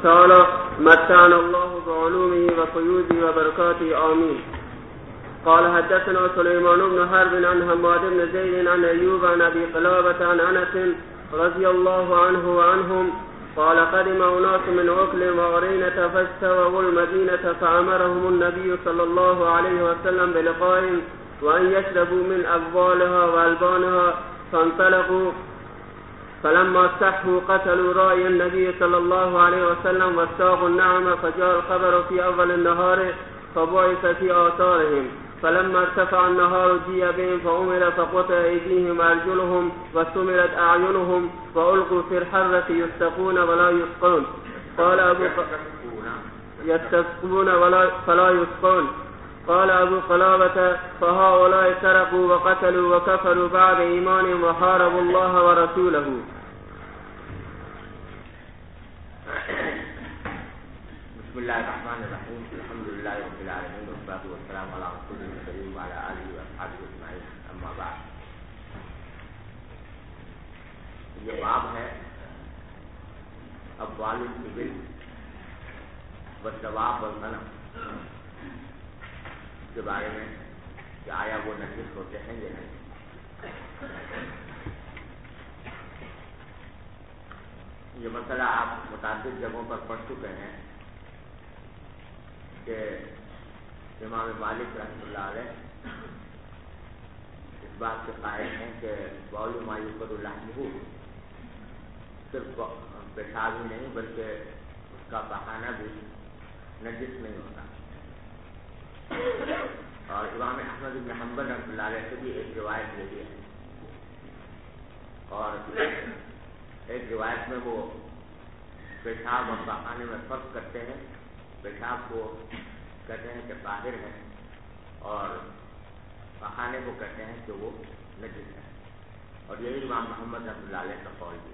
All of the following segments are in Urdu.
تعالى متعنا الله بعلومه وقيوده وبركاته آمين. قال حدثنا سليمان بن حرب عن حماد بن زيد عن أيوب عن أبي قلابة عن أنس رضي الله عنه وعنهم قال قدم أناس من عقل وعرينة فاستووا المدينة فأمرهم النبي صلى الله عليه وسلم بلقائهم وأن يشربوا من أبوالها وألبانها فانطلقوا فلما استحوا قتلوا رأي النبي صلى الله عليه وسلم واستاقوا النعم فجاء الخبر في أول النهار فبعث في آثارهم فلما ارتفع النهار جيء بهم فأمر فقطع أيديهم وأرجلهم وسمرت أعينهم وألقوا في الحرة يستقون ولا يسقون. قال يستسقون فلا يسقون. قال أبو قلابة فهؤلاء سرقوا وقتلوا وكفروا بعد إيمانهم وحاربوا الله ورسوله. بسم الله الرحمن الرحيم. الحمد لله رب العالمين والصلاة والسلام على رسوله الكريم وعلى آله وأصحابه أجمعين. أما بعد، یہ باب ہے ابوال الابل والدواب والغنم کے بارے میں کہ آیا وہ نجس ہوتے ہیں یا نہیں. یہ مسئلہ آپ متعدد جگہوں پر پڑھ چکے ہیں کہ امام مالک رحمۃ اللہ علیہ اس بات کے قائل ہیں کہ بول ما یوقد لحمہ صرف پیشاب ہی نہیں بلکہ اس کا بہانہ بھی نجس نہیں ہوتا. اور امام احمد بن حنبل رحمۃ اللہ علیہ سے بھی ایک روایت ملی ہے، اور ایک روایت میں وہ پیشاب اور بہانے میں فرق کرتے ہیں. پیشاب کو کہتے ہیں کہ طاہر ہے اور بہانے کو کہتے ہیں کہ وہ نجس ہے، اور یہی امام محمد رحمۃ اللہ علیہ کا قول بھی.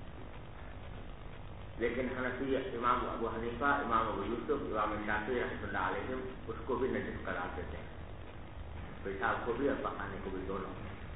لیکن حنفی امام ابو حنیفہ، امام ابو یوسف، امام شافعی رحمۃ اللہ علیہ اس کو بھی نجس قرار دیتے ہیں، پیشاب کو بھی اور بہانے کو بھی، دونوں.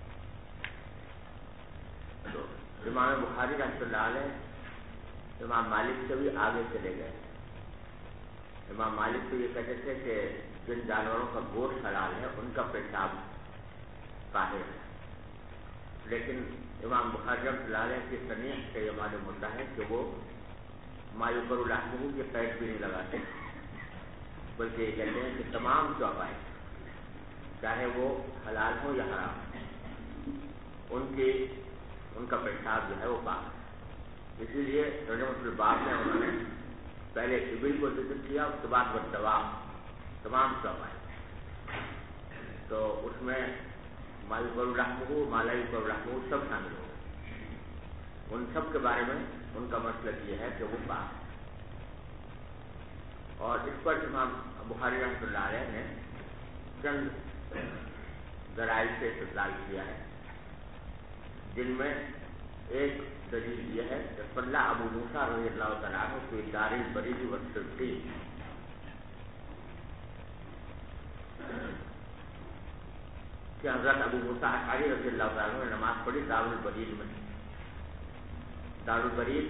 تو امام بخاری رحمۃ اللہ علیہ امام مالک سے بھی آگے چلے گئے. امام مالک تو یہ کہتے تھے کہ جن جانوروں کا گوشت حلال ہے ان کا پیشاب طاہر ہے، لیکن امام بخاری رحمۃ اللہ علیہ کی صنیع سے یہ معلوم ہوتا ہے کہ وہ ما یوقد لحمہ کے قید بھی نہیں لگاتے، بلکہ یہ کہتے ہیں کہ تمام چوپائے چاہے وہ حلال ہو یا حرام ان کا پیشاب جو ہے وہ پاک ہے. اسی لیے ترجمۃ الباب میں انہوں نے پہلے ابل کو ذکر کیا، اس کے بعد وہ دواب تمام چوپائے، تو اس میں ما یوقد لحمہ ما لا یوقد لحمہ سب شامل ہو. ان سب کے بارے میں ان کا مطلب یہ ہے کہ وہ پاک ہے. اور اس پر امام بخاری رحمۃ اللہ علیہ نے چند ذرائع سے استدلال کیا ہے، جن میں ایک دلیل یہ ہے کہ صلی ابو موسیٰ رضی اللہ تعالیٰ عنہ فی دار البرید والصدیق، کہ حضرت ابو موسیٰ اشعری رضی اللہ تعالیٰ عنہ نے نماز پڑھی دار البرید میں. دار البرید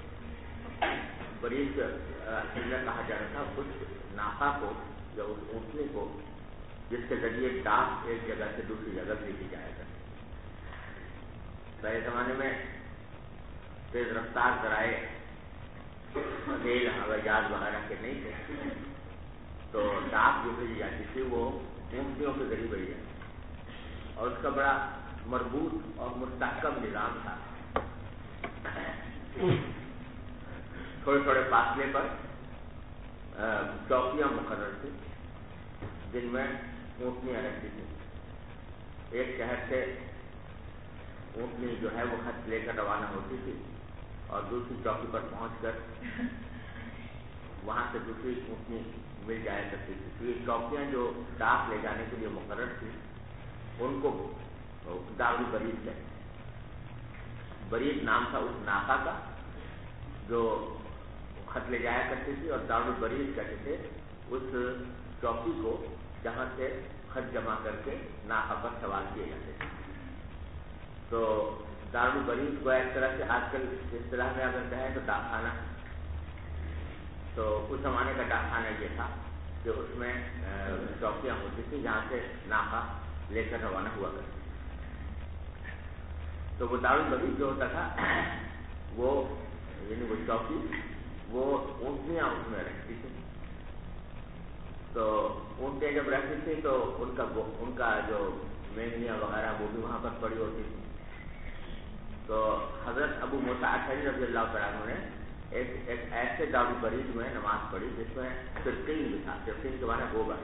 برید کہا جاتا تھا اس ناقہ کو یا اس اونٹنی کو جس کے ذریعے ڈاک ایک جگہ سے دوسری جگہ بھیجی جایا کرتی. پہلے زمانے میں تیز رفتار ذرائع ریل، ہوائی جہاز وغیرہ کے نہیں تھے، تو ڈاک جو بھیجی جاتی تھی وہ اونٹنیوں کے ذریعے بھیجی جاتی، اور اس کا بڑا مربوط اور مستحکم نظام تھا. تھوڑے تھوڑے فاصلے پر چوکیاں مقرر تھیں جن میں اونٹنیاں رہتی تھیں. ایک شہر سے اونٹنی جو ہے وہ خط لے کر روانہ ہوتی تھی اور دوسری چوکی پر پہنچ کر وہاں سے دوسری اونٹنی مل جایا کرتی تھی. تو یہ چوکیاں جو ڈاک لے جانے کے لیے مقرر تھی ان کو دار البرید کہتے. برید نام تھا اس ناقہ کا جو خط لے جایا کرتی تھی، اور دار البرید کہتے تھے اس چوکی کو جہاں سے خط جمع کر کے ناقہ پر سوار کیے جاتے تھے. تو دار البرید کو ایک طرح سے آج کل اصطلاح میں اگر کہیں تو ڈاک خانہ، تو اس زمانے کا ڈاکخانہ یہ تھا کہ اس میں چوکیاں ہوتی تھیں جہاں سے ناکہ لے کر روانہ ہوا کرتی. تو وہ دارالبریز جو ہوتا تھا وہ یعنی وہ چوکی وہ اونٹنیاں اس میں رکھتی تھی. تو اونٹیں جب رکھتی تھی تو ان کا جو مینگنیاں وغیرہ وہ بھی وہاں پر پڑی ہوتی تھی. تو حضرت ابو موسیٰ اشعری رضی اللہ تعالیٰ عنہ نے ایک ایسے دارالبریز میں نماز پڑھی جس میں سرقین بھی تھا. سرقین کے معنی گوبر.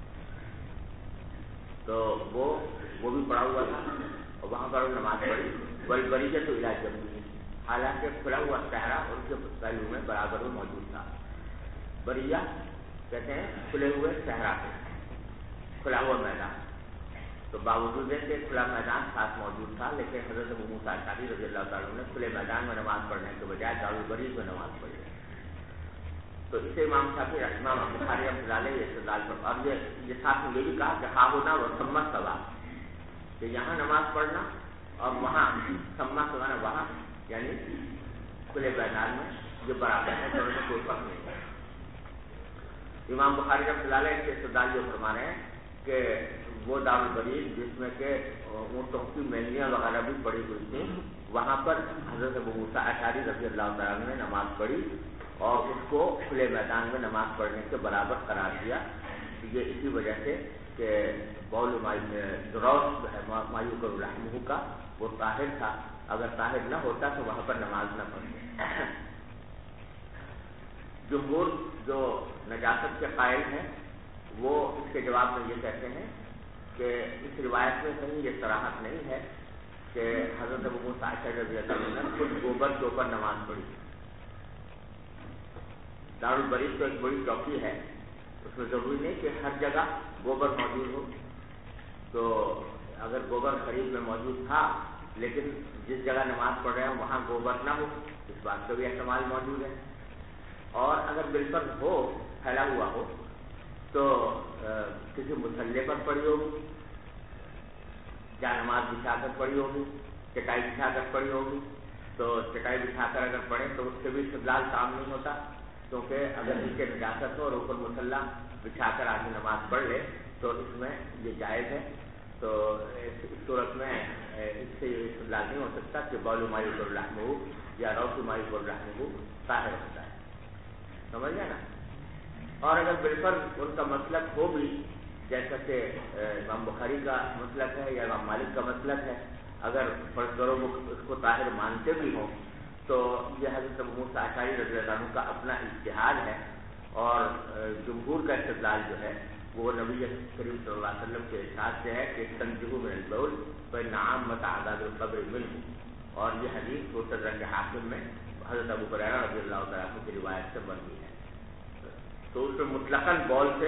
تو وہ بھی پڑا ہوا تھا اور وہاں پر نماز پڑھی. والبریجہ تو علاج جمعی، حالانکہ کھلا ہوا صحرا ان کے پہلو میں برابر میں موجود تھا. بریہ کہتے ہیں کھلے ہوئے صحرا کے، کھلا ہوا میدان. تو باوجود کہ کھلا میدان ساتھ موجود تھا لیکن حضرت ابو موسیٰ اشعری رضی اللہ تعالیٰ عنہ نے کھلے میدان میں نماز پڑھنے کے بجائے دارالبریز میں نماز پڑھی. تو اسے امام شافعی امام بخاری رحمۃ اللہ علیہ استدلال پر اور یہ ساتھ میں یہ بھی کہا کہ ہا ہونا و سمت سوا، کہ یہاں نماز پڑھنا اور وہاں سما سوانا وہاں یعنی کھلے میدان میں یہ برابر ہے، دونوں میں کوئی فرق نہیں ہے. امام بخاری رحمۃ اللہ علیہ کے استدلال جو فرما رہے ہیں کہ وہ دارالبریز جس میں کہ اونٹوں کی مینگنیاں وغیرہ بھی پڑی ہوئی تھیں وہاں پر حضرت ابو موسیٰ اشعری رضی اللہ تعالیٰ عنہ نے نماز پڑھی اور اس کو کھلے میدان میں نماز پڑھنے کے برابر قرار دیا. یہ اسی وجہ سے کہ بول دروس جو ہے مایوق الرحمہ کا وہ طاہر تھا، اگر طاہر نہ ہوتا تو وہاں پر نماز نہ پڑھتے. جمہور جو نجاست کے قائل ہیں وہ اس کے جواب میں یہ کہتے ہیں کہ اس روایت میں کہیں یہ صراحت نہیں ہے کہ حضرت ابو موسیٰ اشعری رضی اللہ عنہ نے خود گوبر کے اوپر نماز پڑھی. دارالبریز تو ایک بڑی چوکی ہے، اس میں ضروری نہیں کہ ہر جگہ گوبر موجود ہو. تو اگر گوبر قریب میں موجود تھا لیکن جس جگہ نماز پڑھ رہے ہیں وہاں گوبر نہ ہو، اس بات کا بھی احتمال موجود ہے. اور اگر بالکل ہو پھیلا ہوا ہو تو کسی مسلح پر پڑی ہوگی، یا نماز بچھا کر پڑی ہوگی، چٹائی بچھا کر پڑی ہوگی. تو چٹائی بچھا کر اگر پڑھیں تو اس سے بھی استدلال کام نہیں ہوتا، کیونکہ اگر نیچے نجاست ہو اور اوپر مسلح بچھا کر آدمی نماز پڑھ لے تو اس میں یہ جائز ہے. تو اس صورت میں اس سے یہ استدلال نہیں ہو سکتا کہ بول مایوق الرحمہ یا روس مایوق الرحمہ طاہر ہوتا ہے. سمجھ گئے نا. اور اگر بالکل ان کا مسلک ہو بھی، جیسا کہ امام بخاری کا مسلک ہے یا امام مالک کا مسلک ہے، اگر فرض کرو وہ اس کو طاہر مانتے بھی ہوں تو یہ حضرت ابو موسیٰ اشعری رضی اللہ عنہ کا اپنا اجتہاد ہے. اور جمہور کا استدلال جو ہے وہ نبی کریم صلی اللہ علیہ وسلم کے ارشاد سے ہے کہ تنزہوا من البول فإن عامۃ عذاب القبر منہ. اور یہ حدیث مستدرک حاکم میں حضرت ابو ہریرہ رضی اللہ تعالیٰ عنہ کی روایت سے مروی ہے. تو اس میں مطلقاً بول سے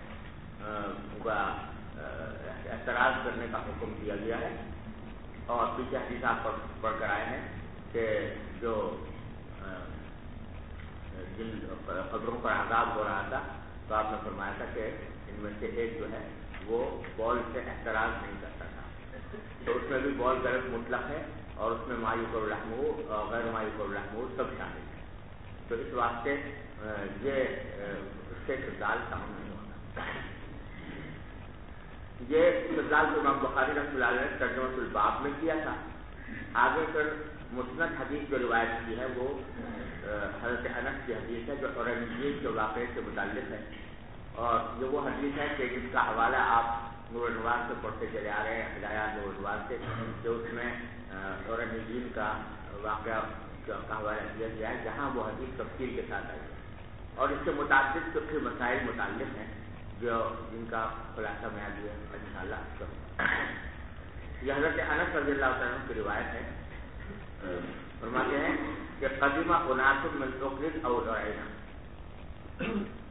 اعتراض کرنے کا حکم دیا گیا ہے. اور پیچھے حدیث آپ پڑھ کر آئے ہیں کہ جو جن قبروں پر عذاب ہو رہا تھا تو آپ نے فرمایا تھا کہ ان میں سے ایک جو ہے وہ بول سے اعتراض نہیں کرتا تھا. تو اس میں بھی بول غیر مطلق ہے اور اس میں مایوق الرحمہ اور غیر مایوق الرحمہ سب شامل ہے. تو اس واسطے یہ اس سے استدلال کام نہیں ہوتا. یہ استدلال کو امام بخاری رحمۃ اللہ علیہ نے ترجمۃ الباب میں کیا تھا. آگے پھر مسند حدیث جو روایت کی ہے وہ حضرت انس کی حدیث ہے جو اورنگزیب کے واقعے سے متعلق ہے. اور یہ وہ حدیث ہے کہ جس کا حوالہ آپ نور الانوار سے پڑھتے چلے آ رہے ہیں، ہدایات نور الانوار سے، جو اس میں اورنگزیب کا واقعہ کا حوالہ دیا گیا ہے جہاں وہ حدیث تفصیل کے ساتھ آئی ہے. اور اس سے متعدد فقہی مسائل متعلق ہیں جو جن کا خلاصہ میں آج انشاءاللہ. یہ حضرت انس رضی اللہ تعالیٰ عنہ کی روایت ہے. فرماتے ہیں کہ قدیمہ اناس من عقل او عینا،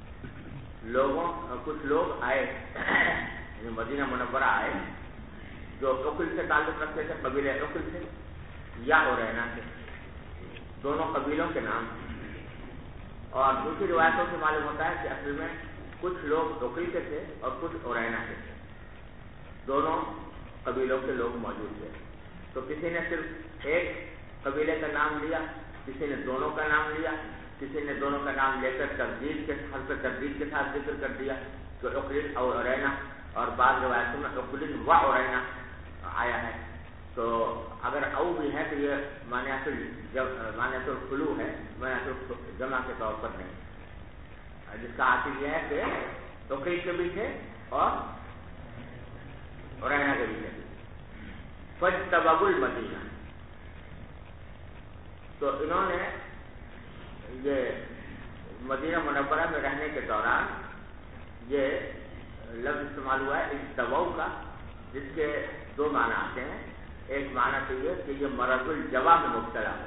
کچھ لوگ آئے مدینہ منورہ آئے جو عقل سے تعلق رکھتے تھے، قبیلہ عقل سے یا عرینا سے، دونوں قبیلوں کے نام. اور دوسری روایتوں سے معلوم ہوتا ہے کہ اصل میں کچھ لوگ عقل کے تھے اور کچھ عرینا کے تھے، دونوں قبیلوں کے لوگ موجود تھے. تو کسی نے صرف ایک قبیلے کا نام لیا، کسی نے دونوں کا نام لیا، کسی نے دونوں کا نام لے کر تردید کے حرف تردید کے ساتھ ذکر کر دیا تو عقلن اور عرینا، اور بعض روایتوں میں عقلن و عرینا آیا ہے. تو اگر او بھی ہے تو یہ معنی الخلو ہے، معنی جمع کے طور پر نہیں، جس کا حاصل یہ ہے کہ عقیل کے بھی تھے اور عرینا کے بھی تھے. فاجتبوا المدینہ، تو انہوں نے یہ مدینہ منورہ میں رہنے کے دوران یہ لفظ استعمال ہوا ہے اجتبوا کا، جس کے دو معنی آتے ہیں. ایک معنی تو یہ کہ یہ مرض الجوا میں مبتلا ہو.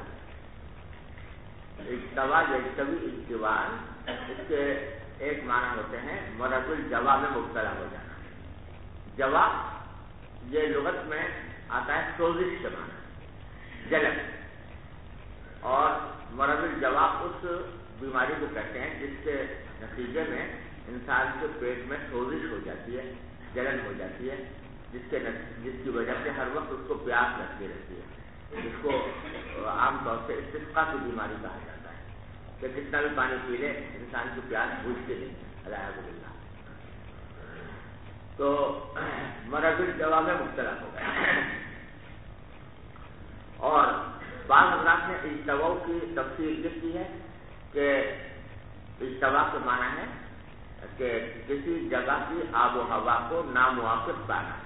اجتوا یجتوی اجتوان، اس کے ایک معنی ہوتے ہیں مرض الجوا میں مبتلا ہو جانا. جوا یہ لغت میں آتا ہے سوزش کے معنی، جلن، اور مرض الجوا اس بیماری کو کہتے ہیں جس کے نتیجے میں انسان کے پیٹ میں سوزش ہو جاتی ہے، جلن ہو جاتی ہے، جس کی وجہ سے ہر وقت اس کو پیاس لگتی رہتی ہے، جس کو عام طور سے استسقاء کی بیماری کہا جاتا ہے کہ کتنا بھی پانی پی لے انسان کی پیاس بجھتی نہیں. الحمد للہ. تو مرض الجوا میں مبتلا ہو گیا. اور بعض حضرات نے اجتوا کی تفسیر یہ کی ہے کہ اجتوا کے معنی ہے کہ کسی جگہ کی آب و ہوا کو ناموافق پانا،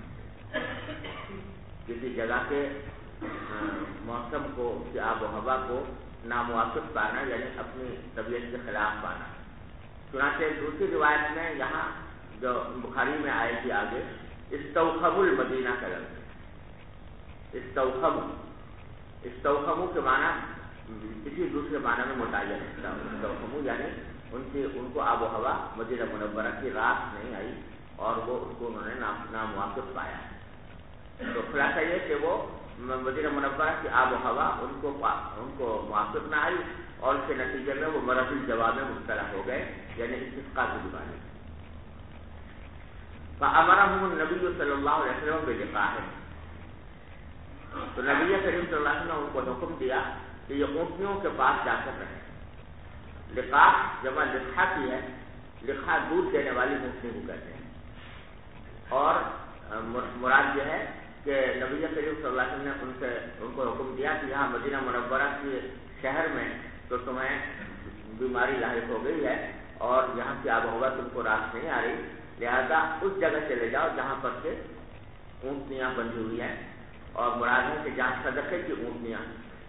کسی جگہ کے موسم کو، کی آب و ہوا کو ناموافق پانا، یعنی اپنی طبیعت کے خلاف پانا. چنانچہ دوسری روایت میں یہاں جو بخاری میں آئے گی آگے، استوخموا المدینہ کا لفظ، استوخموا کے معنی کسی دوسرے معنی میں متعین ہے. استوخموا یعنی ان کو آب و ہوا مدینہ منورہ کی رات نہیں آئی اور وہ اس کو انہوں نے ناموافق پایا. تو خلاصہ یہ کہ وہ مدینہ منورہ کی آب و ہوا ان کو موافق نہ آئی اور اس کے نتیجے میں وہ مرض الجوا میں مبتلا ہو گئے، یعنی استسقاء کی بیماری. فأمرهم النبی صلی اللہ علیہ وسلم بلقاحه، تو نبی کریم صلی اللہ علیہ وسلم نے ان کو حکم دیا کہ یہ اونٹنیوں کے پاس جا کر رہیں. لقاح جمع لقحہ کی ہے، لقحہ دودھ دینے والی اونٹنی کو کہتے ہیں. اور مراد یہ ہے کہ نبی کریم صلی اللہ علیہ وسلم نے ان کو حکم دیا کہ یہاں مدینہ منورہ کے شہر میں تو تمہیں بیماری لاحق ہو گئی ہے اور یہاں کی آب و ہوا تم کو رات نہیں آ رہی، لہذا اس جگہ چلے جاؤ جہاں پر سے اونٹنیاں بندھی ہوئی ہیں. اور مراد ہے کہ جہاں صدقے کی اونٹنیاں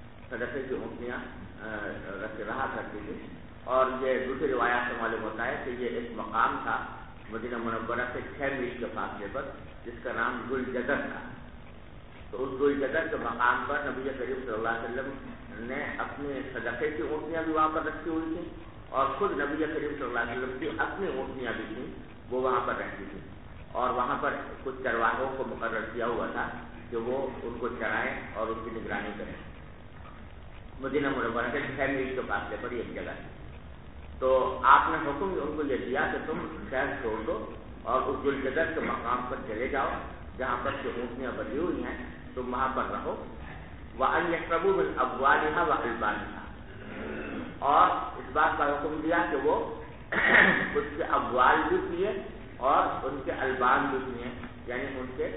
رہا کرتی تھی. اور یہ دوسری روایات سے معلوم ہوتا ہے کہ یہ ایک مقام تھا مدینہ منورہ سے 6 میل کے فاصلے پر، جس کا نام ذوالجدر تھا. تو اس ذوالجدر کے مقام پر نبی کریم صلی اللہ علیہ وسلم نے اپنے صدقے کی اونٹنیاں بھی وہاں پر رکھی ہوئی تھیں، اور خود نبی کریم صلی اللہ علیہ وسلم کی اپنی اونٹنیاں بھی تھیں، وہ وہاں پر رہتی تھیں. اور وہاں پر کچھ چرواہوں کو مقرر کیا ہوا تھا کہ وہ ان کو چرائیں اور ان کی نگرانی کریں. مدینہ منورہ کے 6 میل کے فاصلے پر ایک جگہ ہے. تو آپ نے حکم ان کو یہ دیا کہ تم شہر چھوڑ دو اور اس ذوالجدر کے مقام پر چلے جاؤ جہاں پر سے اونٹنیاں بندھی ہوئی ہیں، تم وہاں پر رہو. وَأَنْ يَشْرَبُوا مِنْ أَبْوَالِهَا وَأَلْبَانِهَا، اور اس بات کا حکم دیا کہ وہ اس کے ابوال بھی پیے اور ان کے البان بھی پیے، یعنی ان کے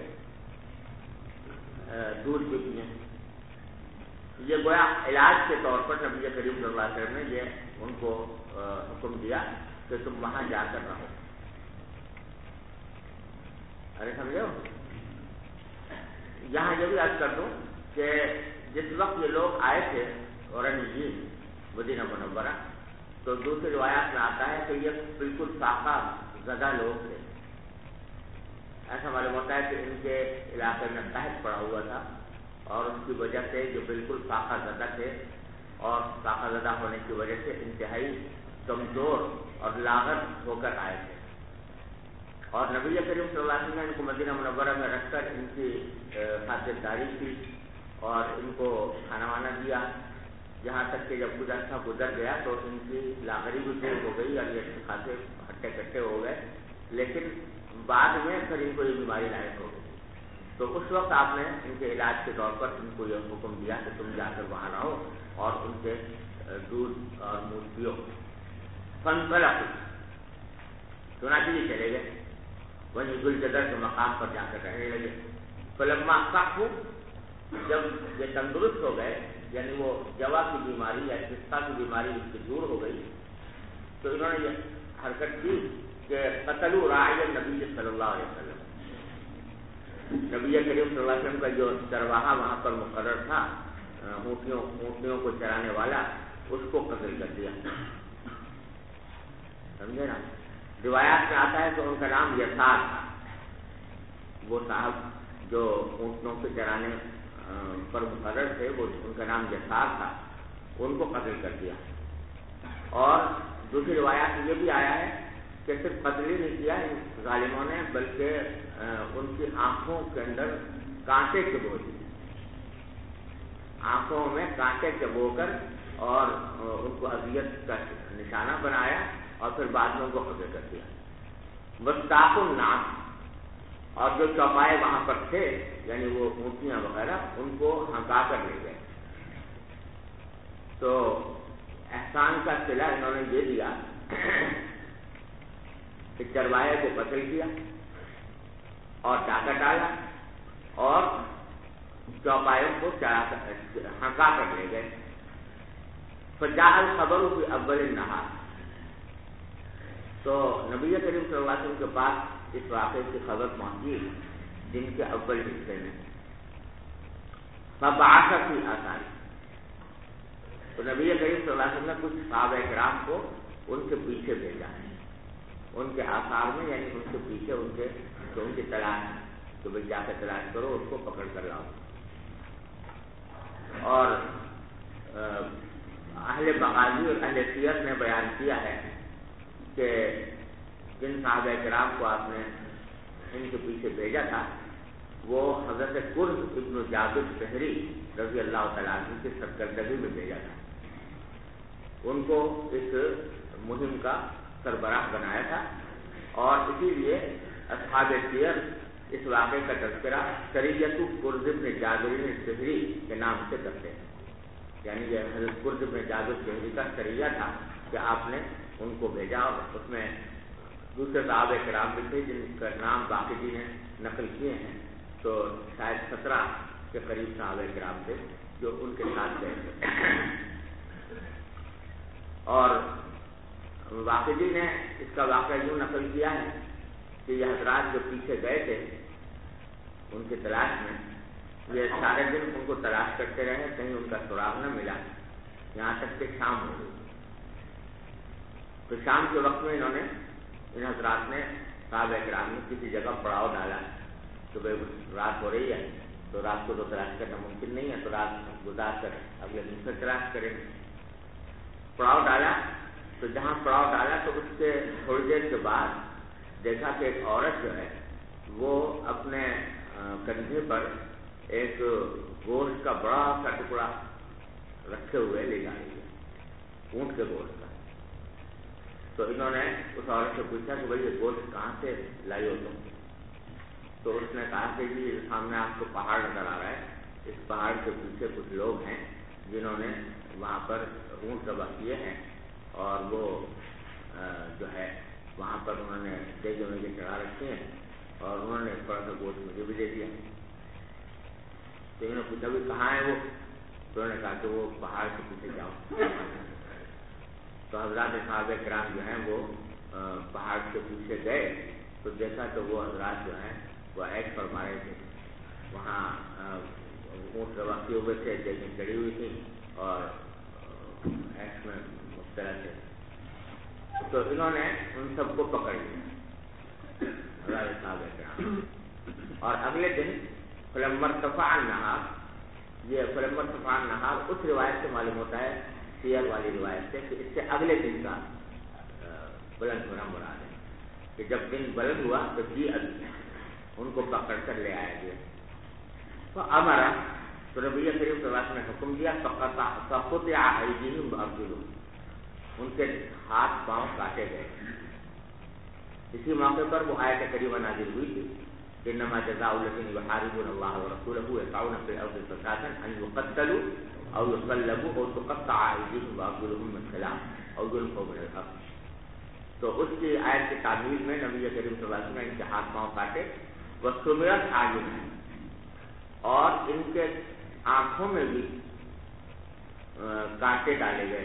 دودھ بھی پیے. یہ گویا علاج کے طور پر نبی کریم صلی اللہ علیہ وسلم نے یہ ان کو حکم دیا کہ تم وہاں جا کر رہو. ارے سمجھے ہو؟ یہاں یہ بھی عرض کر دوں کہ جس وقت یہ لوگ آئے تھے اورنجین مدینہ منورہ، تو دوسری روایات میں آتا ہے کہ یہ بالکل فاقہ زدہ لوگ تھے. ایسا معلوم ہوتا ہے کہ ان کے علاقے میں قحط پڑا ہوا تھا اور اس کی وجہ سے جو بالکل فاقہ زدہ تھے، اور فاقہ زدہ ہونے کی وجہ سے انتہائی کمزور اور لاغر ہو کر آئے تھے. اور نبی کریم صلی اللہ علیہ وسلم نے ان کو مدینہ منورہ میں رکھ کر ان کی خاطرداری کی اور ان کو کھانا وانا دیا، یہاں تک کہ جب کچھ عرصہ گزر گیا تو ان کی لاغری بھی دور ہو گئی اور یہ خاصے ہٹے کٹے ہو گئے. لیکن بعد میں پھر ان کو یہ بیماری لاحق ہو گئی. تو اس وقت آپ نے ان کے علاج کے طور پر ان کو یہ حکم دیا کہ تم جا کر وہاں رہو اور ان کے دودھ اور منہ پیو. فانطلقوا، چنانچہ یہ چلے گئے وہیں ذوالجدر کے مقام پر جا کر رہنے لگے. فلما صحوا، جب یہ تندرست ہو گئے، یعنی وہ جوا کی بیماری یا استسقاء کی بیماری اس کی دور ہو گئی، تو انہوں نے یہ حرکت کی کہ قتلوا راعی النبی صلی اللہ علیہ وسلم. نبی کریم صلی اللہ علیہ وسلم کا جو چرواہا وہاں پر مقرر تھا، اونٹنیوں کو چرانے والا، اس کو قتل کر دیا. سمجھے نا؟ روایات میں آتا ہے کہ ان کا نام یسار تھا. وہ صاحب جو اونٹنوں کے چرانے پر مقرر تھے، وہ ان کا نام یسار تھا، ان کو قتل کر دیا. اور دوسری روایات میں یہ بھی آیا ہے کہ صرف قتل ہی نہیں کیا ان ظالموں نے، بلکہ ان کی آنکھوں کے اندر کانٹے چبو دیے، آنکھوں میں کانٹے چبو کر اور ان کو اذیت کا نشانہ بنایا اور پھر بعد میں ان کو قتل کر دیا. وسطاق الناس، اور جو چوپائے وہاں پر تھے یعنی وہ اونٹیاں وغیرہ، ان کو ہنکا کر لے گئے. تو احسان کا صلہ انہوں نے یہ دیا کہ چروائے کو قتل کیا اور ڈاکہ ڈالا اور چوپایوں کو ہنکا کر لے گئے. فجاء الخبر فی اول النہار، تو نبی کریم صلی اللہ علیہ وسلم کے پاس اس واقعے کی خبر پہنچی دن کے اول حصے میں. فبعث فی آثار، تو نبی کریم صلی اللہ علیہ وسلم نے کچھ صحابہ کرام کو ان کے پیچھے بھیجا ہے، ان کے آثار میں، یعنی ان کے پیچھے ان کی تلاش، تو بھائی جا کے تلاش کرو، اس کو پکڑ کر لاؤ. اور اہل مغازی اور اہل سیرت نے بیان کیا ہے کہ جن صحابہ کرام کو آپ نے ان کے پیچھے بھیجا تھا، وہ حضرت قرظ ابن جابر شہری رضی اللہ تعالیٰ عنہ کی سرکردگی میں بھیجا تھا. ان کو اس مہم کا سربراہ بنایا تھا، اور اسی لیے اصحاب سیر اس واقعے کا تذکرہ سریۃ قرظ بن جابر شہری کے نام سے کرتے ہیں. یعنی یہ حضرت قرظ بن جابر شہری کا سریہ تھا کہ آپ نے ان کو بھیجا، اور اس میں دوسرے صحابہ کرام بھی تھے جن کا نام باقی نے نقل کیے ہیں. تو شاید 17 کے قریب صحابہ کرام تھے جو ان کے ساتھ گئے تھے. اور واقعی نے اس کا واقعہ یوں نقل کیا ہے کہ یہ حضرات جو پیچھے گئے تھے ان کی تلاش میں، یہ سارے دن ان کو تلاش کرتے رہے، کہیں ان کا سراغ نہ ملا، یہاں تک کہ شام ہو گئی. تو شام کے وقت میں انہوں نے، ان حضرات نے صحابہ کرام نے کسی جگہ پڑاؤ ڈالا کہ بھائی رات ہو رہی ہے، تو رات کو تو تلاش کرنا ممکن نہیں ہے، تو رات گزار کر اگلے دن سے تلاش کریں گے. پڑاؤ ڈالا، تو جہاں پڑاؤ ڈالا تو اس کے تھوڑی دیر کے بعد دیکھا کہ ایک عورت جو ہے وہ اپنے کندھے پر ایک گوشت کا بڑا سا ٹکڑا رکھے ہوئے لے جا رہی ہے، اونٹ کے گوشت کا. تو انہوں نے اس عورت سے پوچھا کہ بھائی یہ گوشت کہاں سے لائی ہو تم؟ تو اس نے کہا کہ جی سامنے آپ کو پہاڑ نظر آ رہا ہے، اس پہاڑ کے پیچھے کچھ لوگ ہیں جنہوں نے وہاں پر اونٹ ذبح کیے ہیں، اور وہ جو ہے وہاں پر انہوں نے دیگے میں چڑھا رکھے ہیں، اور انہوں نے تھوڑا سا گوشت مجھے بھی دے دیا. تو انہوں نے پوچھا بھی کہاں ہے وہ؟ تو انہوں نے کہا کہ وہ پہاڑ کے پیچھے جاؤ. تو حضرات صحابہ کرام جو ہیں وہ پہاڑ کے پیچھے گئے، تو دیکھا تو وہ حضرات جو ہیں وہ عیش فرما رہے تھے. وہاں اونٹ ذبح کیے ہوئے تھے، دیگیں چڑھی ہوئی تھیں اور عیش میں مبتلا تھے. تو انہوں نے ان سب کو پکڑ لیا حضرات صحابہ کرام. اور اگلے دن فلما ارتفع النہار، یہ فلما ارتفع النہار اس روایت سے معلوم ہوتا ہے، سیر والی روایت سے، کہ اس سے اگلے دن کا بلند ہونا مراد ہے، کہ جب دن بلند ہوا تو جی ان کو پکڑ کر لے آیا گیا. تو ہمارا تو نبی کریم صلی اللہ علیہ وسلم نے حکم دیا فقطع ایدیہم وارجلہم، ان کے ہاتھ پاؤں کاٹے گئے. اسی موقع پر وہ آیت کریمہ نازل ہوئی تھی انما جزاء الذين يحاربون الله ورسوله ويسعون في الارض فسادا ان يقتلوا او يصلبوا او تقطع ايديهم وارجلهم من خلاف او ينفوا من الارض. تو اس کی آیت کی تعمیل میں نبی کریم صلی اللہ علیہ وسلم نے ان کے ہاتھ پاؤں کاٹے، وسمرت اعینہم، اور ان کے آنکھوں میں بھی کانٹے ڈالے گئے.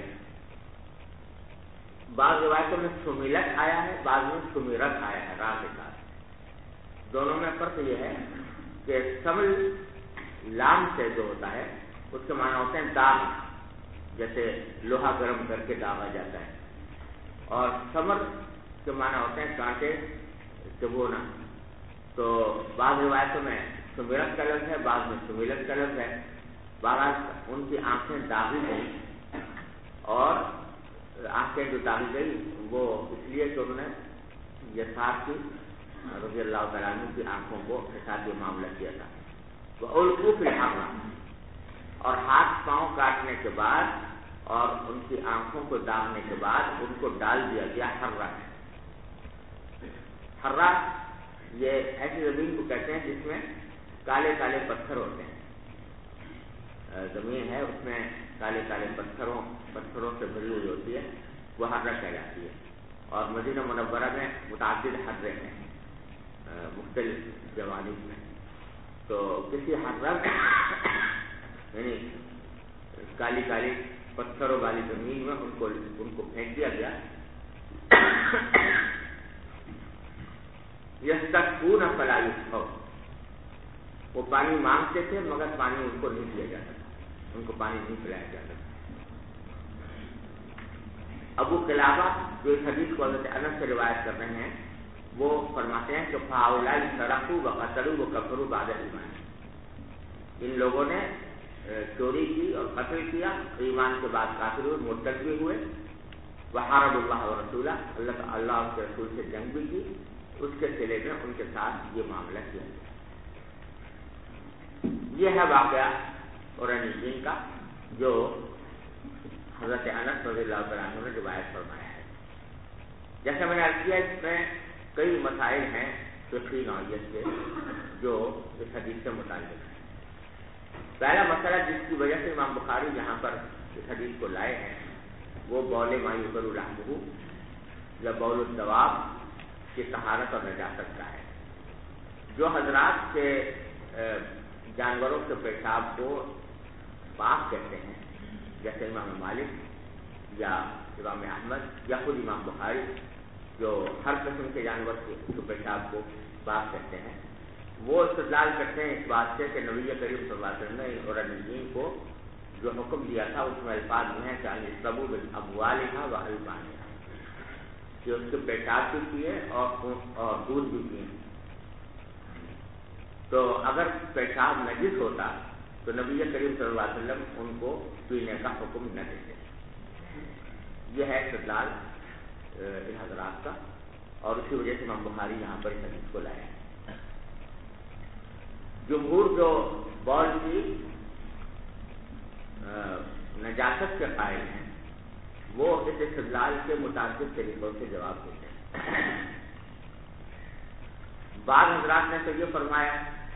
بعض روایتوں میں سمیلت آیا ہے، بعض میں سمیرت آیا ہے راہ کے ساتھ. دونوں میں فرق یہ ہے کہ سمل لام سے جو ہوتا ہے اس کے معنی ہوتے ہیں داغ، جیسے لوہا گرم کر کے داغا جاتا ہے، اور سمر کے معنی ہوتے ہیں کانٹے چبونا. تو بعض روایتوں میں سمیرت کا لفظ ہے، بعض میں سمیلت کا لفظ ہے. بہرحال ان کی آنکھیں داغی گئی، اور آنکھیں جو داغی گئی وہ اس لیے کہ انہوں نے یسار کی رضی اللہ تعالیٰ عنہ کی آنکھوں کو کے ساتھ یہ معاملہ کیا تھا. وَأُلْقُوا فِي الْحَرَّةِ، اور ہاتھ پاؤں کاٹنے کے بعد اور ان کی آنکھوں کو داغنے کے بعد ان کو ڈال دیا گیا حرہ. حرہ یہ ایسی زمین کو کہتے ہیں جس میں کالے کالے پتھر ہوتے ہیں. زمین ہے اس میں کالے کالے پتھروں سے بھری ہوئی ہوتی ہے، وہ حرہ کہلاتی ہے. اور مدینہ منورہ میں متعدد حرے ہیں مختلف جوانب میں. تو کسی حرہ یعنی کالی کالی پتھروں والی زمین میں ان کو پھینک دیا گیا. یستسقون فلا یسقون، وہ پانی مانگتے تھے مگر پانی ان کو نہیں دیا جاتا تھا، ان کو پانی نہیں پلایا جاتا تھا. ابو قلابہ جو اس حدیث کو حضرت انس سے روایت کر رہے ہیں وہ فرماتے ہیں کہ فَهَؤُلَاءِ سَرَقُوا وَقَتَلُوا وَكَفَرُوا بَعْدَ الْإِيمَانِ، ان لوگوں نے چوری کی اور قتل کیا، ایمان کے بعد کافر ہوئے، مرتد بھی ہوئے. وَحَارَبُوا اللَّهَ وَرَسُولَهُ، اللہ اور اس کے رسول سے جنگ بھی کی. اس کے صلے میں ان کے ساتھ یہ معاملہ کیا گیا. یہ ہے واقعہ قرآن کا جو حضرت انس رضی اللہ تعالیٰ عنہ نے روایت فرمایا ہے. جیسے میں نے عرض کیا اس میں کئی مسائل ہیں فقہی نوعیت کے جو اس حدیث سے متعلق ہیں. پہلا مسئلہ جس کی وجہ سے امام بخاری یہاں پر اس حدیث کو لائے ہیں وہ بول ما یؤکل لحمہ یا بول الدواب کی طہارت اور نجاست کا ہے. جو حضرات کے جانوروں کے پیشاب کو پاک کہتے ہیں جیسے امام مالک یا امام احمد یا خود امام بخاری جو ہر قسم کے جانور کے پیشاب کو پاک کہتے ہیں، وہ استدلال کرتے ہیں اس بات سے کہ نبی کریم صلی اللہ علیہ وسلم نے قرآن کو جو حکم دیا تھا اس میں الفاظ میں ہے کہ اشربوا من اموالها والبانها، کہ اس کے پیشاب بھی پیے اور دودھ بھی پیے. تو اگر پیشاب نجس ہوتا تو نبی کریم صلی اللہ علیہ وسلم ان کو پینے کا حکم نہ دیتے. یہ ہے استدلال ان حضرات کا، اور اسی وجہ سے امام بخاری یہاں پر اس حدیث کو لائے ہیں. جمہور جو بول کی نجاست کے قائل ہیں وہ اس استدلال کے متعدد طریقوں سے جواب دیتے ہیں. بعض حضرات نے تو یہ فرمایا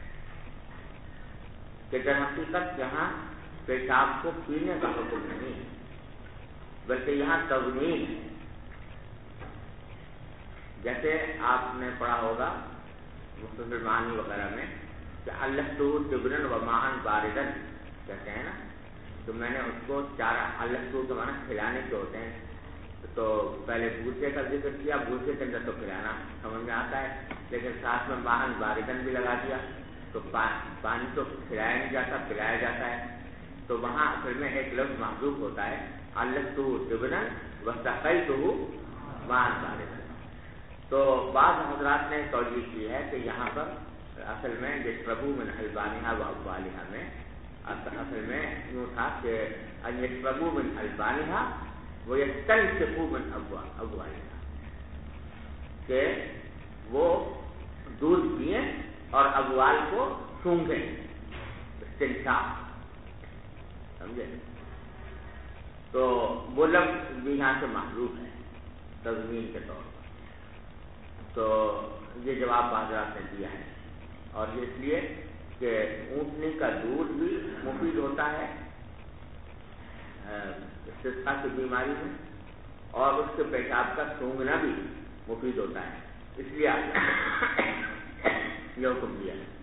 کہ در حقیقت یہاں پیشاب کو پینے کا حکم نہیں ہے بلکہ یہاں تضمین ہے. جیسے آپ نے پڑھا ہوگا مختصر المعانی وغیرہ میں کہ الستو تبرن و ماہن باردن کہتے ہیں نا، تو میں نے اس کو چارہ الستو کے معنی کھلانے کے ہوتے ہیں. تو پہلے بھوسے کا ذکر کیا، بھوسے کے اندر تو کھلانا سمجھ میں آتا ہے، لیکن ساتھ میں ماہن باردن بھی لگا دیا تو پانی تو کھلایا نہیں جاتا، پلایا جاتا ہے. تو وہاں اصل میں ایک لفظ محذوف ہوتا ہے الستو تبرن وسقیتہ ماہن باردن. تو بعض حضرات نے توجیہ کی ہے کہ یہاں پر اصل میں یشربوا من البانها و ابوالها میں اصل میں یوں تھا کہ یشربوا من البانها و یستنشقوا من ابوالها، کہ وہ دودھ پئیں اور ابوال کو سونگھیں، استنشاق، سمجھے؟ تو وہ لفظ بھی یہاں سے محذوف ہے تضمین کے طور پر. تو یہ جواب حضرات نے دیا ہے. اور یہ اس لیے کہ اونٹنی کا دودھ بھی مفید ہوتا ہے استسقاء کی بیماری میں، اور اس کے پیشاب کا سونگھنا بھی مفید ہوتا ہے، اس لیے یہ حکم دیا ہے۔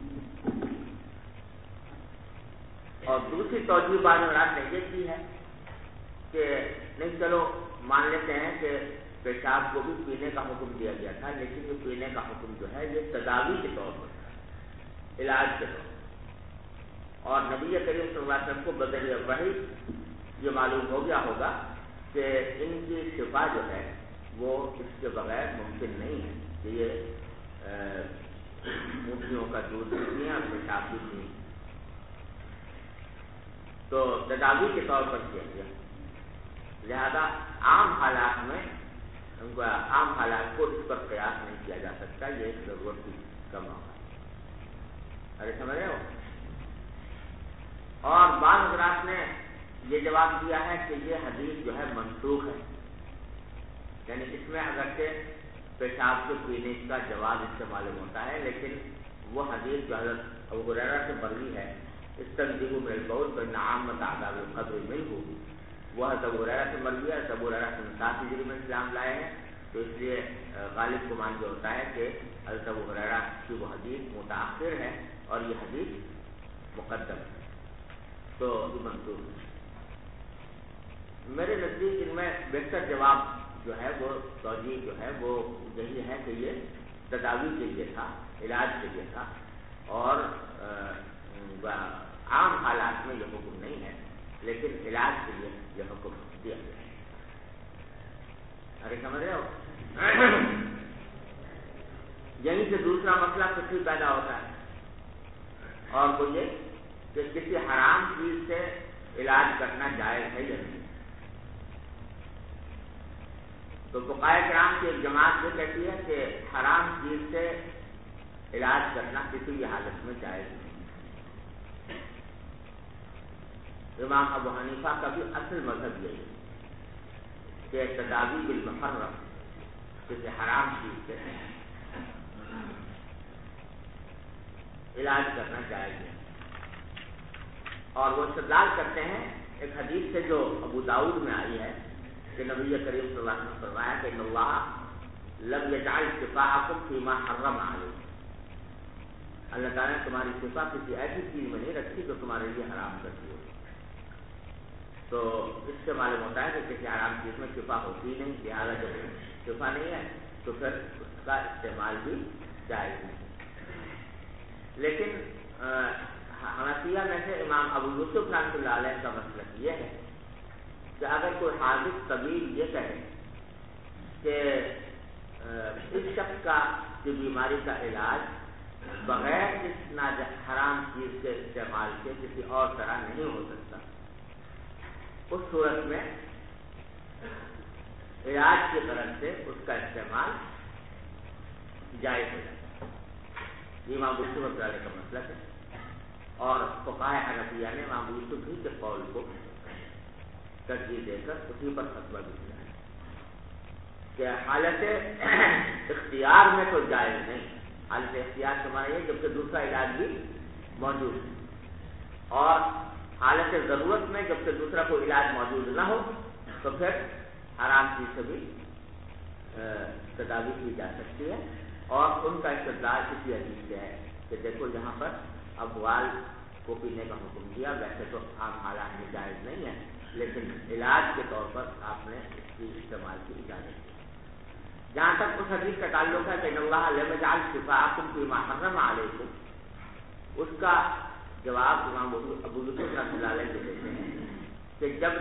اور دوسری توجہ بعض حضرات نے یہ کی ہے کہ نہیں چلو مان لیتے ہیں کہ پیشاب کو بھی پینے کا حکم دیا گیا تھا، لیکن یہ پینے کا حکم جو ہے یہ تداوی کے طور پر، علاج کے طور پر، اور نبی کریم صلی اللہ علیہ وسلم کو بذریعہ وحی یہ معلوم ہو گیا ہوگا کہ ان کی شفا جو ہے وہ اس کے بغیر ممکن نہیں ہے کہ یہ اونٹنیوں کا دودھ بھی پئیں اور پیشاب بھی پئیں، تو تداوی کے طور پر کیا گیا، لہذا عام حالات میں عام حالات کو اس پر قیاس نہیں کیا جا سکتا، یہ ایک ضرورت کی کم ہوگا۔ ارے سمجھ رہے ہو؟ اور بعض حضرات نے یہ جواب دیا ہے کہ یہ حدیث جو ہے منسوخ ہے، یعنی اس میں اگرچہ پیشاب کے پینے کا جواز اس سے معلوم ہوتا ہے، لیکن وہ حدیث جو حضرت ابو ہریرہ سے مروی ہے، استنزہ من البول فإن عامة عذاب القبر منه، وہ حضرت ابو ہریرہ سے مروی ہے۔ ابو ہریرہ 7 ہجری میں اسلام لائے ہیں، تو اس لیے غالب گمان یہ ہوتا ہے کہ حضرت ابو ہریرہ کی وہ حدیث متأخر ہے اور یہ حدیث مقدم ہے، تو یہ منسوخ ہے۔ میرے نزدیک ان میں بہتر جواب جو ہے وہ توجیہ جو ہے وہ یہی ہے کہ یہ تداوی کے لیے تھا، علاج کے لیے تھا، اور عام حالات میں یہ حکم نہیں ہے، لیکن علاج کے لیے یہ حکم دیا گیا ہے۔ ارے سمجھ رہے ہو؟ یہیں سے دوسرا مسئلہ فقہی پیدا ہوتا ہے، اور وہ یہ کہ کسی حرام چیز سے علاج کرنا جائز ہے یا نہیں۔ تو فقہاء کرام کی ایک جماعت یہ کہتی ہے کہ حرام چیز سے علاج کرنا کسی بھی حالت میں جائز نہیں۔ امام ابو حنیفہ کا بھی اصل مذہب یہی ہے کہ تداوی بالمحرم، کسی حرام چیز سے علاج کرنا جائز ہے، اور وہ استدلال کرتے ہیں ایک حدیث سے جو ابو داؤد میں آئی ہے کہ نبی کریم صلی اللہ علیہ وسلم نے فرمایا کہ ان اللہ لم یجعل شفاءکم فیما حرم علیکم، اللہ تعالیٰ نے تمہاری شفا کسی ایسی چیز میں نہیں رکھی جو تمہارے لیے حرام کرتی ہو۔ تو اس سے معلوم ہوتا ہے کہ کسی حرام چیز میں شفا ہوتی نہیں، لہٰذا جب شفا نہیں ہے تو پھر اس کا استعمال بھی جائز نہیں۔ لیکن حنفیہ میں سے امام ابو یوسف رحمۃ اللہ علیہ کا مسلک یہ ہے کہ اگر کوئی حاذق طبیب یہ کہے کہ اس شخص کی بیماری کا علاج بغیر اس حرام چیز کے استعمال کے کسی اور طرح نہیں ہو سکتا، اس صورت میں علاج کی غرض سے اس کا استعمال جائز ہو جاتا ہے۔ یہ امام ابو یوسف علیہ کا مسلک ہے، اور فقہاء حنفیہ نے امام ابو یوسف کے قول کو ترجیح دے کر اسی پر فتویٰ بھی دیا ہے کہ حالت اختیار میں تو جائز نہیں، حالت اختیار کے معنی ہے جبکہ دوسرا علاج بھی موجود ہے، اور حالت ضرورت میں جبکہ دوسرا کوئی علاج موجود نہ ہو تو پھر حرام چیز سے بھی تداوی کی جا سکتی ہے، اور ان کا استدلال اسی حدیث سے ہے کہ دیکھو یہاں پر ابوال کو پینے کا حکم دیا، ویسے تو عام حالات میں جائز نہیں ہے، لیکن علاج کے طور پر آپ نے اس کی استعمال کی اجازت دی۔ جہاں تک اس حدیث کا تعلق ہے کہ ان اللہ لم یجعل شفاءکم فیما حرم علیکم، اس کا جواب امام ابو یوسف رحمۃ اللہ علیہ دیتے ہیں کہ جب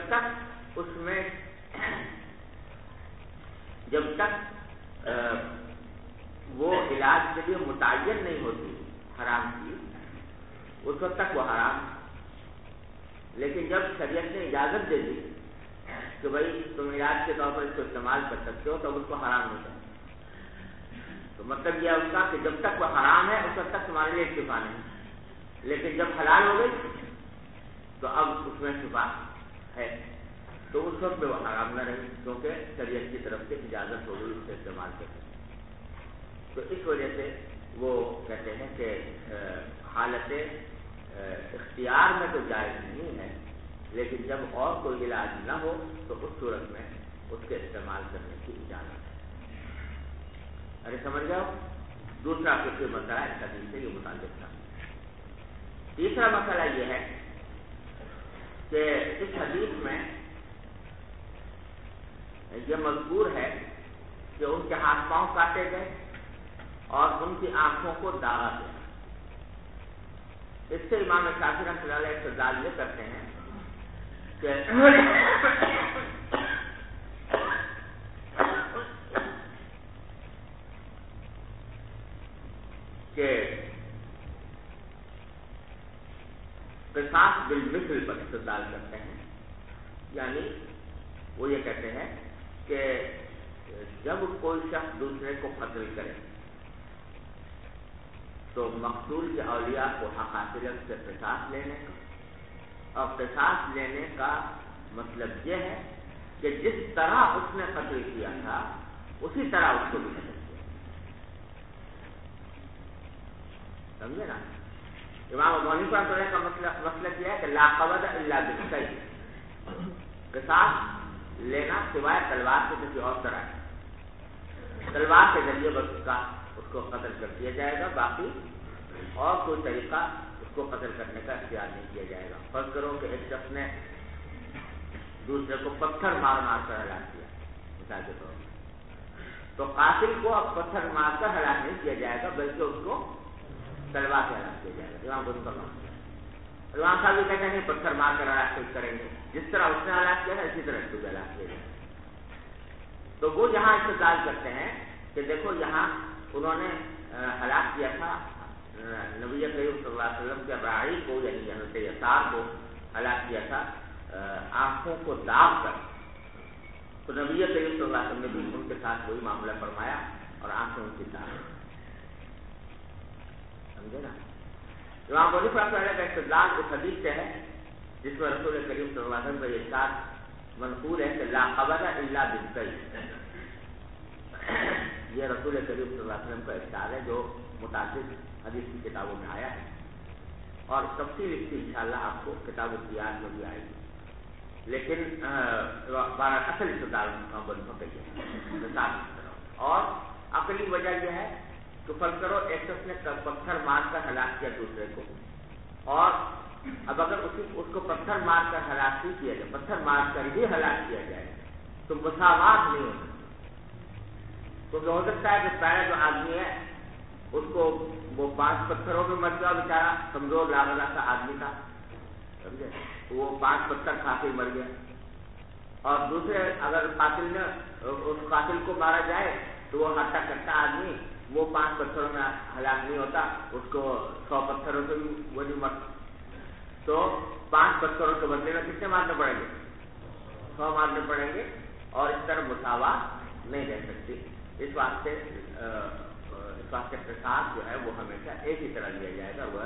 تک وہ علاج کے لیے متعین نہیں ہوتی حرام چیز، اس وقت تک وہ حرام، لیکن جب شریعت نے اجازت دے دی کہ بھائی تم علاج کے طور پر اس کو استعمال کر سکتے ہو، تب اس کو حرام نہیں کرنا۔ تو مطلب یہ اس کا کہ جب تک وہ حرام ہے اس وقت تک تمہارے لیے شفا نہیں، لیکن جب حلال ہو گئی تو اب اس میں شفا ہے، تو اس وقت وہ حرام نہ رہی، کیونکہ شریعت کی طرف سے اجازت ہو گئی اس سے استعمال کرنے۔ تو اس وجہ سے وہ کہتے ہیں کہ حالت اختیار میں تو جائز نہیں ہے، لیکن جب اور کوئی علاج نہ ہو تو اس صورت میں اس کے استعمال کرنے کی اجازت ہے۔ ارے سمجھ جاؤ، دوسرا فقہی مسئلہ اس حدیث سے یہ متعلق تھا۔ تیسرا مسئلہ یہ ہے کہ اس حدیث میں یہ مذکور ہے کہ ان کے ہاتھ پاؤں کاٹے گئے اور ان کی آنکھوں کو داغا گیا۔ اس سے امام شافعی رحمۃ اللہ علیہ استدلال یہ کرتے ہیں کہ قصاص بالمثل پر استدلال کرتے ہیں، یعنی وہ یہ کہتے ہیں کہ جب کوئی شخص دوسرے کو قتل کرے تو مقتول کے اولیاء کو حق حاصل ہے اس سے قصاص لینے کا، اور قصاص لینے کا مطلب یہ ہے کہ جس طرح اس نے قتل کیا تھا اسی طرح اس کو بھی قتل کیا، سمجھے نا؟ امام ابو حنیفہ رحمۃ اللہ کا مسلک یہ ہے کہ لا قود الا بالسیف، قصاص لینا سوائے تلوار سے کسی اور طرح ہے، تلوار کے ذریعے بس اس کو قتل کر دیا جائے گا، باقی اور کوئی طریقہ اس کو قتل کرنے کا اختیار نہیں کیا جائے گا۔ فرض کرو کہ ایک شخص نے دوسرے کو پتھر مار مار کر ہلاک کیا مثال کے طور پر، تو قاتل کو اب پتھر مار کر ہلاک نہیں کیا جائے گا بلکہ اس کو تلوار سے ہلاک کیا جائے گا۔ امام صاحب یہ کہتے ہیں پتھر مار کر ہلاک کریں گے، جس طرح اس نے ہلاک کیا ہے اسی طرح اس کو بھی ہلاک کیا جائے گا۔ تو وہ یہاں استدلال کرتے ہیں کہ دیکھو یہاں انہوں نے ہلاک کیا تھا نبی کریم صلی اللہ علیہ وسلم کے راعی کو، یعنی حضرت یسار کو ہلاک کیا تھا آنکھوں کو داغ کر، تو نبی کریم صلی اللہ علیہ وسلم نے بھی ان کے ساتھ وہی معاملہ فرمایا اور آنکھیں ان کی داغ، سمجھے نا؟ امام ابو حنیفہ رحمۃ اللہ کا استدلال اس حدیث سے ہے جس میں رسول کریم صلی اللہ علیہ وسلم کا یہ ارشاد منقول ہے کہ لا قبض الا بالسیف، یہ رسول کریم صلی اللہ علیہ وسلم کا ارشاد ہے جو متعدد حدیث کی کتابوں میں آیا ہے، اور تفصیل اس کی انشاءاللہ آپ کو کتاب القیاس میں بھی آئے گی، لیکن اصل استدلال اور عقلی وجہ یہ ہے کہ فرض کرو ایک شخص نے پتھر مار کر ہلاک کیا دوسرے کو، اور اب اگر اس کو پتھر مار کر ہلاک نہیں کیا جائے، پتھر مار کر ہی ہلاک کیا جائے تو مساوات نہیں ہوگی، کیونکہ ہو سکتا ہے کہ پہلا جو آدمی ہے اس کو وہ 5 پتھروں میں مر گیا، بیچارہ کمزور لاغلہ سا آدمی تھا، سمجھے، وہ 5 پتھر کھا کے مر گیا، اور دوسرے اگر قاتل نے اس قاتل کو مارا جائے تو وہ ہٹا کٹا آدمی وہ 5 پتھروں میں ہلاک نہیں ہوتا، اس کو 100 پتھروں سے بھی وہ نہیں مرتا، تو 5 پتھروں کے بدلے میں کتنے مارنے پڑیں گے؟ 100 مارنے پڑیں گے، اور اس طرح مساوات نہیں رہ سکتی، اس واسطے قصاص جو ہے وہ ہمیشہ ایک ہی طرح لیا جائے گا، وہ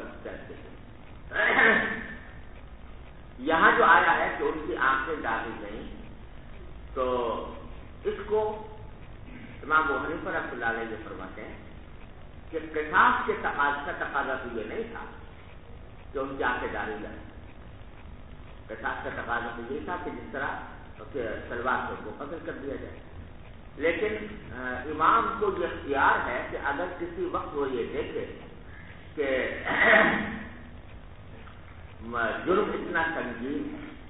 یہاں جو آیا ہے کہ ان کی آنکھیں داغی نہیں، تو اس کو امام ابو حنیفہ رحمۃ اللہ علیہ یہ فرماتے ہیں کہ قصاص کے تقاضا تو یہ نہیں تھا کہ ان کی آنکھیں داغی جائیں، قصاص کا تقاضا تو یہ تھا کہ جس طرح تلوار سے کو قتل کر دیا جائے، لیکن امام کو یہ اختیار ہے کہ اگر کسی وقت وہ یہ دیکھے کہ جرم اتنا سنگین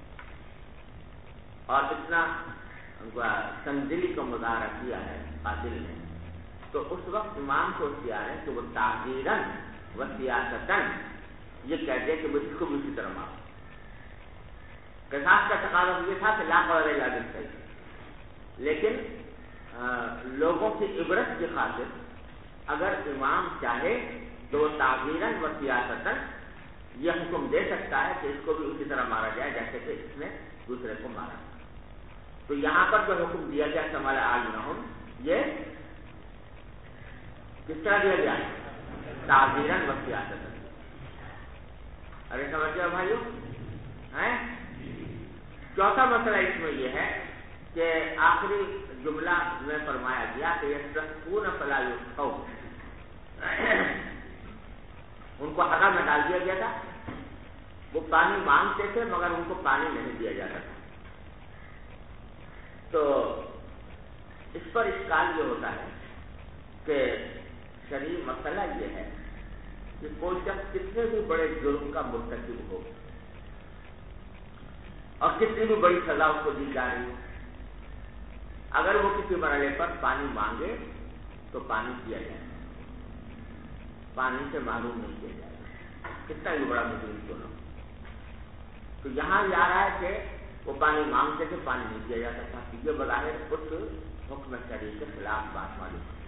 اور اتنا سنگدلی کا مظاہرہ کیا ہے قاتل نے، تو اس وقت امام کو اختیار ہے کہ وہ تعزیراً و سیاستاً یہ کہہ دے کہ وہ اس کو بھی اسی طرح مارو۔ قصاص کا تقاضا یہ تھا کہ لا قول الا بالسیف، لیکن لوگوں کی عبرت کی خاطر اگر امام چاہے تو وہ تعزیراً و سیاستاً یہ حکم دے سکتا ہے کہ اس کو بھی اسی طرح مارا جائے جیسے کہ اس نے دوسرے کو مارا۔ تو یہاں پر جو حکم دیا گیا سمال عالم یہ کس طرح دیا گیا؟ تعزیراً و سیاستاً۔ ارے سمجھو بھائیو، ہیں؟ چوتھا مسئلہ اس میں یہ ہے کہ آخری جملہ میں فرمایا گیا کہ یستسقون فلا یسقون، ان کو حرم میں ڈال دیا گیا تھا. وہ پانی مانگتے تھے مگر ان کو پانی نہیں دیا جاتا تھا. تو اس پر اشکال یہ ہوتا ہے کہ شرعی مسئلہ یہ ہے کہ کوئی شخص کتنے بھی بڑے جرم کا مرتکب ہو اور کتنی بھی بڑی سزا اس کو دی جا رہی ہو، اگر وہ کسی مرحلے پر پانی مانگے تو پانی دیا جائے، پانی سے معروف نہیں کیا جائے گا، کتنا بھی بڑا مجرم کیوں نہ ہو. تو یہاں یہ آ رہا ہے کہ وہ پانی مانگتے تھے، پانی نہیں دیا جاتا تھا. یہ بظاہر اس حکم شرعی کے خلاف بات معلوم ہے.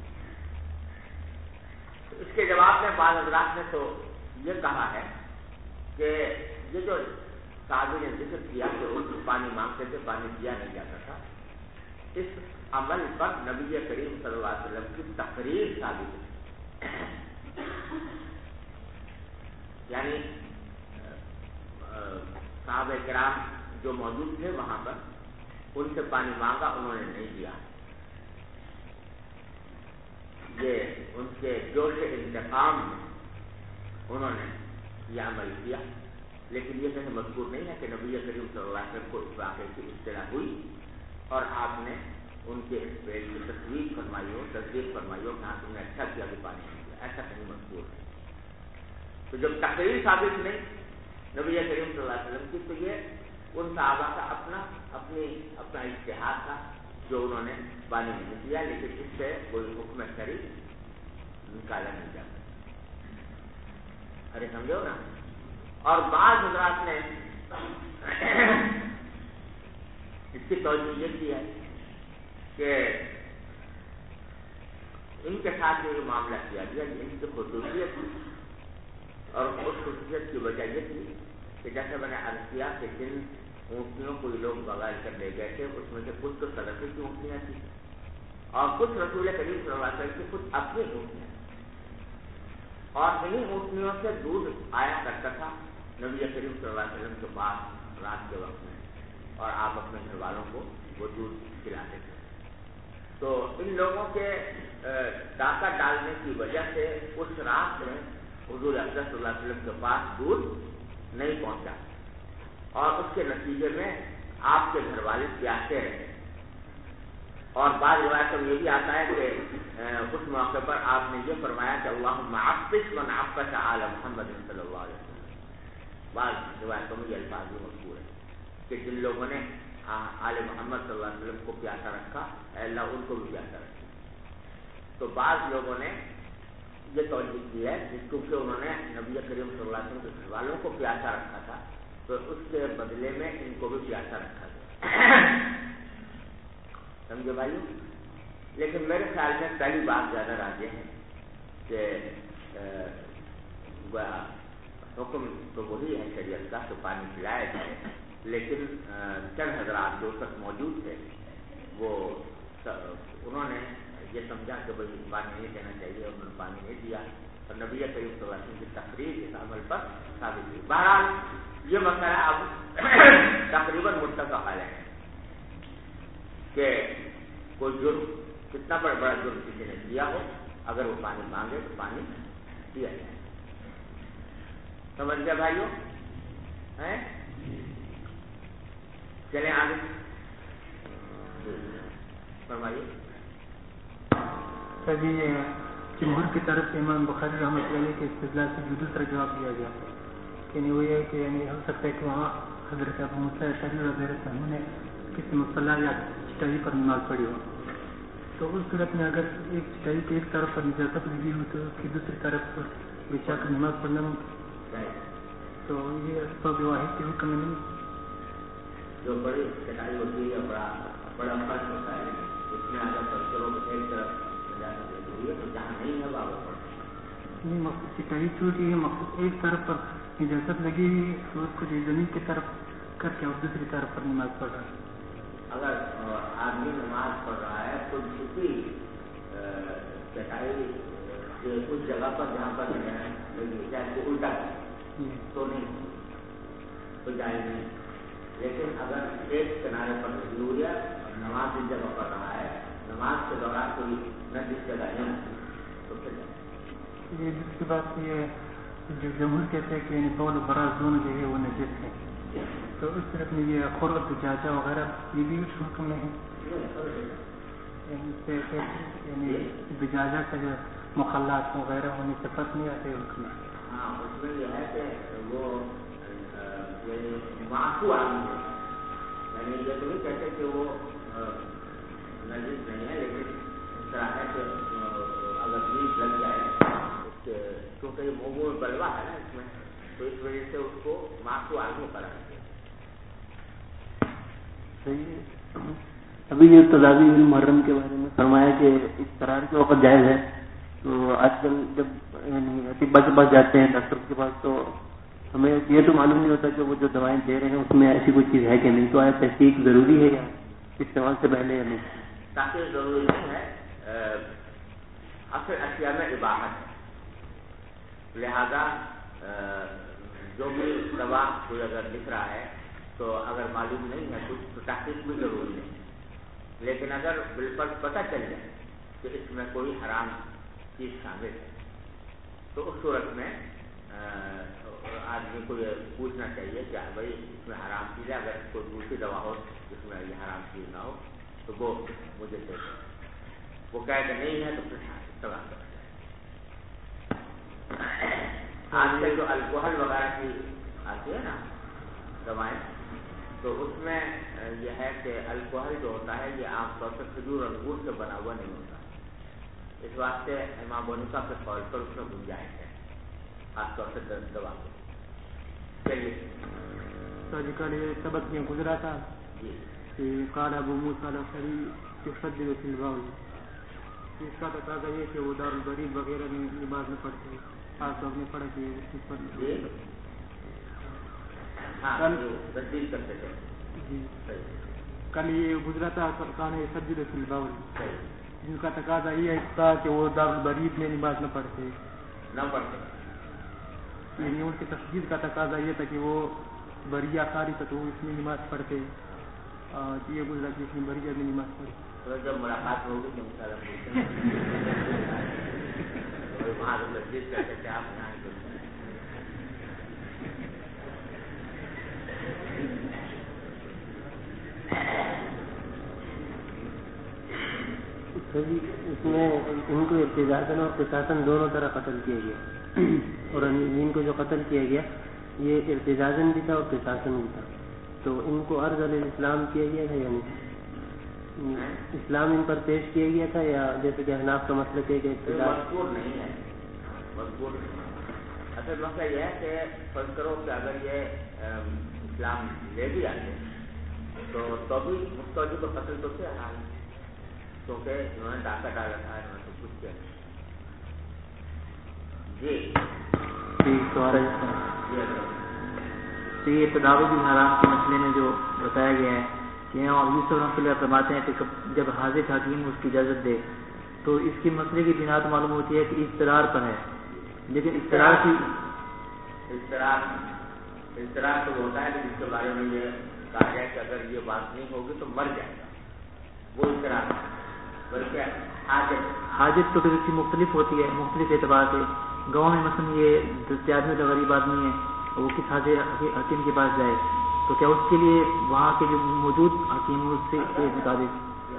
اس کے جواب میں بعض حضرات نے تو یہ کہا ہے کہ یہ جو صحابی نے ذکر کیا کہ ان کو پانی مانگتے تھے، پانی دیا نہیں جاتا تھا، اس عمل پر نبی کریم صلی اللہ علیہ وسلم کی تقریر ثابت ہے. یعنی صحابہ کرام جو موجود تھے وہاں پر، ان سے پانی مانگا، انہوں نے نہیں دیا. یہ ان کے جوش انتقام میں انہوں نے یہ عمل کیا، لیکن یہ کہیں مذکور نہیں ہے کہ نبی کریم صلی اللہ علیہ وسلم کو اس واقعے کی اطلاع ہوئی اور آپ نے ان کے اس فعل کی تصدیق فرمائی ہو، تصدیق فرمائی ہو کہ ہاں تم نے اچھا کیا کہ پانی نہیں دیا. ایسا کہیں مذکور ہے. تو جب تقریر ثابت نہیں نبی کریم صلی اللہ علیہ وسلم کی، تو یہ ان صحابہ کا اپنا اجتہاد تھا جو انہوں نے پانی نہیں دیا، لیکن اس سے کوئی حکم شرعی نکالا نہیں جاتا. ارے سمجھو نا. اور بعض حضرات نے اس کی توجہ یہ کی ہے کہ ان کے ساتھ جو معاملہ کیا گیا ان کی خصوصیت تھی، اور اس خصوصیت کی وجہ یہ تھی کہ جیسے میں نے عرض کیا کہ جن اونٹنیوں کو یہ لوگ بغیر کر لے گئے تھے اس میں سے کچھ تو صدقے کی اونٹنیاں تھیں اور کچھ رسول کریم صلی اللہ علیہ وسلم کی کچھ اپنی اونٹنیاں تھیں، اور انہیں اونٹنیوں سے دودھ آیا کرتا تھا نبی کریم صلی اللہ علیہ وسلم کے پاس رات کے وقت میں، اور آپ اپنے گھر والوں کو وہ دودھ پلاتے تھے. تو ان لوگوں کے ڈاکہ ڈالنے کی وجہ سے اس رات میں حضور اکرم صلی اللہ علیہ وسلم کے پاس دودھ نہیں پہنچا، اور اس کے نتیجے میں آپ کے گھر والے پیاسے رہے. اور بعض روایتوں میں یہ بھی آتا ہے کہ اس موقع پر آپ نے یہ فرمایا کہ اللہم عطش من عطش آل محمد صلی اللہ علیہ وسلم. بعض روایتوں میں یہ الفاظ بھی مذکور ہے کہ جن لوگوں نے آل محمد صلی اللہ علیہ وسلم کو پیاسا رکھا، اے اللہ ان کو بھی پیاسا رکھا. تو بعض لوگوں نے یہ توجہ کی ہے کہ کیونکہ انہوں نے نبی کریم صلی اللہ علیہ وسلم کے گھر والوں کو پیاسا رکھا تھا تو اس کے بدلے میں ان کو بھی پیاسا رکھا گیا. سمجھے بھائی؟ لیکن میرے خیال میں پہلی بات زیادہ راجح ہے کہ حکم تو وہی ہے شریعت کا کہ پانی پلایا جائے، لیکن چند حضرات جو تک موجود تھے وہ انہوں نے یہ سمجھا کہ بھائی پانی نہیں دینا چاہیے، انہوں نے پانی نہیں دیا اور نبی کریم صلی اللہ علیہ وسلم کی تقریر اس عمل پر ثابت ہوئی. بہرحال یہ مسئلہ اب تقریباً متفق علیہ ہے کہ کوئی جرم، کتنا بڑا جرم کسی نے کیا ہو، اگر وہ پانی مانگے تو پانی دیا جائے. سمجھ گیا بھائیوں؟ چلیں آگے فرمائیے. ابھی جمہور کی طرف سے امام بخاری رحمۃ اللہ علیہ کے استدلال سے جو دوسرا جواب دیا گیا کہ وہ یہ ہے کہ یعنی ہو سکتا ہے کہ وہاں حضرت ابو موسیٰ اشعری رضی اللہ عنہ نے کسی مصلی یا چٹائی پر نماز پڑھی ہو، تو اس صورت میں اگر ایک چٹائی کی ایک طرف پر نجاست لگی ہو تو اس کی دوسری طرف پر بچھا کر نماز پڑھنا ممکن ہے. تو یہ اسباب واحد کے حکم میں نہیں. جو بڑی چٹائی ہوتی ہے بڑا فرق ہوتا ہے، اس میں اگر پتھروں کو ایک طرف نجاست لگی ہوئی ہے تو جہاں نہیں ہے وہاں پڑھنا نہیں. مقصد چٹائی چھوٹی ہے، مقصد ایک طرف پر نجاست لگی ہوئی تو اس کو زمین کی طرف کر کے اور دوسری طرف پر نماز پڑھ رہا ہے. اگر آدمی نماز پڑھ رہا ہے تو چھٹی چٹائی اس جگہ پر جہاں پر چاہے کو الٹا تو نہیں تو جائے نہیں، لیکن اگر ایک کنارے پر لگی ہوئی ہے اور نماز اس جگہ پڑھ رہا ہے، نماز کے دوران کوئی نہ جس جگہ نہیں تو پھر یہ دوسری بات یہ جو جمہور کہتے ہیں کہ بول براز دونوں جو ہے وہ نجس ہے، تو اس طرف میں یہ خرد جاجا وغیرہ یہ بھی اس حکم میں ہے، یعنی بجاجہ کا جو مخلات وغیرہ ہونے سے فرق نہیں آتے حکم میں؟ ہاں، اس میں یہ ہے کہ وہ معفو آدمی ہے، یعنی یہ تو نہیں کہتے کہ وہ نجس نہیں ہے، لیکن اس طرح ہے کہ اگر بیج لگ جائے کیونکہ یہ مومو میں بلوا ہے نا اس میں، تو اس وجہ سے اس کو معفو آدمی کرا ہے۔ ابھی یہ تضابی محرم کے بارے میں فرمایا کہ اقرار کے وقت جائز ہے، تو آج کل جب یعنی اطباء کے پاس جاتے ہیں ڈاکٹر کے پاس تو ہمیں یہ تو معلوم نہیں ہوتا کہ وہ جو دوائیں دے رہے ہیں اس میں ایسی کوئی چیز ہے کہ نہیں، تو آیا تحقیق ضروری ہے یا استعمال سے پہلے یا نہیں؟ تاکہ ضروری نہیں ہے، اصل اشیاء میں اباحت ہے، لہذا جو بھی دوا کوئی اگر لکھ رہا ہے تو اگر معلوم نہیں ہے کچھ تو تحقیق بھی ضروری نہیں، لیکن اگر بالفرض پتہ چل جائے کہ اس میں کوئی حرام چیز شامل ہے تو اس صورت میں آدمی کو یہ پوچھنا چاہیے کہ بھائی اس میں حرام چیز ہے، اگر کوئی دوسری دوا ہو جس میں یہ حرام چیز نہ ہو تو وہ مجھے دے دیں، وہ کہے کہ نہیں ہے تو پھر استعمال کرنا چاہیے۔ آج کل جو الکوہل وغیرہ کی آتی ہے نا دوائیں، تو اس میں یہ ہے کہ الکوہل جو ہوتا ہے یہ عام طور پر کھجور انگور سے بنا ہوا نہیں ہوتا، اس واسطے امام حنیفہ کے قول پر اس میں گنجائش ہے، خاص طور سے دوا کو۔ چلیے جی کل یہ سبق میں گزرا تھا کہ قال ابو موسیٰ الاشعری یشدد فی البول، اس کا تقاضا یہ کہ وہ دارالبرید وغیرہ میں نماز میں پڑھتے، خاص طور میں پڑھا کہ اس پر کل یہ گزرا تھا قال یشدد فی البول، جن کا تقاضا یہ تھا کہ وہ دارالبرید میں نماز نہ پڑھتے، یعنی ان کی تشدید کا تقاضا یہ تھا کہ وہ بریہ خالی تھا تو اس میں نماز پڑھتے، یہ گزرا کہ اس میں بریہ میں نماز پڑھتے۔ جب ملاقات ہوگی تو وہاں تشدید کر سکتے آپ یہاں اس میں ان کو ارتجاجاً اور قصاصاً دونوں طرح قتل کیا گیا، اور ان کو جو قتل کیا گیا یہ ارتجاجاً بھی تھا اور قصاصاً بھی تھا، تو ان کو عرض علیہ السلام کیا گیا تھا، یعنی اسلام ان پر پیش کیا گیا تھا، یا جیسے کہ حناف کا مسئلہ ہے کہ مذکور نہیں ہے، مذکور نہیں۔ اصل مسئلہ یہ ہے کہ فرض کرو کہ اگر یہ اسلام لے بھی آتے تو بھی مستوجب کو قتل تو سے حال، کیونکہ انہوں نے ڈاکہ ڈالا تھا، انہوں نے تو کچھ کیا۔ جی تو یہ تداوی حرام کے مسئلے میں جو بتایا گیا ہے کہ یوسف رحمۃ اللہ فرماتے ہیں کہ جب حاضر حکیم اس کی اجازت دے تو اس کے مسئلے کی بنا تو معلوم ہوتی ہے کہ اضطرار پر ہے، لیکن اضطرار تو ہوتا ہے جس کے بارے میں یہ کہا جائے کہ اگر یہ بات نہیں ہوگی تو مر جائے گا، وہ اضطرار، بلکہ حاجت تو پھر مختلف ہوتی ہے، مختلف اعتبار سے۔ گاؤں میں مثلا یہ دستیاب میں غریب آدمی ہے، وہ کس حاضر حکیم کے پاس جائے تو کیا اس کے لیے وہاں کے جو موجود حکیم اس سے کے مطابق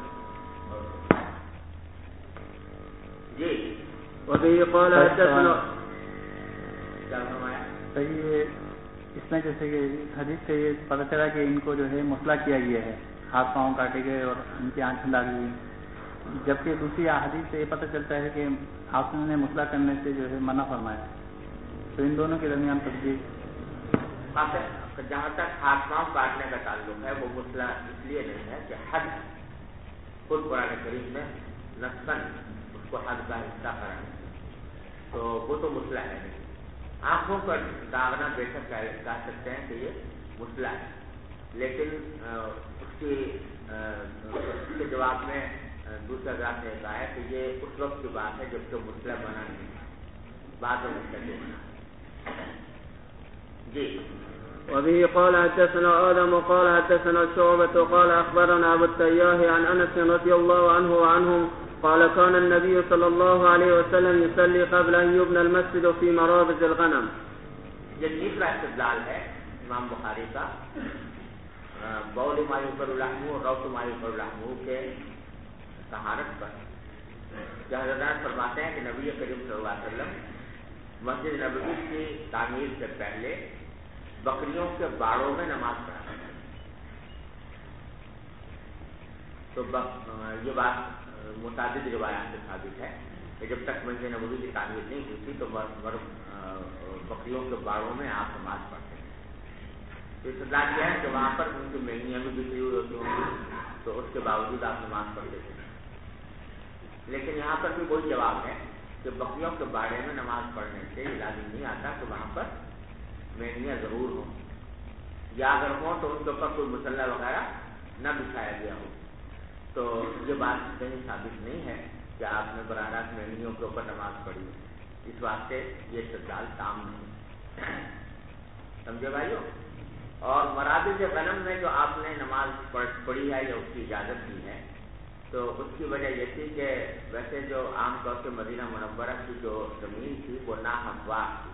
جی وبه قال حدثنا اس میں جیسے کہ حدیث سے یہ پتہ چلا کہ ان کو جو ہے مسئلہ کیا گیا ہے، ہاتھ پاؤں کاٹے گئے اور ان کی آنکھیں ڈالی گئی، جبکہ دوسری حدیث سے یہ پتہ چلتا ہے کہ آپ نے مسئلہ کرنے سے جو ہے منع فرمایا، تو ان دونوں کے درمیان تفصیل جہاں تک ہاتھ پاؤں کاٹنے کا تعلق ہے وہ مسئلہ اس لیے نہیں ہے کہ حد خود قرآن کریم میں نقصاً اس کو حد کا حصہ قرار ہے، تو وہ تو مسئلہ ہے نہیں۔ آنکھوں پر داغنا بے شک کہہ سکتے ہیں کہ یہ مسئلہ ہے، لیکن اس کے جواب میں دوسرا ذات نے کہا ہے کہ یہ اس وقت کی بات ہے جب تو مسئلہ بنا نہیں ہے، بعد میں مسئلہ بنا۔ جی وبه قال حدثنا آدم وقال حدثنا شعبة قال أخبرنا أبو التياه عن أنس رضي الله عنه وعنهم قال كان النبي صلى الله عليه وسلم يصلي قبل أن يبنى المسجد في مرابض الغنم. یہ تیسرا استدلال ہے امام بخاری کا بول ما یوکر اللحم اور روت ما یوکر اللحم کے طہارت پر. حضرت فرماتے ہیں کہ نبی کریم صلی اللہ علیہ وسلم مسجد نبوی کی تعمیر سے پہلے بکریوں کے باڑوں میں نماز پڑھا. تو یہ بات متعدد روایات سے ثابت ہے کہ جب تک مسجد نبوی کی تعمیر نہیں ہوئی تھی تو بکریوں کے باڑوں میں آپ نماز پڑھتے ہیں. تو استدلال کیا ہے کہ وہاں پر ان کی مہنگیاں بھی بکری ہوئی ہوتی ہوں گی تو اس کے باوجود آپ نماز پڑھتے تھے. لیکن یہاں پر بھی وہی جواب ہے کہ بکریوں کے باڑے میں نماز پڑھنے سے یہ لازم نہیں آتا کہ وہاں پر مہنگیاں ضرور ہوں, یا اگر ہوں تو ان کے اوپر کوئی مسلح وغیرہ نہ بچھایا گیا ہو. تو یہ بات کہیں ثابت نہیں ہے کہ آپ نے براہ راست مہنگیوں کے اوپر نماز پڑھی. اس واسطے یہ استدلال تام نہیں. سمجھے بھائیو؟ اور مرابض غنم میں جو آپ نے نماز پڑھی ہے یا اس کی اجازت دی ہے تو اس کی وجہ یہ تھی کہ ویسے جو عام طور سے مدینہ منورہ کی جو زمین تھی وہ ناہموار تھی,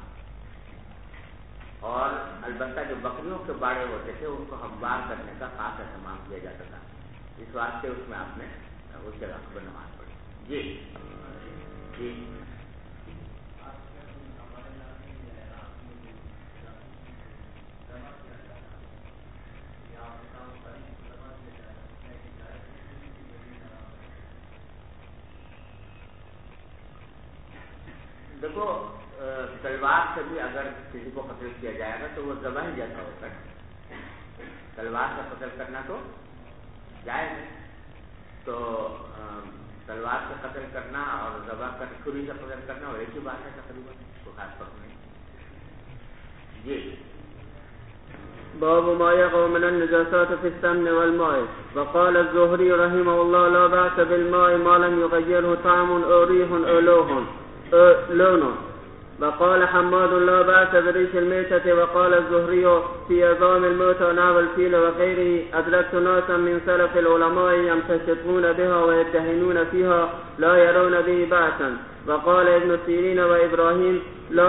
اور البتہ جو بکریوں کے باڑے ہوتے تھے ان کو ہموار کرنے کا خاص اہتمام کیا جاتا تھا. اس واسطے اس میں آپ نے اس جگہ پر نماز پڑھی. جی جی دیکھو, تلوار سے بھی اگر کسی کو قتل کیا جائے گا تو وہ ذبح جیسا ہوتا ہے. تلوار سے قتل کرنا تو جائز ہے. تو تلوار سے قتل کرنا اور ذبح کر چھری سے قتل کرنا اور ایک ہی بات ہے تقریباً, کوئی خاص فرق نہیں. جی باب ما يقع من النجاسات في السمن والماء. وقال الزهري رحمه الله لا بأس بالماء ما لم يغيره طعم أو ريح أو لونه. وقال حماد لا بأس بريش الميتة. وقال الزهري في عظام الموت ونحو الفيل وغيره أدركت ناسا من سلف العلماء يمتشطون بها ويدهنون فيها لا يرون به بأسا. وقال ابن سيرين وإبراهيم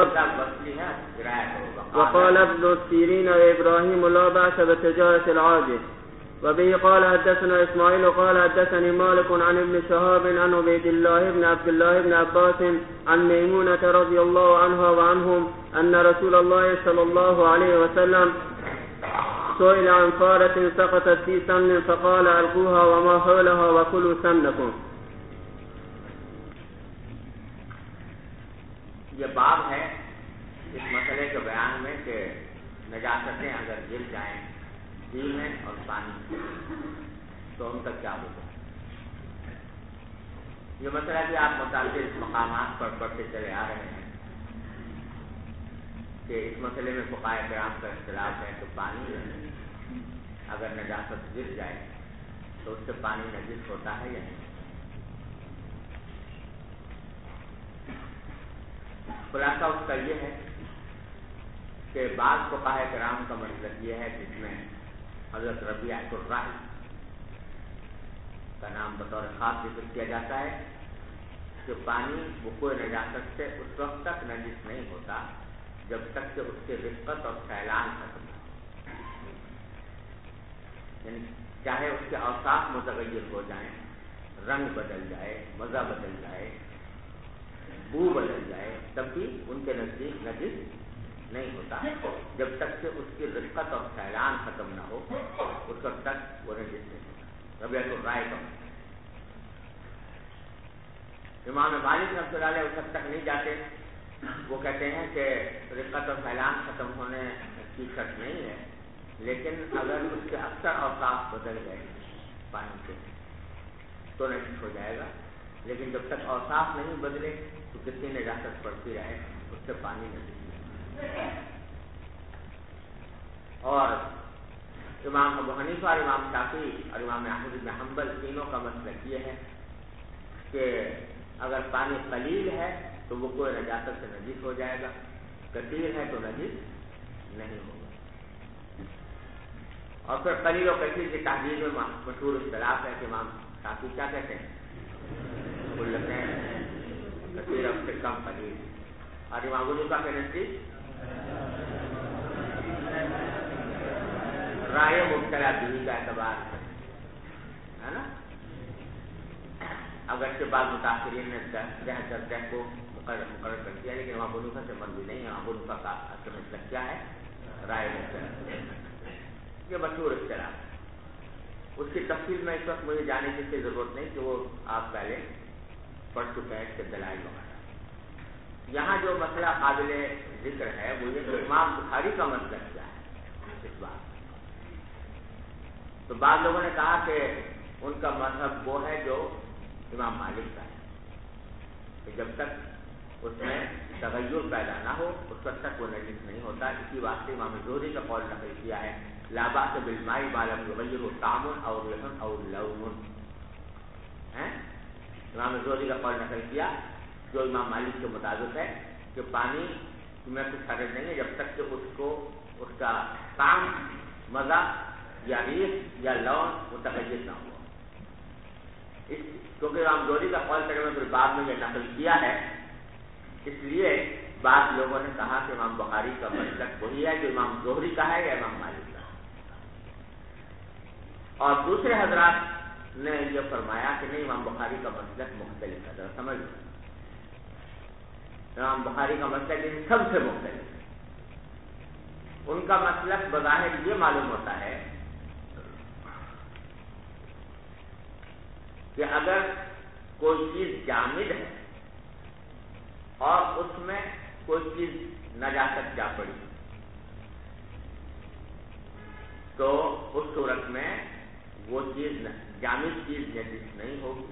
لا بأس بتجارة العاجز. وبه قال حدثنا إسماعيل قال حدثني مالك عن ابن شهاب عن عبيد الله بن عبد الله بن عباس عن ميمونة رضي الله عنها وعنهم أن رسول الله صلى الله عليه وسلم سئل عن فارة سقطت في سمن فقال ألقوها وما حولها وكلوا سمنكم. یہ باب ہے اس مسئلے کے بیان میں کہ نجاستیں اگر گر جائیں دل میں اور پانی تو ان کا کیا ہوگا. یہ مسئلہ بھی آپ متعدد مقامات پر پڑھتے چلے آ رہے ہیں کہ اس مسئلے میں فقہائے کرام کا اختلاف ہے کہ پانی اگر نجاست گر جائے تو اس سے پانی نجس ہوتا ہے یا نہیں. خلاصہ اس کا یہ ہے کہ بعض فقہائے کرام کا مطلب یہ ہے جس میں حضرت ربیعۃ الرأی کا نام بطور خاص ذکر کیا جاتا ہے کہ پانی وقوع نجاست سے اس وقت تک نجس نہیں ہوتا جب تک کہ اس کی رقت اور سیلان ختم ہو. یعنی چاہے اس کے اوصاف متغیر ہو جائیں, رنگ بدل جائے, مزہ بدل جائے, بو بدل جائے, تب بھی ان کے نزدیک نجس نہیں ہوتا جب تک کہ اس کی رقت اور سیلان ختم نہ ہو, اس وقت تک وہ نجس نہیں ہوتا. ربیعۃ الرأی کا امام مالک رحمۃ اللہ علیہ اس حد تک نہیں جاتے. وہ کہتے ہیں کہ رقت اور سیلان ختم ہونے کی شرط نہیں ہے, لیکن اگر اس کے اکثر اوصاف بدل گئے پانی کے تو نجس ہو جائے گا. لیکن جب تک اوصاف نہیں بدلے تو کتنی نجاست پڑتی رہے اس سے پانی نجس. اور امام ابو حنیفہ اور امام شافعی اور امام احمد بن حنبل تینوں کا مسلک یہ ہے کہ اگر پانی قلیل ہے تو وہ کوئی نجاست سے نجس ہو جائے گا, کثیر ہے تو نجس نہیں ہوگا. اور پھر قلیل و کثیر کی تحدید میں مشہور اختلاف ہے کہ امام شافعی کیا کہتے ہیں قلتیں کثیر اب سے کم قلیل. اور امام ابو حنیفہ کے نزدیک رائے مبتلا بھی کا اعتبار ہے نا. اگرچہ بعض متاثرین نے 10 کو مقرر کر دیا لیکن امام ابو حنیفہ سے مروی نہیں ہے. امام ابو حنیفہ کا اصل مسلک کیا ہے؟ رائے مبتلا. یہ مشہور اصطلاح ہے. اس کی تفصیل میں اس وقت مجھے جانے کی ضرورت نہیں کہ وہ آپ پہلے پڑھ چکے ہیں اس کے دلائل وغیرہ. یہاں جو مسئلہ قابل ذکر ہے وہ یہ کہ امام بخاری کا مسلک کیا ہے اس بات. تو بعض لوگوں نے کہا کہ ان کا مذہب وہ ہے جو امام مالک کا ہے کہ جب تک اس میں تغیر پیدا نہ ہو اس وقت تک وہ نجس نہیں ہوتا. اسی واسطے امام زہری کا قول نقل کیا ہے لا باس بالماء ما لم يغيره طعم او ريح او لون. امام زہری کا قول نقل کیا جو امام مالک کے مطابق ہے کہ پانی میں کچھ حرج نہیں ہے جب تک کہ اس کا طعم مزہ یا ریح یا لون متغیر نہ ہو. کیونکہ امام زہری کا قول کرنے میں پھر بعد میں یہ نقل کیا ہے اس لیے بعض لوگوں نے کہا کہ امام بخاری کا مسلک وہی ہے جو امام زہری کا ہے یا امام مالک کا ہے. اور دوسرے حضرات نے یہ فرمایا کہ نہیں امام بخاری کا مسلک مختلف ہے. ذرا سمجھ لو امام بخاری کا مسلک ان سب سے مختلف ہے. ان کا مسلک بظاہر یہ معلوم ہوتا ہے کہ اگر کوئی چیز جامد ہے اور اس میں کوئی چیز نجاست جا پڑی تو اس صورت میں وہ چیز جامد چیز نجس نہیں ہوگی.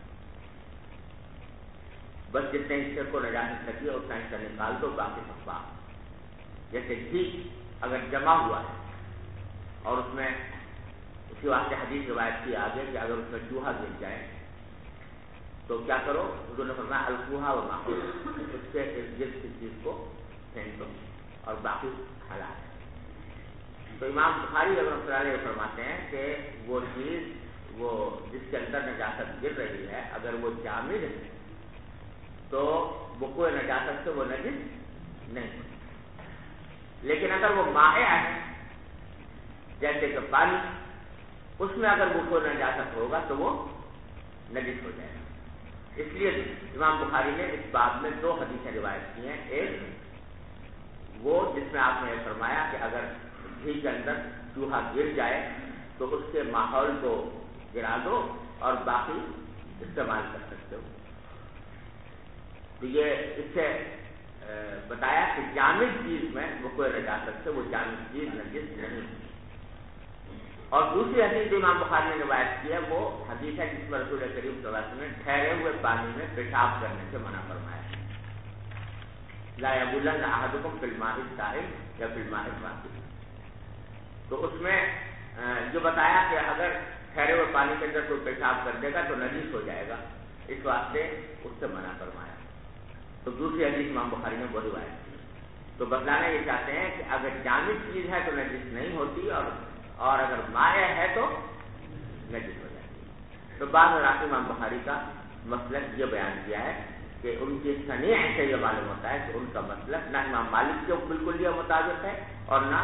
بس جتنے حصے کو نجاست لگی ہے اتنا حصہ نکال دو باقی سب پاک. جیسے گھی اگر جمع ہوا ہے اور اس میں اسی واسطے حدیث روایت کی آگے کہ اگر اس میں چوہا گر جائے تو کیا کرو؟ انہوں نے فرمایا الکوہا و ماحول اس سے ارد گرد کی چیز کو پھینک دو اور باقی حلال. تو امام بخاری رحمۃ اللہ علیہ فرماتے ہیں کہ وہ چیز وہ جس کے اندر نجاست گر رہی ہے اگر وہ جامد ہے تو وقوع نجاست سے وہ نجس نہیں ہوتی. لیکن اگر وہ مائع ہے جیسے کہ پانی اس میں اگر وقوع نجاست ہوگا تو وہ نجس ہو جائے گا. اس لیے امام بخاری نے اس باب میں 2 حدیثیں روایت کی ہیں. ایک وہ جس میں آپ نے فرمایا کہ اگر گھی کے اندر چوہا گر جائے تو اس کے ماحول کو گرا دو اور باقی استعمال کر سکتے ہو. تو یہ اس سے بتایا کہ جامد چیز میں وقوع نجاست سے وہ جامد چیز نجس نہیں. اور دوسری حدیث جو امام بخاری نے روایت کی ہے وہ حدیث ہے جس میں رسول کریم صلی اللہ علیہ وسلم نے ٹھہرے ہوئے پانی میں پیشاب کرنے سے منع فرمایا. لا یبولن احدکم فی الماء السائل یا فی الماء الراکد. تو اس میں جو بتایا کہ اگر ٹھہرے ہوئے پانی کے اندر کوئی پیشاب کر دے گا تو نجس ہو جائے گا, اس واسطے اس سے منع فرمایا. تو دوسری حدیث امام بخاری نے وہ روایت کی. تو بتلانا یہ چاہتے ہیں کہ اگر جامد چیز ہے تو نجس نہیں ہوتی اور اگر مائع ہے تو نجس ہو جاتی ہے. تو بعض حضرات امام بخاری کا مسلک یہ بیان کیا ہے کہ ان کی صنیع سے یہ معلوم ہوتا ہے کہ ان کا مسلک نہ امام مالک کے بالکل یہ مطابق ہے اور نہ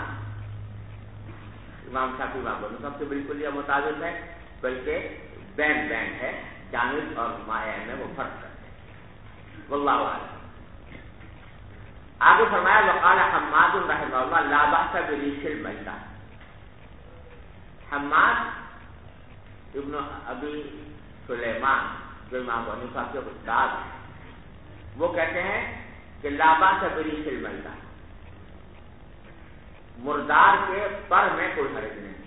امام شافعی امام ابو حنیفہ سے بالکل یہ مطابق ہے, بلکہ بین ہے, جامد اور مائع میں وہ فرق کرتے ہیں. واللہ اعلم. آگے فرمایا وقال حماد رحمہ اللہ لا بأس بریش المیتہ. حماد ابن ابی سلیمان جو امام ابو حنیفہ کے استاد ہیں وہ کہتے ہیں کہ لا بأس بریش المیتہ, مردار کے پر میں کوئی حرج نہیں.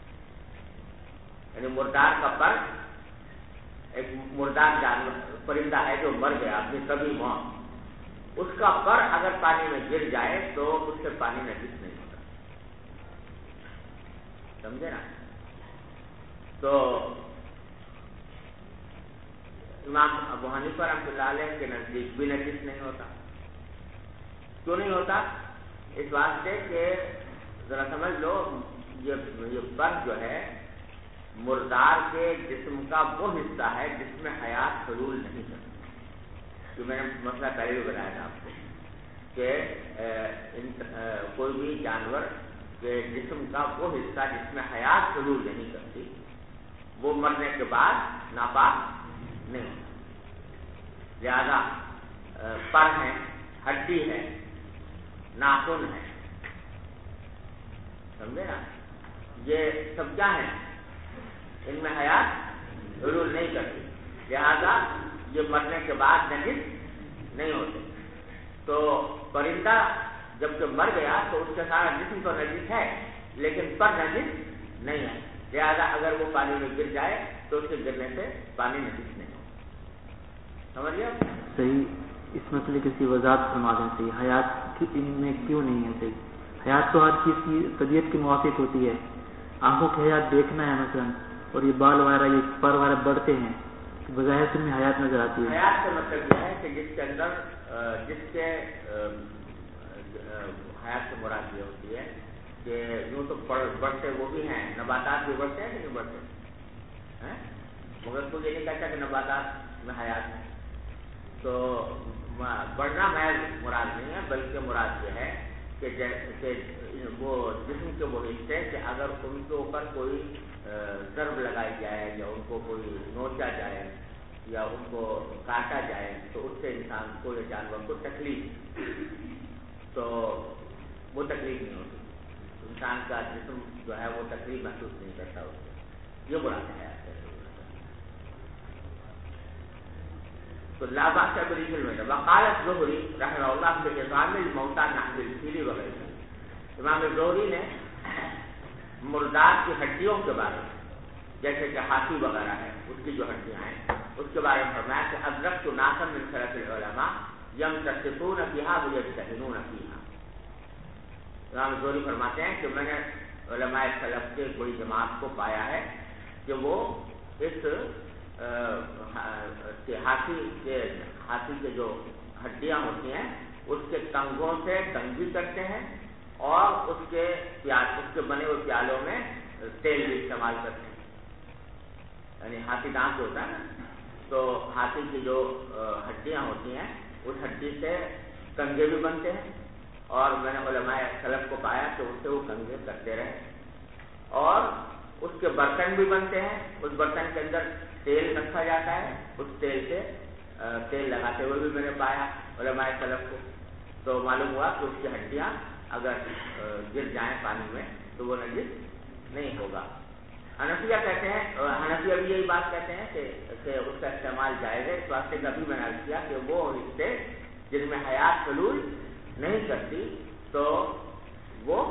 یعنی مردار کا پر, ایک مردار جانور پرندہ ہے جو مر گیا اپنی کبھی موت, اس کا پر اگر پانی میں گر جائے تو اس سے پانی نجس نہیں ہوتا. سمجھے نا؟ تو امام ابو حنیفہ رحمۃ اللہ علیہ کے نزدیک بھی نجس نہیں ہوتا. کیوں نہیں ہوتا؟ اس واسطے کہ ذرا سمجھ لو یہ پر جو ہے مردار کے جسم کا وہ حصہ ہے جس میں حیات حلول نہیں کرتی. تو میں نے مسئلہ پہلے بھی بتایا تھا آپ کو کہ کوئی بھی جانور کے جسم کا وہ حصہ جس میں حیات حلول نہیں کرتی وہ مرنے کے بعد ناپاک نہیں ہوتا. لہذا پر ہے، ہڈی ہے، ناخن ہے، سمجھے نا، یہ سب کیا ہے؟ ان میں حیات حلول نہیں کرتی، لہذا یہ مرنے کے بعد نجس نہیں ہوتے. تو پرندہ جب کہ مر گیا تو اس کا سارا جسم تو نجس ہے لیکن پر نجس نہیں ہے، لہذا اگر وہ پانی میں گر جائے تو اس کے گرنے سے پانی نجس نہیں ہوگا. سمجھ گیا؟ صحیح. اس مسئلے کی وضاحت فرما دیں. صحیح. حیات ان میں کیوں نہیں ہے؟ صحیح. حیات تو ہر چیز کی طبیعت کے موافق ہوتی ہے. آنکھوں کی حیات دیکھنا ہے مثلا، اور یہ بال وغیرہ یہ پر وغیرہ بڑھتے ہیں، بظاہر سے میں حیات نظر آتی ہے. حیات کا مطلب یہ ہے کہ جس کے اندر جس کے حیات سے مراد یہ ہوتی ہے کہ یوں تو بڑھتے وہ بھی ہیں، نباتات بھی بڑھتے ہیں کہ نہیں بڑھتے، مگر تو یہ نہیں کہتا کہ نباتات میں حیات ہے. تو بڑھنا محض مراد نہیں ہے، بلکہ مراد یہ ہے کہ وہ جسم کے وہ حصے کہ اگر ان کے اوپر کوئی ضرب لگائی جائے یا ان کو کوئی نوچا جائے یا ان کو کاٹا جائے تو اس سے انسان کو یا جانور کو تکلیف، تو وہ تکلیف نہیں ہوتی. انسان کا جسم جو ہے وہ تکلیف محسوس نہیں کرتا اس سے. یہ مراد ہے. تو لا باس بریل میں وقالت زہری رحمہ اللہ کے نظام الموتى نحو الفیل وغیرہ. امام زہری نے مردار کی ہڈیوں کے بارے میں، جیسے کہ ہاتھی وغیرہ ہے اس کی جو ہڈیاں ہیں، اس کے بارے میں فرمایا کہ ادرکت ناسا من سلف العلماء یمتصفون فیہا ویجتہدون فیہا. امام زہری فرماتے ہیں کہ میں نے علماء سلف کے کوئی جماعت کو پایا ہے کہ وہ اس ہاتھی کے جو ہڈیاں ہوتی ہیں اس کے ٹنگوں سے کنگھی کرتے ہیں اور اس کے بنے ہوئے پیالوں میں تیل بھی استعمال کرتے ہیں. یعنی ہاتھی دانت جو ہوتا ہے نا، تو ہاتھی کی جو ہڈیاں ہوتی ہیں اس ہڈی سے کنگھے بھی بنتے ہیں، اور میں نے علماء سلف کو پایا کہ اس سے وہ کنگھے کرتے رہے. اور اس کے برتن بھی بنتے ہیں، اس برتن کے اندر تیل رکھا جاتا ہے، اس تیل سے تیل لگاتے ہوئے بھی میں نے پایا علماء سلف کو. تو معلوم ہوا کہ اس کی ہڈیاں اگر گر جائیں پانی میں تو وہ نجس نہیں ہوگا. حنفیہ کہتے ہیں، حنفیہ بھی یہی بات کہتے ہیں کہ اس کا استعمال جائز ہے. اس واسطے کبھی میں نے عرض کیا کہ وہ حصے جن میں حیات حلول نہیں کرتی تو وہ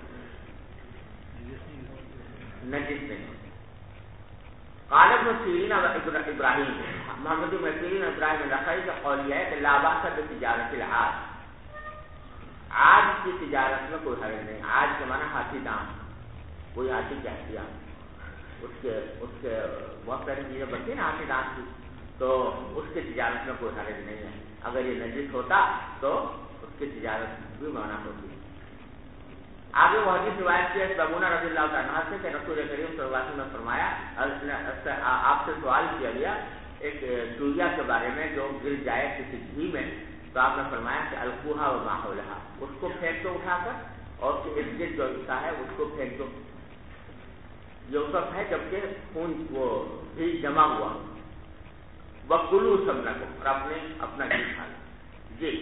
نجس نہیں. قال ابن سیرین ابراہیم، محمد بن سیرین ابراہیم النخعی کا قول یہ ہے کہ لا باس بتجارت العاج. آج کی تجارت میں کوئی حرج نہیں. آج کے معنی ہاتھی دانت، کوئی ہاتھی کی ہڈیاں، اس کے بہت ساری چیزیں بنتی ہیں نا ہاتھی دانت کی، تو اس کی تجارت میں کوئی حرج نہیں ہے. اگر یہ نجس ہوتا تو اس کی تجارت بھی منع ہوتی. آگے وہ حدیث روایت کی بمونہ رضی اللہ عنہ سے کہ رسول کریم صلی اللہ علیہ وسلم نے فرمایا، آپ سے سوال کیا گیا ایک چوہیا کے بارے میں جو گر جائے کسی گھی میں، تو آپ نے فرمایا کہ القوہا و ما حولہا، اس کو پھینک دو اٹھا کر، اور اس کے ارد گرد جو حصہ ہے اس کو پھینک دو. یہ اس وقت ہے جبکہ خون وہ گھی جمع ہوا. وَكُلُوا سَمْنَكُمْ، اور اپنا گھی کھا لو. جی.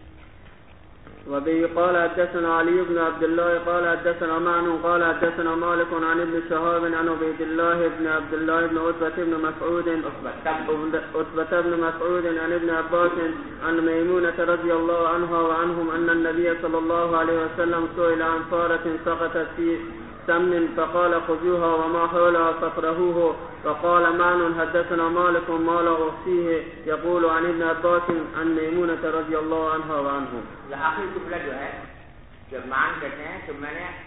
وبه قال حدثنا علي بن عبد الله قال حدثنا معن قال حدثنا مالك عن ابن شهاب عن عبيد الله بن عبد الله بن عتبة بن مسعود عن ابن عباس عن ميمونة رضي الله عنها وعنهم أن النبي صلى الله عليه وسلم سئل عن فارة سقطت في سمن فقال خذوها وما حولها فاطرحوه. فقال معن حدثنا مالك ما لا أحصيه يقول عن ابن عباس عن ميمونة رضي الله عنها وعنهم. آخری ٹکڑا جو ہے کہ معن کہتے ہیں کہ میں نے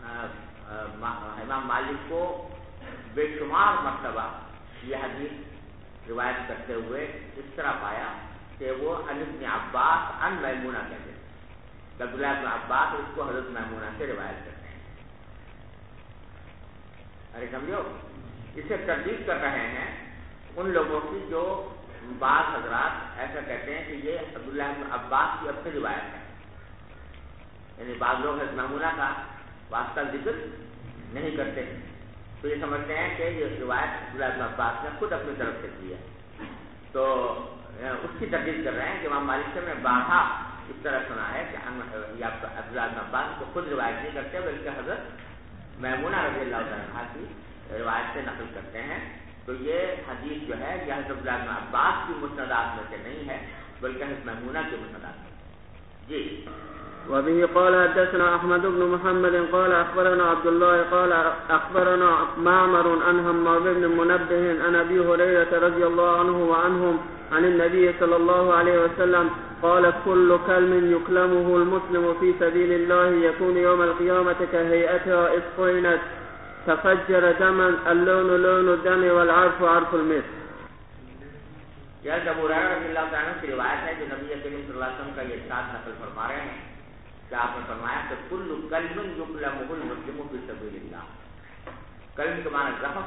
امام مالک کو بے شمار مرتبہ یہ حدیث روایت کرتے ہوئے اس طرح پایا کہ وہ عن ابن عباس عن میمونہ کہتے ہیں. عبداللہ ابن عباس اس کو حضرت میمونہ سے روایت کرتے ہیں. ارے سمجھو، اسے تردید کر رہے ہیں ان لوگوں کی جو بعض حضرات ایسا کہتے ہیں کہ یہ عبداللہ بن عباس کی اپنی روایت ہے، یعنی بعض لوگ حضرت میمونہ کا واسطہ ذکر نہیں کرتے، تو یہ سمجھتے ہیں کہ یہ روایت عبداللہ بن عباس نے خود اپنی طرف سے کی ہے، تو اس کی تردید کر رہے ہیں کہ امام مالک سے میں بارہا اس طرح سنا ہے کہ عبداللہ بن عباس کو خود روایت نہیں کرتے بلکہ حضرت میمونہ رضی اللہ عنہا کی روایت سے نقل کرتے ہیں، تو یہ حدیث جو ہے یہ حضرت عبداللہ بن عباس کی مسندات میں سے نہیں ہے بلکہ حضرت میمونہ کی مسندات میں جی. وبه قال حدثنا احمد بن محمد قال اخبرنا عبد الله قال اخبرنا معمر عن همام بن منبه عن ابي هريره رضي الله عنه وعنهم عن النبي صلى الله عليه وسلم قال كل كلم يكلمه المسلم في سبيل الله يكون يوم القيامة كهيئتها إسقينت تفجر دما اللون لون الدم والعرف عرف المسك. یہ ابو ہریرہ رضی اللہ عنہ کی روایت ہے جو نبی کریم صلی اللہ علیہ وسلم کا یہ ارشاد نقل فرما رہے ہیں کہ آپ نے فرمایا کہ کل کلم یکلمہ المسلم فی سبیل اللہ. کلم کے معنی زخم،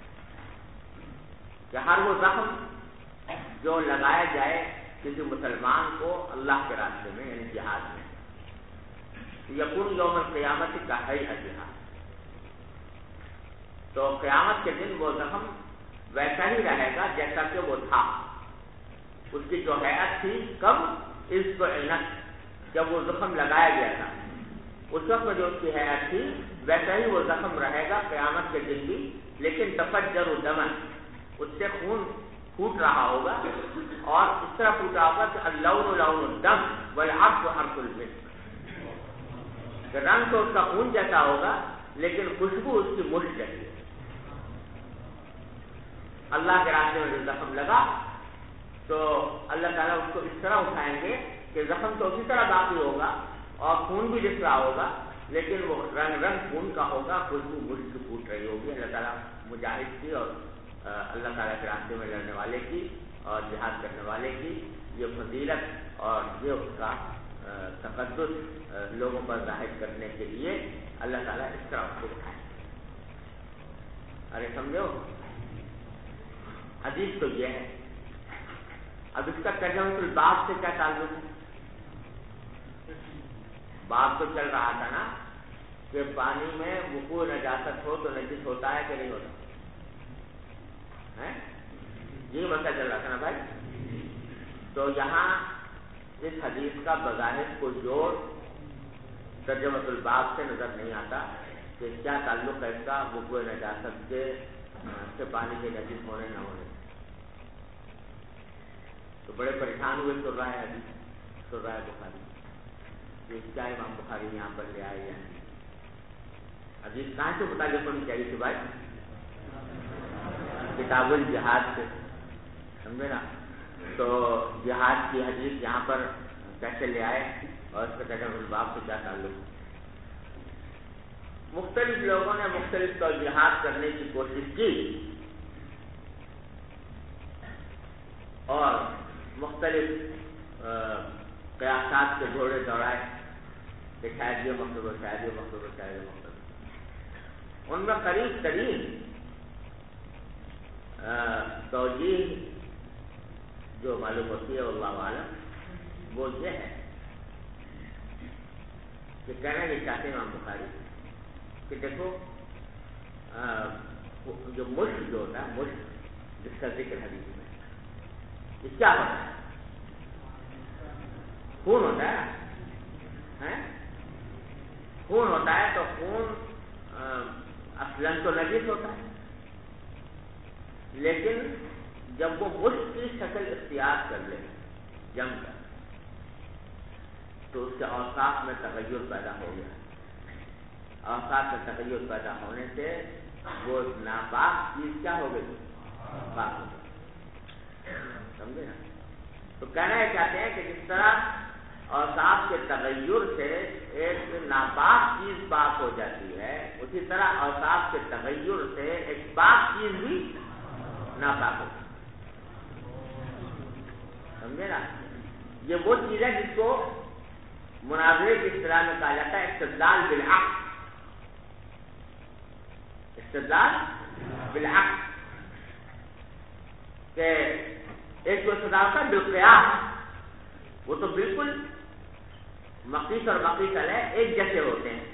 کہ ہر وہ زخم جو لگایا جائے کسی مسلمان کو اللہ کے راستے میں یعنی جہاد میں، یکون یوم القیامت کا ہیئتھا، تو قیامت کے دن وہ زخم ویسا ہی رہے گا جیسا کہ وہ تھا. اس کی جو حیات تھی کب اس کو جب وہ زخم لگایا گیا تھا اس وقت میں جو اس کی حیات تھی ویسا ہی وہ زخم رہے گا قیامت کے دن بھی، لیکن تفجر دما، اس سے خون پھوٹ رہا ہوگا اور اس طرح پھوٹا ہوگا کہ اللون لون الدم والعرف عرف المسک، رنگ تو اس کا خون جیسا ہوگا لیکن خوشبو اس کی مشک جیسی ہے. اللہ کے راستے میں جو زخم لگا تو اللہ تعالیٰ اس کو اس طرح اٹھائیں گے کہ زخم تو اسی طرح باقی ہوگا اور خون بھی دکھ رہا ہوگا لیکن وہ رنگ خون کا ہوگا، خوشبو مشک پھوٹ رہی ہوگی. اللہ تعالیٰ مجاہد کی اور اللہ تعالیٰ کے راستے میں لڑنے والے کی اور جہاد کرنے والے کی یہ فضیلت اور یہ اس کا تقدس لوگوں پر ظاہر کرنے کے لیے اللہ تعالیٰ اس طرح اس کو اٹھائیں. ارے سمجھو حدیث تو یہ ہے. اب اس کا ترجمہ الباب سے کیا تعلق ہے؟ باب تو چل رہا تھا نا کہ پانی میں وقوع نجاست ہو تو نجس ہوتا ہے کہ نہیں ہوتا ہے، یہ مسئلہ چل رہا تھا نا بھائی. تو یہاں اس حدیث کا بظاہر کو جوڑ ترجمہ الباب سے نظر نہیں آتا کہ کیا تعلق ہے اس کا وقوع نجاست سے پانی کے نجس ہونے نہ ہونے. تو بڑے پریشان ہوئے سن رہا ہے حدیث، سن رہا ہے بخاری، یہ کیا امام بخاری یہاں پر لے آئے یا نہیں. حدیث کہاں سے متعلق ہونی چاہیے تھی بھائی؟ کتاب الجہاد سے، سمجھے نا. تو جہاد کی حدیث یہاں پر کیسے لے آئے اور اس کا ترجمہ الباب سے کیا تعلق؟ مختلف لوگوں نے مختلف توجیہات کرنے کی کوشش کی اور مختلف قیاسات کے گھوڑے دوڑائے کہ شاید یہ مقصد ہو، شاید یہ مقصد ہو، شاید یہ مقصد ہو. ان میں قریب ترین توجیہ جو معلوم ہوتی ہے اللہ عالم وہ یہ ہے کہ کہنا یہ چاہتے ہیں امام بخاری کہ دیکھو جو مشک جو ہوتا ہے، مشک جس کا ذکر حدیث میں، یہ کیا ہوتا ہے؟ خون ہوتا ہے. خون ہوتا ہے تو خون اصلاً تو نجس ہوتا ہے، لیکن جب وہ مشک کی شکل اختیار کر لے جم کر تو اس کے اوصاف میں تغیر پیدا ہو گیا. اوصاف میں تغیر پیدا ہونے سے وہ ناپاک چیز کیا ہو گئی؟ پاک ہو گئی. سمجھے نا. تو کہنا یہ چاہتے ہیں کہ جس طرح اوصاف کے تغیر سے ایک ناپاک چیز پاک ہو جاتی ہے، اسی طرح اوصاف کے تغیر سے ایک پاک چیز بھی ناپاک ہوتی ہے. سمجھے نا. یہ وہ چیز ہے جس کو مناظرے کی اصطلاح میں کہا جاتا ہے استدلال بالعقل. استدلال بالعکس کہ ایک جو سزا ہوتا ہے بالقیاس وہ تو بالکل مقیس اور مقیس علیہ ایک جیسے ہوتے ہیں،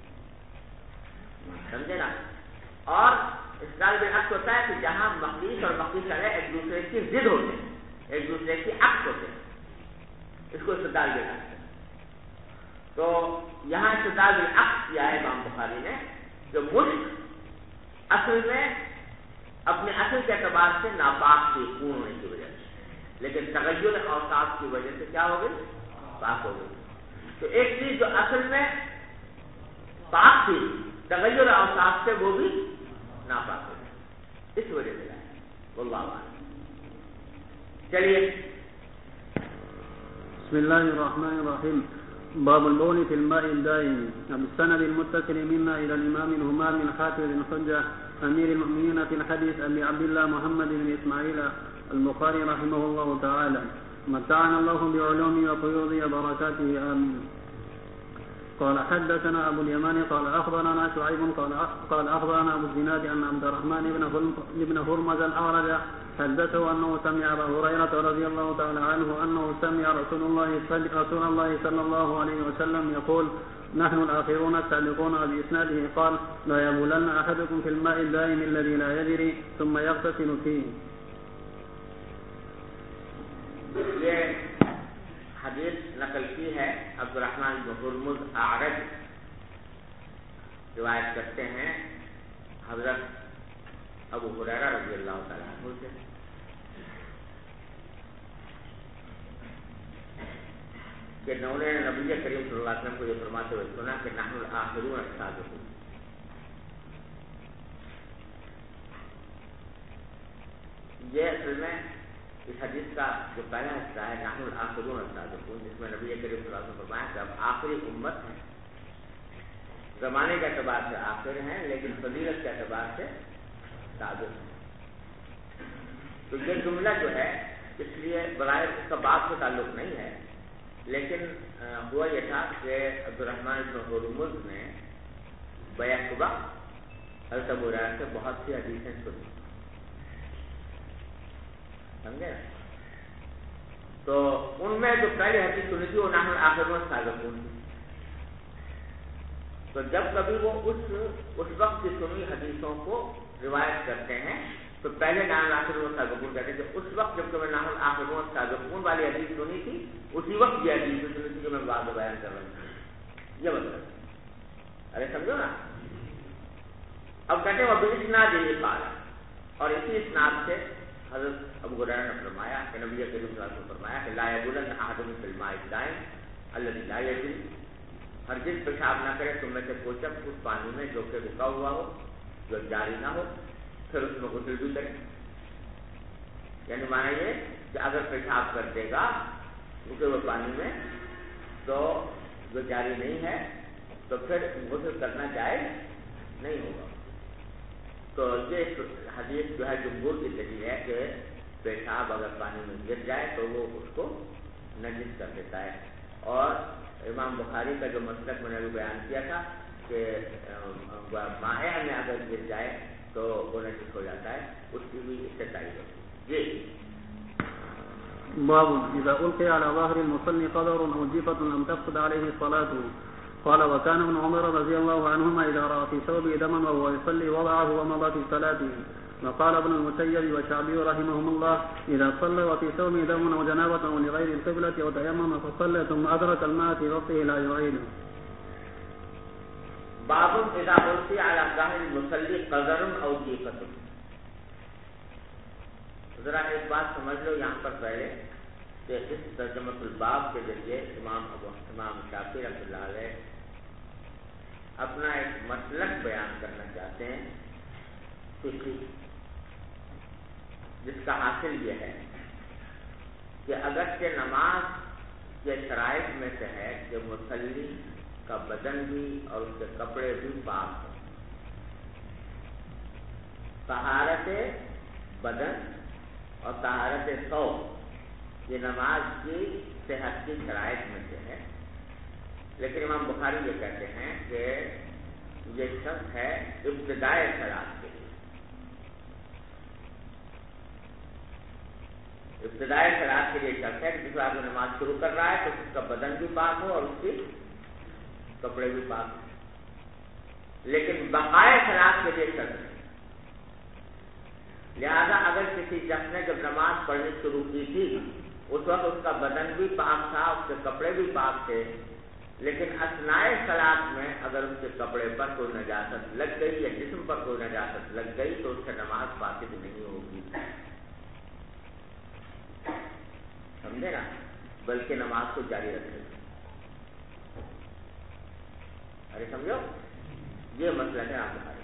سمجھے نا؟ اور استدلال بالعکس ہوتا ہے کہ جہاں مقیس اور مقیس علیہ ایک دوسرے کی ضد ہوتے ہیں، ایک دوسرے کی عکس ہوتے ہیں، اس کو استدلال بالعکس ہے۔ تو یہاں استدلال بالعکس کیا ہے امام بخاری نے، جو مشک اصل میں اپنے اصل کے اعتبار سے ناپاک تھی خون ہونے کی وجہ سے، لیکن تغیر اوصاف کی وجہ سے کیا ہو گئی؟ پاک ہو گئی۔ تو ایک چیز جو اصل میں پاک تھی تغیر اوصاف سے وہ بھی ناپاک ہو گئی، اس وجہ سے واللہ اعلم۔ چلیے بسم الله الرحمن الرحيم. باب البول في الماء الدائم. بالسند المتصل منا إلى الإمام الهمام بن حاتم بن حجة أمير المؤمنين في الحديث أبي عبد الله محمد بن إسماعيل البخاري رحمه الله تعالى. متعنا الله بعلومه وفيوضه وبركاته آمين. قال حدثنا أبو اليمان قال أخبرنا شعيب قال أخبرنا أبو الزناد أن عبد الرحمن بن هرمز الأعرج حدثه أنه سمع أبا هريرة رضي الله تعالى عنه أنه سمع رسول الله صلى الله عليه وسلم يقول نحن الآخرون السابقون، وبإسناده قال لا يبولن أحدكم في الماء الدائم الذي لا يجري ثم يغتسل فيه. یہ حدیث نقل کی ہے عبد الرحمن بن ہرمز اعرج روایت کرتے ہیں حضرت ابو ہریرہ رضی اللہ تعالیٰ عنہ سے کہ انہوں نے نبی کریم صلی اللہ علیہ وسلم کو یہ فرماتے ہوئے سنا کہ نحن الآخرون السابقون۔ یہ اصل میں اس حدیث کا جو پہلا حصہ ہے نحن الآخرون السابقون، جس میں نبی کریم صلی اللہ علیہ وسلم فرمایا کہ اب آخری امت ہے، زمانے کے اعتبار سے آخر ہیں لیکن فضیلت کے اعتبار سے سابق ہیں۔ تو یہ جملہ جو ہے اس لیے برائے اس کا بات سے تعلق نہیں ہے، لیکن ہوا یہ تھا کہ عبد الرحمن بن ہرمز نے بیک وقت حضرت ابو ہریرہ سے بہت سی حدیثیں سنی، سمجھے؟ تو ان میں جو پہلی حدیث سنی تھی وہ نحن الآخرون السابقون تھی۔ تو جب کبھی وہ اس وقت کی سنی حدیثوں کو روایت کرتے ہیں تو پہلے نحن الآخرون السابقون کہتے ہیں کہ اس وقت جب کہ میں نحن الآخرون السابقون والی حدیث سنی تھی اسی وقت یہ حدیث سنی تھی جو میں بعد میں بیان کر رہا ہوں، یہ مطلب۔ ارے سمجھو نا، اب کہتے ہیں وہ بِإِسْنَادِ قال، اور اسی اسناد سے حضرت ابو ہریرہ نے فرمایا کہ نبی کریم صلی اللہ علیہ وسلم فرمایا کہ لا يبولن احدكم في الماء الدائم الذي لا يجري، ہرگز پیشاب نہ کرے تم میں سے کوئی شخص اس پانی میں جو کہ رکا ہوا ہو، جو جاری نہ ہو، پھر اس میں غسل بھی کرے۔ یعنی مانا یہ کہ اگر پیشاب کر دے گا رکے ہوئے پانی میں تو جو جاری نہیں ہے تو پھر غسل کرنا جائز نہیں ہوگا۔ تو یہ حدیث جو ہے جمہور کی دلیل ہے کہ پیشاب اگر پانی میں گر جائے تو وہ اس کو نجس کر دیتا ہے، اور امام بخاری کا جو مسلک میں نے ابھی بیان کیا تھا کہ مائع میں اگر گر جائے تو وہ نجس ہو جاتا ہے، اس کی بھی اس سے تائید ہوتی ہے۔ جی باب إذا ألقي على ظهر المصلي قدر أو جيفة لم تفسد عليه صلاته. قال وكان ابن عمر رضي الله عنهما إذا رأى في ثوبه دما وهو يصلي وضعه ومضى في صلاته. وقال ابن المسيب وشعبي رحمهم الله إذا صلى وفي ثوبه دم أو جنابة أو لغير القبلة وتيمم فصلى ثم أدرك الماء في وقته لا يعيده. باب إذا ألقي على ظهر المصلي قدر أو جيفة. ذرا ایک بات سمجھ لو یہاں پر پہلے کہ اس ترجمۃ الباب کے ذریعے امام شافعی رحمۃ اللہ علیہ اپنا ایک مسلک بیان کرنا چاہتے ہیں فقہی، جس کا حاصل یہ ہے کہ اگرچہ نماز کے شرائط میں سے ہے کہ مصلی کا بدن بھی اور اس کے کپڑے بھی پاک ہوں، طہارت بدن اور طہارت ثوب یہ نماز کی صحت کی شرائط میں سے ہے، لیکن امام بخاری یہ کہتے ہیں کہ یہ شرط ہے ابتدائی صلاۃ کے لیے، ابتدائی صلاۃ کے لیے شرط ہے کہ جس وقت نماز شروع کر رہا ہے تو اس کا بدن بھی پاک ہو اور اس کے کپڑے بھی پاک ہو، لیکن بقائے صلاۃ کے لیے شرط نہیں۔ لہذا اگر کسی شخص نے جب نماز پڑھنی شروع کی تھی اس وقت اس کا بدن بھی پاک تھا، اس کے کپڑے بھی پاک تھے، لیکن اثناء صلاۃ میں اگر اس کے کپڑے پر کوئی نجاست لگ گئی یا جسم پر کوئی نجاست لگ گئی تو اس سے نماز فاسد نہیں ہوگی، سمجھے نا، بلکہ نماز کو جاری رکھے گا۔ ارے سمجھو، یہ مسئلہ ہے آپ بتائیے۔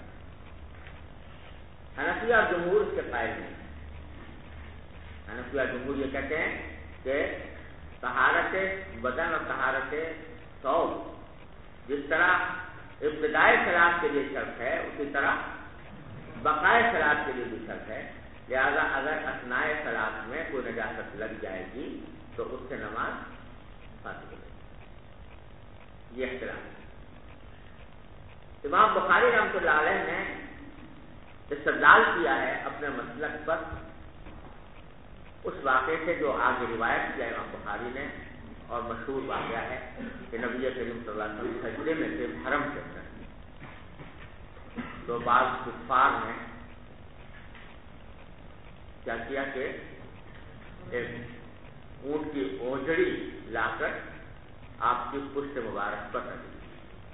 حنفیہ اور جمہور اس کے قائل نہیں۔ حنفیہ اور جمہور یہ کہتے ہیں کہ طہارت بدن اور طہارت ثوب جس طرح ابتدائی صلاۃ کے لیے شرط ہے اسی طرح بقائے صلاۃ کے لیے بھی شرط ہے، لہذا اگر اثناء صلاۃ میں کوئی نجاست لگ جائے گی تو اس سے نماز فاسد ہو جائے گی۔ یہ اختلاف ہے۔ امام بخاری رحمۃ اللہ علیہ نے استدلال کیا ہے اپنے مسلک پر اس واقعے سے جو آگے روایت کیا امام بخاری نے، اور مشہور واقعہ ہے کہ نبی کریم صلی اللہ علیہ وسلم سجدے میں سے حرم کے اندر تو بعض کفار نے کیا کیا کہ ایک اونٹ کی اوجڑی لا کر آپ کی پشت مبارک پر رکھ دی۔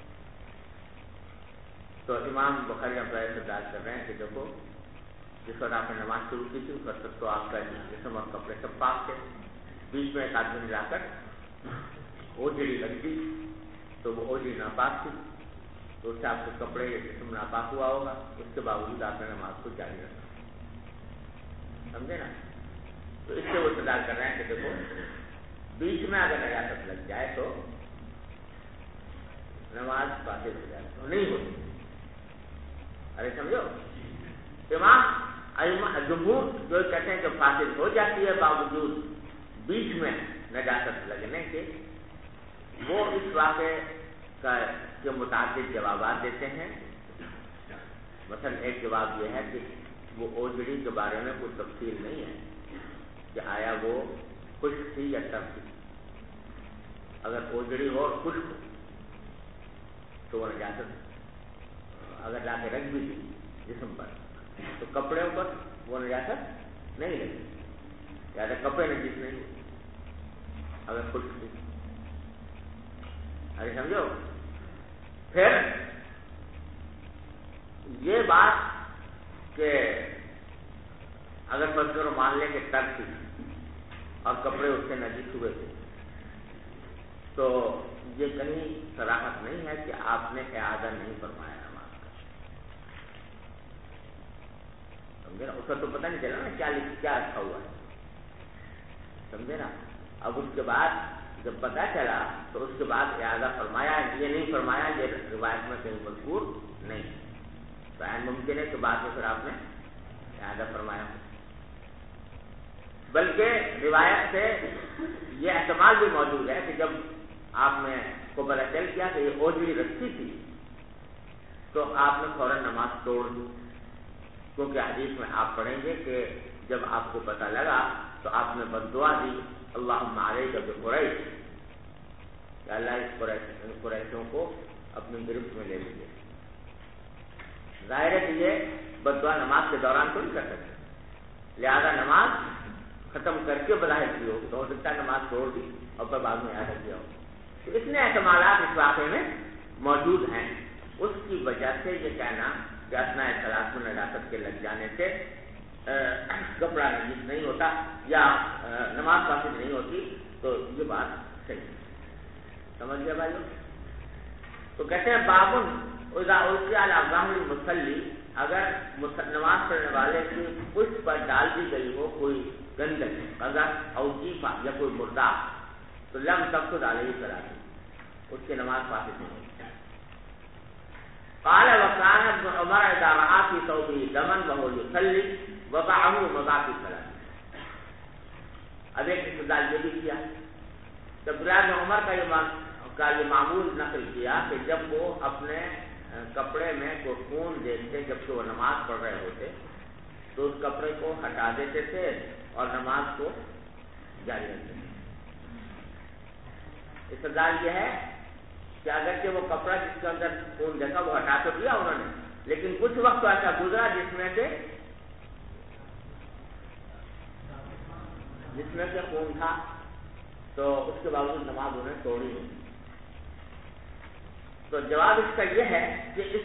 تو امام بخاری رحمۃ اللہ استدلال کر رہے ہیں کہ دیکھو جس وقت آپ نے نماز شروع کی تھی اس وقت تو آپ کا جسم اور کپڑے سب پاک تھے، بیچ میں ایک آدمی نے لا کر اوجڑی رکھ دی تو وہ اوجڑی ناپاک تھی، تو اس سے آپ کے کپڑے یا جسم ناپاک ہوا ہوگا، اس کے باوجود آپ نے نماز کو جاری رکھا، سمجھے نا۔ تو اس سے وہ استدلال کر رہے ہیں کہ دیکھو بیچ میں اگر نجاست لگ جائے تو نماز فاسد ہو جائے تو نہیں ہوتی۔ ارے سمجھو، امام جمہور جو کہتے ہیں کہ فاسد ہو جاتی ہے باوجود بیچ میں نجاست لگنے کے، وہ اس واقعے کے متعدد جوابات دیتے ہیں۔ مثلا ایک جواب یہ ہے کہ وہ اوجڑی کے بارے میں کوئی تفصیل نہیں ہے کہ آیا وہ خشک تھی یا تر تھی۔ اگر اوجڑی ہو اور خشک ہو تو وہ نجاست اگر لا کے رکھ بھی دی جسم پر تو کپڑے پر وہ نجاست نہیں لگی، زیادہ کپڑے نجیس نہیں اگر خشک تھی۔ ارے سمجھو، پھر یہ بات کہ اگر بچوں مان لیں کہ تر تھی اور کپڑے اس سے نجیس ہوئے تھے تو یہ کہیں صراحت نہیں ہے کہ آپ نے اعادہ نہیں فرمایا نماز کا، سمجھے نا۔ اس کا تو پتہ نہیں چلا نا کیا رکھا ہوا ہے، سمجھے نا۔ اب اس کے بعد جب پتہ چلا تو اس کے بعد اعادہ فرمایا، یہ نہیں فرمایا، یہ روایت میں کہیں مذکور نہیں، تو عین ممکن ہے کہ بعد میں پھر آپ نے اعادہ فرمایا، بلکہ روایت سے یہ احتمال بھی موجود ہے کہ جب آپ نے کو پتہ چل کیا کہ یہ اوجڑی رکھی تھی تو آپ نے فوراً نماز توڑ دی، کیونکہ حدیث میں آپ پڑھیں گے کہ جب آپ کو پتہ لگا تو آپ نے بد دعا دی، اللہم علیک بقریش، کہ اللہ اس قریشوں کو اپنی گرفت میں لے لیجیے۔ ظاہر ہے کہ یہ بد دعا نماز کے دوران تو نہیں کر سکتے، لہذا نماز ختم کر کے بظاہر کی ہوگی، تو ہو سکتا ہے نماز توڑ دی اور پھر بعد میں اعادہ کیا ہو۔ تو اتنے احتمالات اس واقعے میں موجود ہیں، اس کی وجہ سے یہ کہنا کہ اثناء صلاۃ میں نجاست کے لگ جانے سے کپڑا نجیس نہیں ہوتا یا نماز فاسد نہیں ہوتی، تو یہ بات صحیح ہے، سمجھ گئے بھائیو۔ تو کہتے ہیں بابن اذا القی علی ظہر المصلی، اگر نماز پڑھنے والے کی پشت پر ڈال دی گئی ہو کوئی گندم قذر او جیفہ یا کوئی مردہ تو لم تفسد علیہ صلاۃ، اس کی نماز فاسد نہیں ہوتی۔ قال وكان ابن عمر اذا راى في ثوبه دما وهو يصلي وضعه مضى في صلاته۔ اب ایک استدلال یہ بھی کیا کہ عبداللہ بن عمر کا یہ معمول نقل کیا کہ جب وہ اپنے کپڑے میں کوئی خون دیکھتے جب کہ وہ نماز پڑھ رہے ہوتے تو اس کپڑے کو ہٹا دیتے تھے اور نماز کو جاری رکھیں۔ استدلال یہ ہے کہ اگرچہ وہ کپڑا جس کے اندر خون دیکھا وہ ہٹا تو دیا انہوں نے، لیکن کچھ وقت تو ایسا گزرا جس میں سے خون تھا، تو اس کے باوجود نماز انہیں توڑی نہیں۔ تو جواب اس کا یہ ہے کہ اس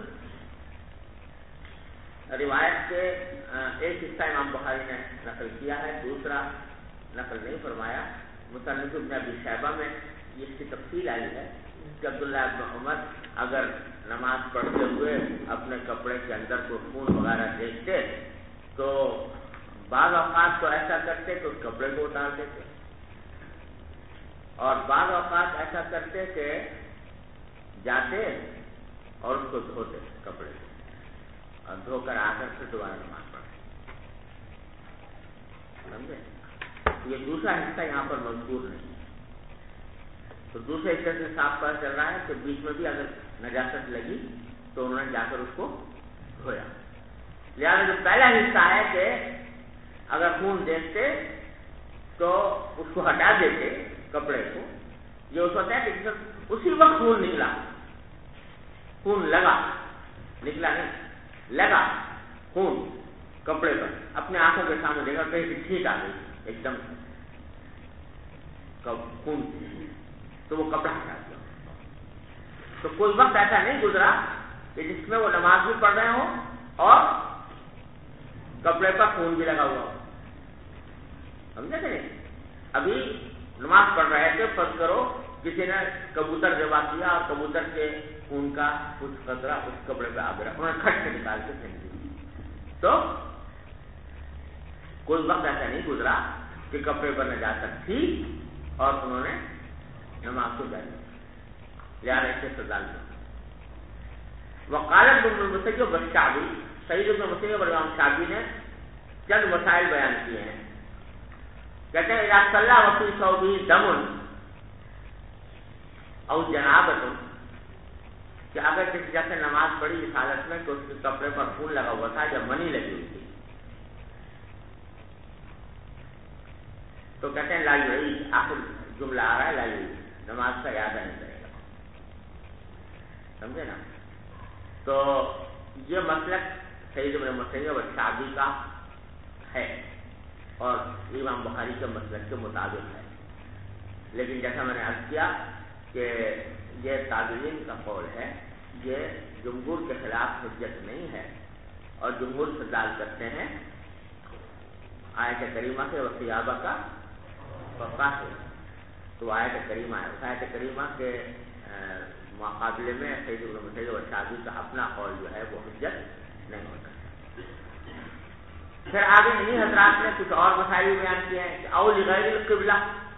روایت سے ایک حصہ امام بخاری نے نقل کیا ہے، دوسرا نقل نہیں فرمایا۔ مصنف ابن ابی شیبہ میں اس کی تفصیل آئی ہے کہ عبداللہ ابن عمر اگر نماز پڑھتے ہوئے اپنے کپڑے کے اندر کوئی خون وغیرہ دیکھتے تو بعض اوقات تو ایسا کرتے کہ اس کپڑے کو اتار دیتے، اور بعض اوقات ایسا کرتے کہ جاتے اور اس کو دھوتے کپڑے کو، اور دھو کر آ کر پھر دوبارہ نماز پڑھتے۔ سمجھے؟ یہ دوسرا حصہ یہاں پر مذکور نہیں ہے۔ تو دوسرے حصے سے صاف پتہ چل رہا ہے کہ بیچ میں بھی اگر نجاست لگی تو انہوں نے جا کر اس کو دھویا۔ لہٰذا جو پہلا حصہ ہے کہ اگر خون دیکھتے تو اس کو ہٹا دیتے کپڑے کو، یہ اس وقت ہے کہ اسی وقت خون نکلا، خون لگا، نکلا نہیں، لگا خون کپڑے پر، اپنے آنکھوں کے سامنے دیکھا کہیں سے چھینٹ آ گئی ایک دم خون، تو وہ کپڑا ہٹا دیا۔ تو کوئی وقت ایسا نہیں گزرا کہ جس میں وہ نماز بھی پڑھ رہے ہوں اور کپڑے پر خون بھی لگا ہوا ہو۔ سمجھے کہ نہیں؟ ابھی نماز پڑھ رہے تھے، فرض کرو کسی نے کبوتر ذبح کیا اور کبوتر کے خون کا کچھ قطرہ اس کپڑے پہ آ گیا، انہوں نے کھٹ سے نکال کے پھینک دیا، تو کوئی وقت ایسا نہیں گزرا کہ کپڑے پر نجاست تھی اور انہوں نے نماز کو جاری رکھا، لہٰذا اس سے سزا ملی۔ وقالت ابن المسیب والشعبی، سعید ابن مسیب اور امام شعبی نے چند مسائل بیان کیے ہیں۔ کہتے ہیں اذا صلی وفی ثوبہ دم او جنابۃ، کہ اگر کسی جیسے نماز پڑھی اس حالت میں کہ اس کے کپڑے پر خون لگا ہوا تھا یا منی لگی ہوئی تھی، تو کہتے ہیں لا یعید، آخر جملہ آ رہا ہے لا یعید، نماز کا اعادہ نہیں کرے گا۔ سمجھے نا؟ تو یہ مسلک سعید بن مسیب اور شعبی کا ہے اور امام بخاری کے مسلک کے مطابق ہے، لیکن جیسا میں نے عرض کیا کہ یہ تابعین کا قول ہے، یہ جمہور کے خلاف حجت نہیں ہے، اور جمہور استدلال کرتے ہیں آیت کریمہ سے وثیابہ کا فقاہ، تو آیت کریمہ ہے، اس آیت کریمہ کے مقابلے میں سعید بن مسیب اور شعبی کا اپنا قول جو ہے وہ حجت نہیں ہوتا۔ پھر آگے انہیں حضرات نے کچھ اور مسائل بیان کیے ہیں کہ او لغیر القبلہ،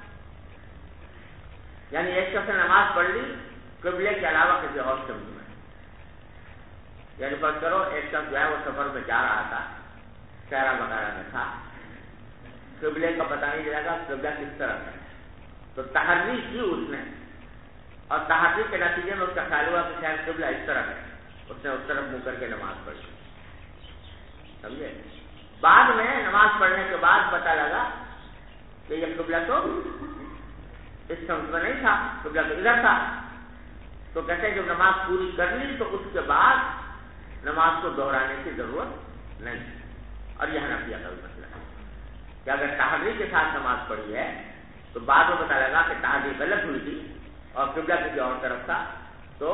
یعنی ایک شخص نے نماز پڑھ لی قبلے کے علاوہ کسی اور سمت میں، یعنی فرض کرو ایک شخص جو ہے وہ سفر میں جا رہا تھا، صحرا وغیرہ میں تھا، قبلے کا پتہ نہیں چلا گا قبلہ کس طرف ہے، تو تحری کی اس نے، اور تحری کے نتیجے میں اس کا خیال ہوا کہ شاید قبلہ اس طرف ہے، اس نے اس طرف منہ کر کے نماز پڑھی۔ سمجھے؟ بعد میں نماز پڑھنے کے بعد پتہ لگا کہ یہ قبلہ تو اس سمت میں نہیں تھا، قبلہ تو ادھر تھا، تو کہتے ہیں جب نماز پوری کر لی تو اس کے بعد نماز کو دہرانے کی ضرورت نہیں، اور یہ حنفیہ کا بھی مسئلہ ہے کہ اگر تحری کے ساتھ نماز پڑھی ہے تو بعد میں پتہ لگا کہ تحری غلط ہوئی تھی اور قبلہ کسی اور طرف تھا، تو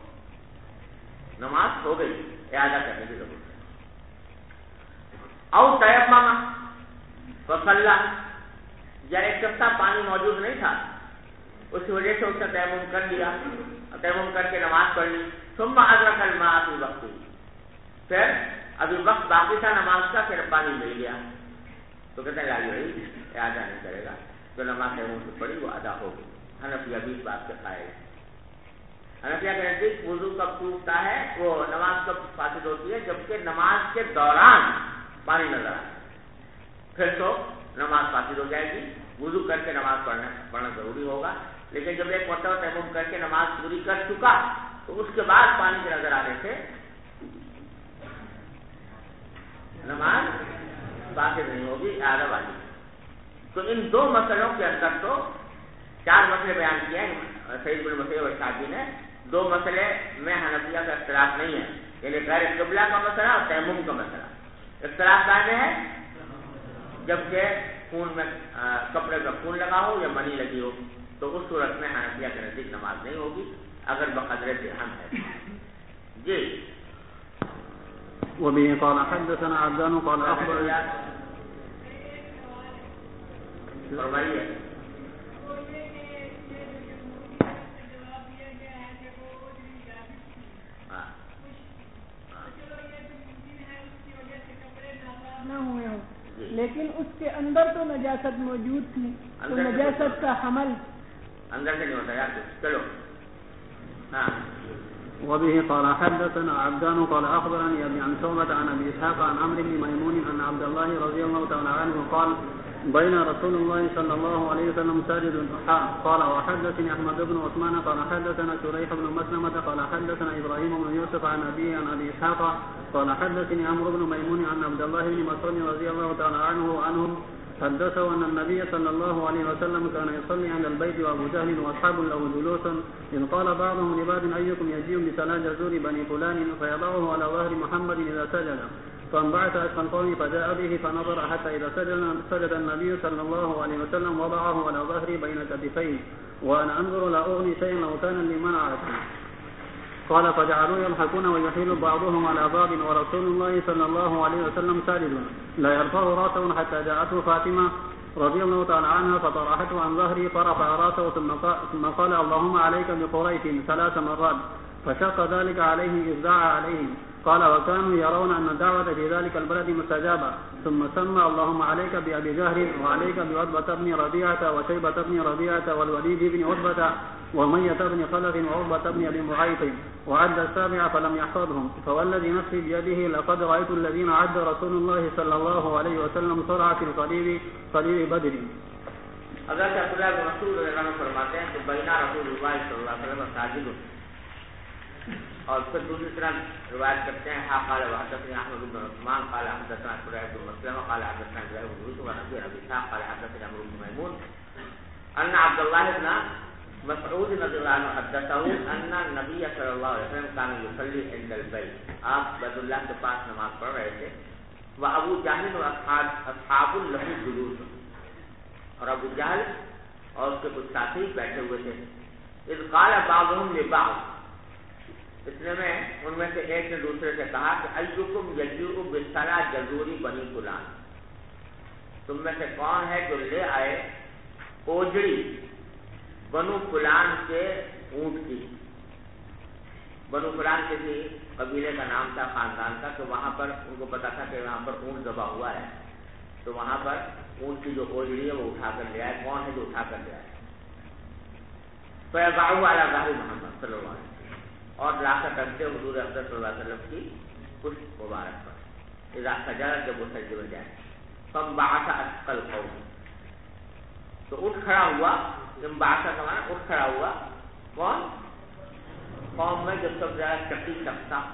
نماز ہو گئی، اعادہ کرنے کی ضرورت ہے۔ او تیمم فصلی، یا ایک چمچہ پانی موجود نہیں تھا، اس کی وجہ سے اس کا تیمم کر لیا، تیمم کر کے نماز پڑھ لی، ثم ادرک الماء فی وقت، پھر ابھی وقت باقی تھا نماز کا، پھر پانی مل گیا، تو کہتے ہیں لا یعید، اعادہ نہیں کرے گا، جو نماز تیمم سے پڑھی وہ ادا ہوگی۔ حنفیہ بھی اس بات کے قائل ہے۔ حنفیہ کے نزدیک وضو کب ٹوٹتا ہے، وہ نماز کب فاسد ہوتی ہے، جبکہ نماز کے دوران پانی نظر آئے، پھر تو نماز فاسد ہو جائے گی، وضو کر کے نماز پڑھنا ضروری ہوگا، لیکن جب ایک مرتبہ تیمم کر کے نماز پوری کر چکا تو اس کے بعد پانی کے نظر آنے سے نماز فاسد نہیں ہوگی، اعادہ واجب تو ان دو مسئلوں کے اندر تو 4 مسئلے بیان کیے ہیں سعید بن مسیب اور شافعی نے. 2 مسئلے میں حنفیہ کا اختلاف نہیں ہے، یعنی غیر قبلہ کا مسئلہ اور تیمم کا مسئلہ. اختلاف میں ہے جبکہ خون میں کپڑے کا خون لگا ہو یا منی لگی ہو، تو اس صورت میں حنفیہ کے نزدیک نماز نہیں ہوگی اگر بقدر درہم ہے. جی وبه قال حدثنا عبدان قال اخبرنا فرمائیے. نہ ہوئے ہوں لیکن اس کے اندر تو نجاست موجود تھی، تو نجاست کا حمل اندر سے نہیں ہوتا یار. چلو ہاں. وبه قال حدثنا عبدان قال اخبرني ابي عن شعبة عن ابي اسحاق عن عمرو بن ميمون ان عبد الله رضي الله تعالى عنه قال بين رسول الله صلى الله عليه وسلم ساجد قال وحدثني احمد بن عثمان قال حدثنا شريح بن مسلمة قال حدثنا ابراهيم بن يوسف عن ابي عن ابي اسحاق قال حدثني عمرو بن ميمون عن عبد الله بن مسعود رضي الله تعالى عنه حدثه ان النبي صلى الله عليه وسلم كان يصلي عند البيت وابو جهل واصحاب له جلوس ان قال بعضهم لبعض ايكم يجيء بصلاة جزور بني فلان فيضعه على ظهر محمد اذا سجد فانبعث اشقى القوم فجاء به فنظر حتى اذا سجد النبي صلى الله عليه وسلم وضعه على ظهري بين كتفيه وانا انظر لا اغني شيئا لو كان لي منعه. قال فجعلوا يضحكون ويحيل بعضهم على بعض ورسول الله صلى الله عليه وسلم ساجد لا يرفع راسه حتى جاءته فاطمة رضي الله تعالى عنها فطرحته عن ظهري فرفع راسه ثم قال اللهم عليك بقريش 3 مرات فشق ذلك عليه إذ دعا عليهم. قال وكانوا يرون أن الدعوة في ذلك البلد مستجابة ثم سمى اللهم عليك بأبي جهل وعليك بعتبة بن ربيعة وشيبة بن ربيعة والوليد بن عتبة وأمية بن خلف وعقبة بن أبي معيط وعد 7 فلم يحفظهم فوالذي نفسي بيده لقد رأيت الذين عد رسول الله صلى الله عليه وسلم سرعة في قليل بدر. حضرت عبداللہ بن مسعود رضی اللہ عنہ فرماتے ہیں کہ بینا رسول اللہ صلی اللہ علیہ وسلم ساجد. اور پھر دوسری طرح روایت کرتے ہیں قال وحدثني احمد بن عثمان قال حدثنا شريح بن مسلم قال حدثنا ابراهيم بن يوسف عن ابي اسحاق قال حدثنا عمرو بن ميمون ان عبد الله بن مسعود رضي الله عنه حدثه ان النبي صلى الله عليه وسلم كان يصلي عند البيت. آپ بیت اللہ کے پاس نماز پڑھ رہے تھے. وابو جہل واصحاب له جلوس اور ابو جہل اور اس کے کچھ ساتھی بیٹھے ہوئے تھے. اذ قال بعضهم لبعض اتنے میں ان میں سے ایک نے دوسرے سے کہا کہ ایکم یجیء بصلاة جزوری بنی فلان، تم میں سے کون ہے جو لے آئے اوجڑی بنو فلان کے اونٹ کی. بنو فلان کسی قبیلے کا نام تھا، خاندان کا، تو وہاں پر ان کو پتا تھا کہ وہاں پر اونٹ ذبح ہوا ہے، تو وہاں پر اونٹ کی جو اوجڑی ہے وہ اٹھا کر لے آئے. کون ہے جو اٹھا کر لے آئے؟ فَيَضَعُهُ عَلَى ظَهْرِ محمد صلی اللہ علیہ وسلم، اور لا کر رکھتے حضور اقدس صلی اللہ علیہ وسلم کی پشت مبارک پر. اذا سجد جب وہ سجدے میں جائے. فانبعث اشقى القوم، تو اٹھ کھڑا ہوا. انبعث کا معنی اٹھ کھڑا ہوا. کون؟ قوم میں جو سب زیادہ شقی شخص تھا،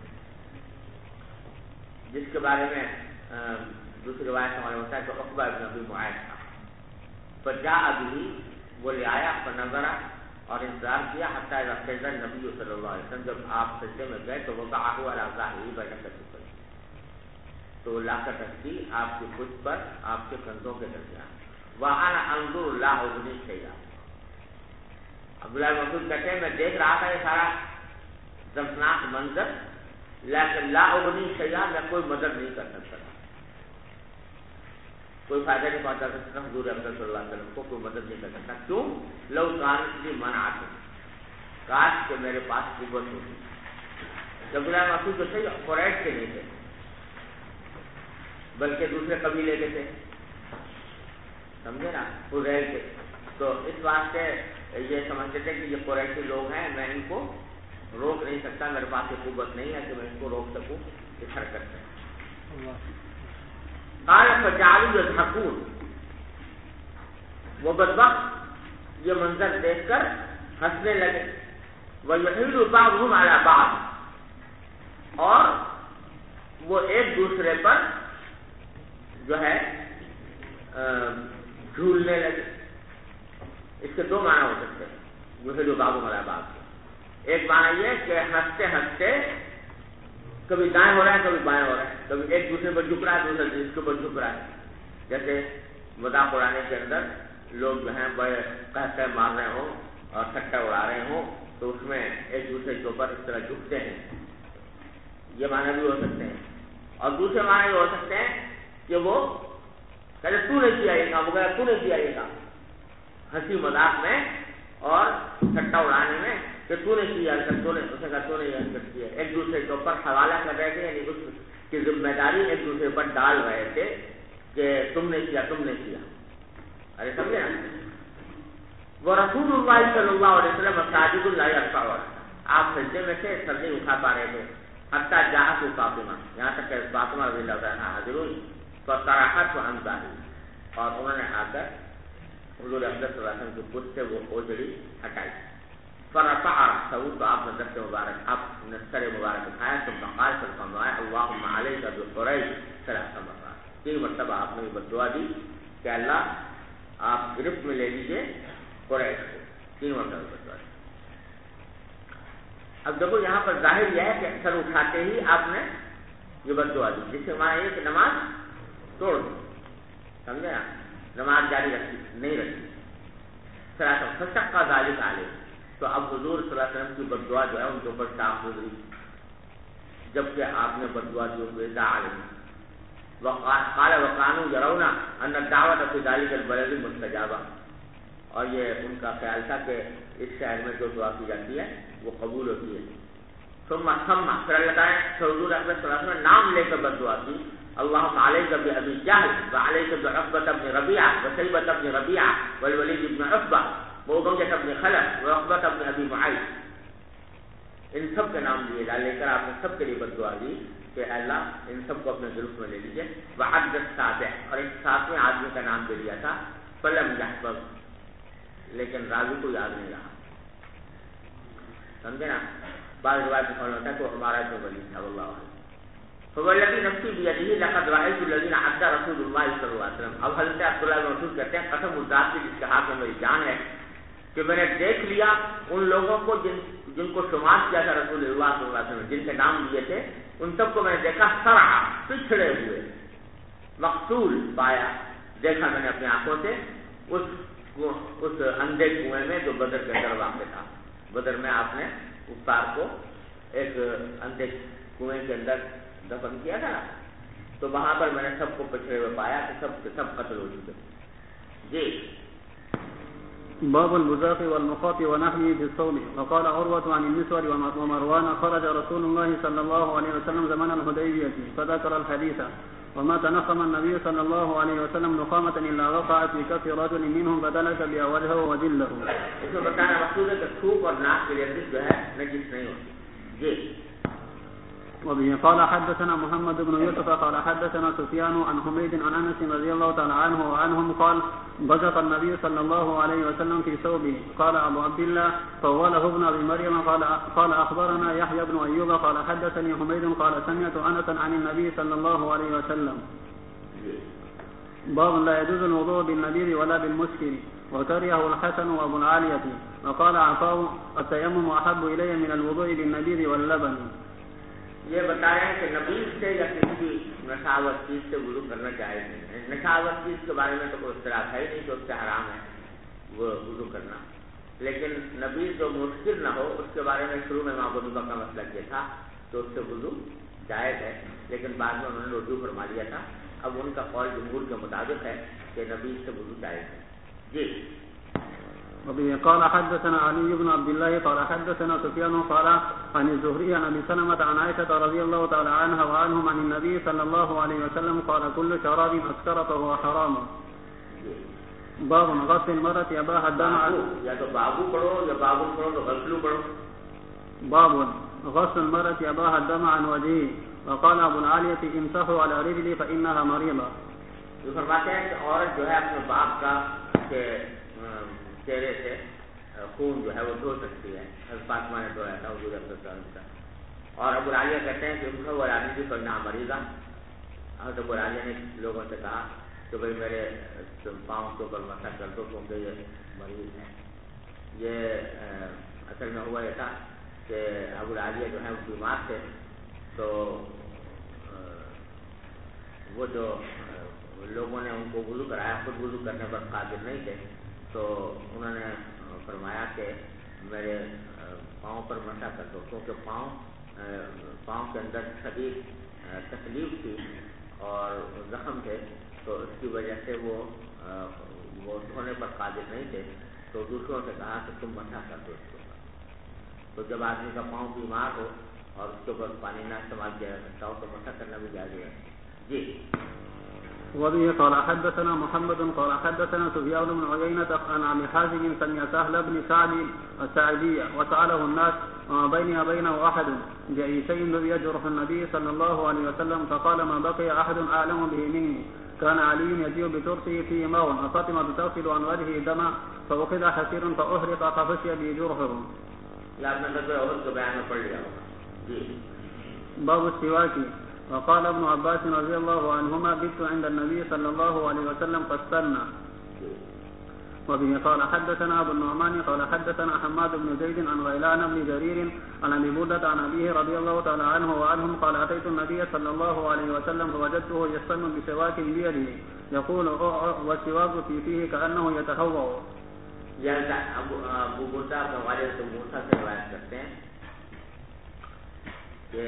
جس کے بارے میں دوسری روایت سے معلوم ہوتا ہے کہ عقبہ بن ابی معیط تھا. فجاء به، وہ لے آیا. فنظر، اور انتظار کیا. حتیٰ اذا سجد النبی صلی اللہ علیہ وسلم، جب آپ سجدے میں گئے تو وضعه علی ظهره بین کتفیہ، تو لا کر رکھی آپ کی پشت پر آپ کے کندھوں کے درمیان. وانا انظر لا اغنی شیئا، عبداللہ بن مسعود کہتے ہیں میں دیکھ رہا تھا یہ سارا دردناک منظر، لیکن لا اغنی شیئا، میں کوئی مدد نہیں کر سکتا تھا، کوئی فائدہ نہیں پہنچا سکتا حضور اکرم صلی اللہ علیہ وسلم کو، کوئی مدد نہیں کر سکتا. کیوں؟ لو کانت لی منعت، کاش کہ میرے پاس قوت ہوتی. عبداللہ بن مسعود تو صحیح قریش کے نہیں تھے بلکہ دوسرے قبیلے کے تھے، سمجھے نا، حذیل کے. تو اس واسطے یہ سمجھتے تھے کہ یہ قریشی لوگ ہیں، میں ان کو روک نہیں سکتا، میرے پاس یہ قوت نہیں ہے کہ میں ان کو روک سکوں اس حرکت سے. قال فجعلوا يضحكون، وہ بدبخت یہ منظر دیکھ کر ہنسنے لگے. ويحيل بعضهم على بعض، اور وہ ایک دوسرے پر جو ہے جھولنے لگے. اس کے دو معنی ہو سکتے ہیں جیسے جو بابو ملا باب کے. ایک معنی یہ کہ ہنستے ہنستے کبھی دائیں ہو رہا ہے کبھی بائیں ہو رہا ہے, کبھی ایک دوسرے پر جھک رہا ہے دوسرے اس کے اوپر جھک رہا ہے. جیسے مذاق اڑانے کے اندر لوگ جو ہیں بڑے قہقہ مار رہے ہوں اور ٹھٹا اڑا رہے ہوں تو اس میں ایک دوسرے کے اوپر اس طرح جھکتے ہیں, یہ معنی بھی ہو سکتے ہیں. اور دوسرے معنی بھی ہو سکتے ہیں کہ وہ کہتے تو نے کیا یہ کام, وہ کہتا تو نے کیا یہ کام, ہنسی مذاق میں اور ٹھٹا اڑانے میں کہ تو نے کیا تو نے, اس نے کہا تو نے یہ حرکت کی ہے. ایک دوسرے کے اوپر حوالہ کر رہے تھے, یعنی اس کی ذمہ داری ایک دوسرے پر ڈال رہے تھے کہ تم نے کیا تم نے کیا. ارے سمجھے نا. وہ رسول اللہ صلی اللہ علیہ وسلم مساجد اللہ ارفع, آپ سجدے میں سے سر نہیں اٹھا پا رہے تھے. حتیٰ جاءت فاطمہ, یہاں تک کہ فاطمہ رضی اللہ عنہا حاضر ہوئی. فطرحت عن ظہری, اور انہوں نے آ کر حضور اقدس صلی اللہ علیہ وسلم کی پشت سے وہ اوجڑی ہٹائی. فرفع رأسه, تو آپ نے دست مبارک اپنے سر مبارک اٹھایا. ثم قال, فرمایا اللهم عليك بقريش ثلاث مرات, 3 مرتبہ آپ نے بد دعا دی کہ اللہ آپ گرفت میں لے لیجیے قریش کو. 3 مرتبہ بد دعا دی. اب دیکھو یہاں پر ظاہر یہ ہے کہ سر اٹھاتے ہی آپ نے یہ بد دعا دی, جس سے معنی یہ کہ نماز توڑ دی. سمجھے نا, نماز جاری نہیں رکھی. فشق ذلك علیہ, تو اب حضور صلی اللہ علیہ وسلم کی بد دعا جو ہے ان کے اوپر صاف گزری, جبکہ آپ نے بد دعا دی ہوئے علیہ. قال وكانوا يرون ان الدعوة في ذلك البلد مستجابة, اور یہ ان کا خیال تھا کہ اس شہر میں جو دعا کی جاتی ہے وہ قبول ہوتی ہے. ثم پھر اللہ تعالیٰ حضور اقدس صلی اللہ علیہ وسلم نام لے کر بد دعا کی. اللهم عليك بأبي جهل وعليك بعقبة بن ربيعة وشيبة بن ربيعة والوليد بن عتبة وأمية بن خلف وعقبة بن أبي معيط, ان سب کے نام لیے لے کر آپ نے سب کے لیے بد دعا دی کہ اللہ ان سب کو اپنے گروپ میں لے لیجیے. وعد السابع, اور ایک 7ویں آدمی کا نام دے دیا تھا. فلم يحفظ, لیکن راوی کو یاد نہیں رہا. سمجھے نا, بعض روایت میں ہوتا ہے کہ ہمارا جو ولی تھا واللہ عنہ. فوالذی نفسی بیدہ لقد رأیت الذین عد رسول اللہ صلی اللہ علیہ وسلم. اب حضرت عبداللہ بن مسعود کہتے ہیں قسم اس ذات کی جس کے ہاتھ میں میری جان ہے کہ میں نے دیکھ لیا ان لوگوں کو جن کو شمار کیا تھا رسول اللہ صلی اللہ علیہ وسلم, جن کے نام لیے تھے, ان سب کو میں نے دیکھا سرعا, پچھڑے ہوئے, مقتول پایا, دیکھا میں نے اپنی آنکھوں سے اس اندھے کنویں میں جو بدر کے اندر واقع تھا. بدر میں آپ نے کفار کو ایک اندھے کنویں کے اندر دفن کیا تھا, تو وہاں پر میں نے سب کو پچھڑے ہوئے پایا کہ سب کے سب قتل ہو چکے. جی. باب البزاق والمخاط ونحوه بالصوم. وقال عروة عن النسوة ومروان خرج رسول الله صلى الله عليه وسلم زمن الحديبية فذكر الحديث. وما تنخم النبي صلى الله عليه وسلم نخامة إلا وقعت في كف رجل منهم فدلك بها وجهه وجله. اس میں بتانا مقصود ہے کہ تھوک اور ناک کی ریزش جو ہے نجس نہیں ہوتی. جی. وبه قال حدثنا محمد بن يوسف قال حدثنا سفيان عن حميد عن انس رضي الله تعالى عنه وعنهم قال بزق النبي صلى الله عليه وسلم في ثوبه. قال ابو عبد الله طوله ابن ابي مريم قال اخبرنا يحيى بن ايوب قال حدثني حميد قال سمعت انس عن النبي صلى الله عليه وسلم. باب لا يجوز الوضوء بالنبيذ ولا بالمسكر وكرهه الحسن وابو العالية. وقال عطاء التيمم احب الي من الوضوء بالنبيذ واللبن. یہ بتایا ہے کہ نبیذ سے یا کسی بھی نشاور چیز سے وضو کرنا جائز نہیں ہے. نشاور چیز کے بارے میں تو کوئی اختلاف ہے ہی نہیں کہ اس سے حرام ہے وہ وضو کرنا, لیکن نبیذ جو مسکر نہ ہو اس کے بارے میں شروع میں امام ابو حنیفہ کا مسئلہ یہ تھا کہ اس سے وضو جائز ہے, لیکن بعد میں انہوں نے رجوع فرما لیا تھا. اب ان کا قول جمہور کے مطابق ہے کہ نبیذ سے وضو جائز ہے. جی. وبه قال حدثنا علي بن عبد الله قال حدثنا سفيان قال عن الزهري عن ابي سلمة عن عائشة رضي الله تعالى عنها وعنهم عن النبي صلى الله عليه وسلم قال كل شراب اسكر فهو حرام. باب غسل المرأة اباها الدم. یا تو بابو پڑھو یا بابو پڑھو تو غسلو پڑھو. باب غسل المرأة اباها الدم عن وجهه. وقال ابو العالية امسحوا على رجلي فانها مريضة. یہ فرماتے ہیں کہ عورت جو ہے اپنے باپ کا چہرے سے خون جو ہے وہ دھو سکتی ہے. حضرت فاطمہ نے دھویا تھا حضور صلی اللہ علیہ وسلم کا. اور ابو العالیہ کہتے ہیں کہ ان کو وہ آدمی بھی پڑھنا مریضہ. حضرت ابو العالیہ نے لوگوں سے کہا کہ کہ بھائی میرے پاؤں کے اوپر مسح کر دو کیونکہ یہ مریض ہے. یہ اصل میں ہوا یہ تھا کہ ابو العالیہ جو ہے وہ بیمار تھے, تو وہ جو لوگوں نے ان کو وضو کرایا خود وضو کرنے پر قادر نہیں تھے, تو انہوں نے فرمایا کہ میرے پاؤں پر مسح کر دو, کیونکہ پاؤں کے اندر شدید تکلیف تھی اور زخم تھے, تو اس کی وجہ سے وہ دھونے پر قادر نہیں تھے. تو دوسروں سے کہا کہ تم مسح کر دو اس کے اوپر. تو جب آدمی کا پاؤں بیمار ہو اور اس کے اوپر پانی نہ استعمال کیا جا سکتا ہو تو مسح کرنا بھی جائز ہے. جی. وبه قال حدثنا محمد قال حدثنا سفيان بن عيينة عن عم حازم سمع سهل بن سعد الساعدي وسأله الناس وما بيني وبينه أحد بأي شيء يجرح النبي صلى الله عليه وسلم, فقال ما بقي أحد أعلم به مني. كان علي يجيء بترسه فيه ماء وفاطمة تغسل عن وجهه دما فأخذ حسير فأحرق فخشي به جرحه. باب السواك. وقال ابن عباس رضي الله عنهما بت عند النبي صلى الله عليه وسلم فاستنى. وبه قال حدثنا ابو النعمان قال حدثنا حماد بن زيد عن غيلان بن جرير عن ابي بردة عن ابيه رضي الله تعالى عنه وعنهم قال اتيت النبي صلى الله عليه وسلم فوجدته يستن بسواك بيده يقول والسواك في فيه كانه يتهوى. ابو بردہ اپنے والد سے موسیٰ سے روایت کرتے ہیں کہ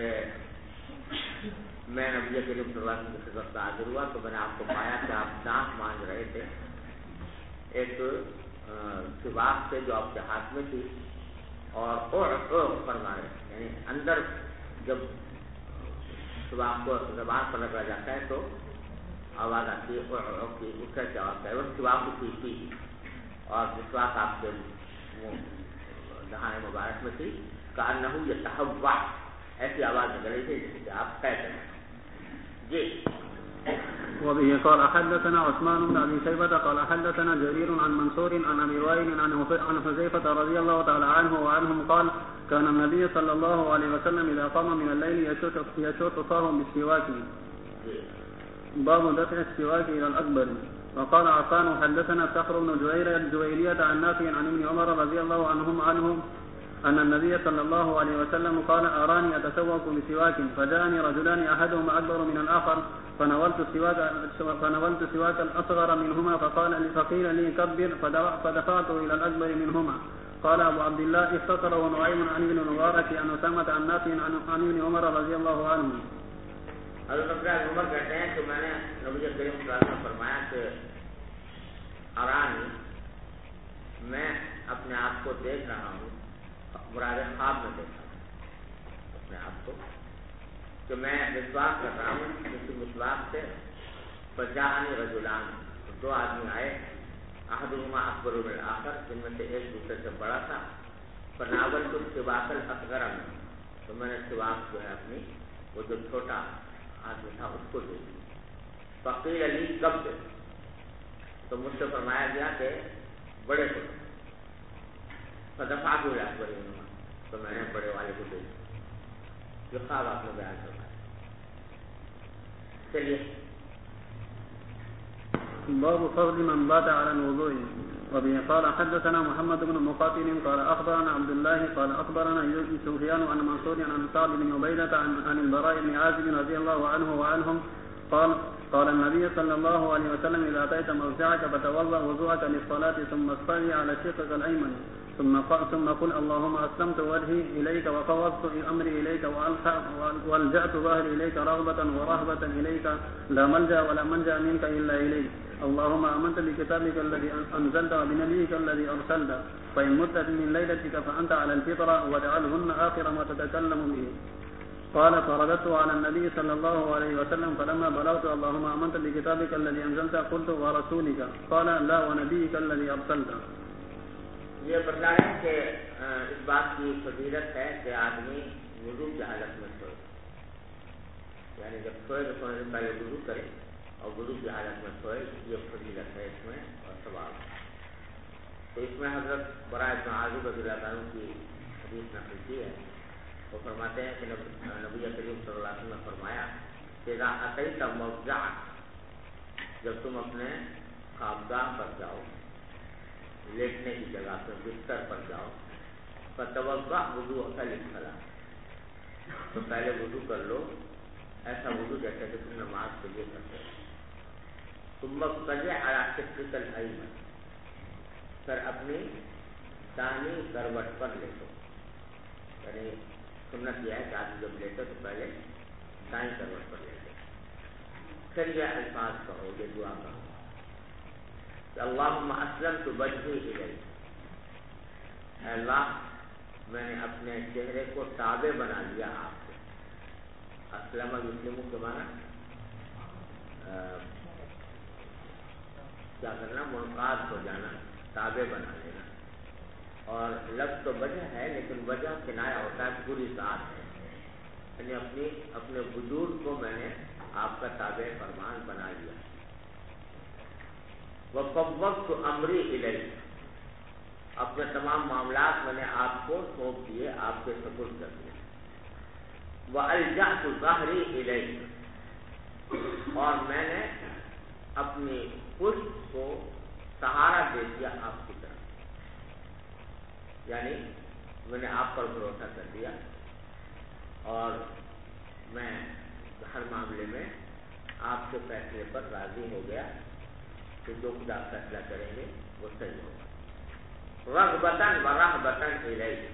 میں نبی کریم صلی اللہ علیہ وسلم کی خدمت میں حاضر ہوا تو میں نے آپ کو پایا کہ آپ ڈانٹ مانگ رہے تھے ایک سواک سے جو آپ کے ہاتھ میں تھی, اور فرما رہے, یعنی اندر جب سواک کو زبان پر لگا جاتا ہے تو آواز آتی ہے, اس کا جواب ہے وہ سواک کی تھی, اور جس وقت آپ کے دہانے مبارک میں تھی کأنہ یتہوع, ایسی آواز نکل رہی تھی جس سے آپ کہہ رہے ہیں. جی. وبه قال حدثنا عثمان بن ابي شيبة قال حدثنا جرير عن منصور عن ابي وائل عن حذيفة رضي الله تعالى عنه وعنهم قال كان النبي صلى الله عليه وسلم اذا قام من الليل يشوط فاه بالسواك. باب دفع السواك الى الاكبر. وقال عفان حدثنا صخر بن جويرية الجويلية عن نافع عن ابن عمر رضي الله عنهم أن النبي صلى الله عليه وسلم قال أراني أتسوق بسواك فجاءني رجلان أحدهما أكبر من الآخر فنولت سواك الأصغر منهما فقيل لي كبر فدفعت إلى الأكبر منهما. قال أبو عبد الله اختصره نعيم عن ابن المبارك عن أسامة عن نافع عن ابن عمر رضي الله عنه. حضرت عمر کہتے ہیں کہ میں نے نبی کریم صلی اللہ علیہ وسلم فرمایا کہ ارانی, میں اپنے آپ کو دیکھ رہا ہوں, مراد خواب میں دیکھا اپنے آپ کو کہ میں مسواک کر رہا ہوں کسی مسواک سے. فجاءنی رجلان, دو آدمی آئے, احدہما اکبر من الآخر, جن میں سے ایک دوسرے سے بڑا تھا. فناولت السواک الاصغر منه, تو میں نے سواک جو ہے اپنی وہ جو چھوٹا آدمی تھا اس کو دے دی. فقیل لی کبر, تو مجھ سے فرمایا گیا کہ بڑے کو. فدفعت الى الاکبر منهما, تو میں نے بڑے والے کو دے دی. جو خواب آپ نے بیان کروایا. چلیے. باب فضل من بات على الوضوء. وبه قال حدثنا محمد بن مقاتل قال اخبرنا عبد الله قال اخبرنا سفيان عن منصور عن سعد بن عبيدة عن البراء بن عازب رضي الله عنه وعنهم قال النبي صلى الله عليه وسلم اذا اتيت مرجعك فتوضا وضوءك للصلاه ثم اصطلي على شقك الايمن ثم قل اللهم اسلمت وجهي اليك وفوضت امري اليك والجأت ظهري اليك رغبة ورهبة اليك لا ملجأ ولا منجأ منك الا اليك. اللهم آمنت بكتابك الذي أنزلت وبنبيك الذي أرسلت فإن مت من ليلتك فأنت على الفطرة واجعلهن آخر ما تتكلم به. قال فرددت على النبي صلى الله عليه وسلم فلما بلغت اللهم آمنت بكتابك الذي أنزلت قلت ورسولك قال لا ونبيك الذي أرسلت. یہ بتایا کہ اس بات کی فضیلت ہے کہ آدمی وضو کی حالت میں سوئے, یعنی جب سوئے تو سونے سے پہلے وضو کرے اور وضو کی حالت میں سوئے, یہ فضیلت ہے اس میں اور ثواب. تو اس میں حضرت براء بن عازب رضی اللہ عنہ کی حدیث نقل کی ہے. وہ فرماتے ہیں کہ نبی کریم صلی اللہ علیہ وسلم نے فرمایا کہ اذا اتیت موضعک, جب تم اپنے خوابگاہ پر جاؤ، لیٹنے کی جگہ پر بستر پر جاؤ، فتوضأ وضوءک للصلاۃ، تو پہلے وضو کر لو، ایسا وضو جیسے کہ تم نماز کے لیے کرتے ہو. ثم اضطجع علی شقک الایمن، پھر اپنی دائیں کروٹ پر لیٹو. یعنی سنت یہ ہے کہ آدمی جب لیٹے تو پہلے دائیں کروٹ پر لیٹے. پھر یہ الفاظ کہو، یہ دعا کہو کہ اللہم اسلمت وجہی الیک، اے اللہ میں نے اپنے چہرے کو تابع بنا لیا آپ سے. اسلم یسلم کے معنی کیا کرنا، منقاد ہو جانا، تابع بنا لینا. اور لفظ تو وجہ ہے لیکن وجہ کنایا ہوتا ہے پوری ذات ہے، یعنی اپنے وجود کو میں نے آپ کا تابع فرمان بنا لیا. وفوضت امری الیک، اپنے تمام معاملات میں نے آپ کو سونپ دیے، آپ کے سپرد کر دیے. وَأَلْجَأْتُ ظَهْرِي إِلَيْكَ، اور میں نے اپنی پشت کو سہارا دے دیا آپ کی طرف. یعنی میں نے آپ پر بھروسہ کر دیا اور میں ہر معاملے میں آپ کے فیصلے پر راضی ہو گیا کہ جو خدا فیصلہ کریں گے وہ صحیح ہوگا. رغبتاً ورہبتاً الیک،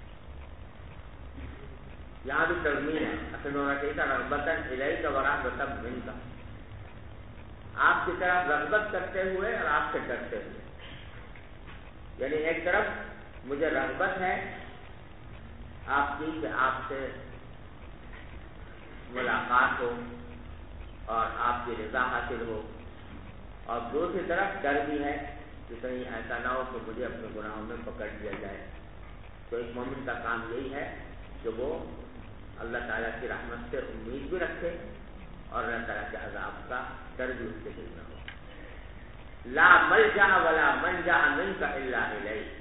یہاں بھی تضمین ہے، اصل میں ہونا چاہیے تھا رغبتاً الیک ورہبتاً منک، آپ کی طرف رغبت کرتے ہوئے اور آپ سے ڈرتے ہوئے. یعنی ایک طرف مجھے رغبت ہے آپ کی کہ آپ سے ملاقات ہو اور آپ کی رضا حاصل ہو، اور دوسری طرف ڈر بھی ہے کہ کہیں ایسا نہ ہو کہ مجھے اپنے گناہوں میں پکڑ لیا جائے. تو ایک مومن کا کام یہی ہے کہ وہ اللہ تعالیٰ کی رحمت سے امید بھی رکھے اور اللہ تعالیٰ کے عذاب کا ڈر بھی اس کے دل میں ہو. لا ملجا ولا منجا منک الا الیک،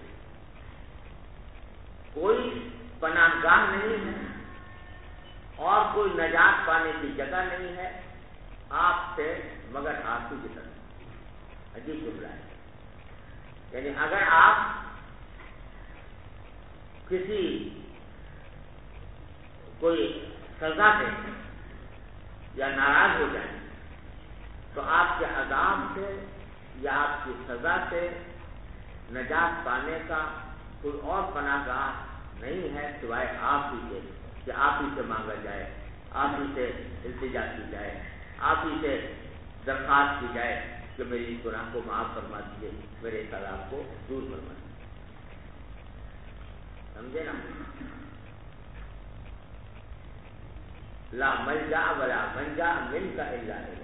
کوئی پناہ گاہ نہیں ہے اور کوئی نجات پانے کی جگہ نہیں ہے آپ سے مگر آپ ہی کی طرف. عجیب جملہ ہے. یعنی اگر آپ کسی کوئی سزا دیں یا ناراض ہو جائیں تو آپ کے عذاب سے یا آپ کی سزا سے نجات پانے کا کوئی اور پناہ گاہ نہیں ہے سوائے آپ ہی کے، کہ آپ ہی سے مانگا جائے، آپ ہی سے التجا کی جائے، آپ ہی سے درخواست کی جائے کہ میری اس گناہ کو معاف فرما دیجیے، میرے اس عذاب کو دور فرما دیجیے. سمجھے نا؟ لا ملجا ولا منجا منک الا الیک.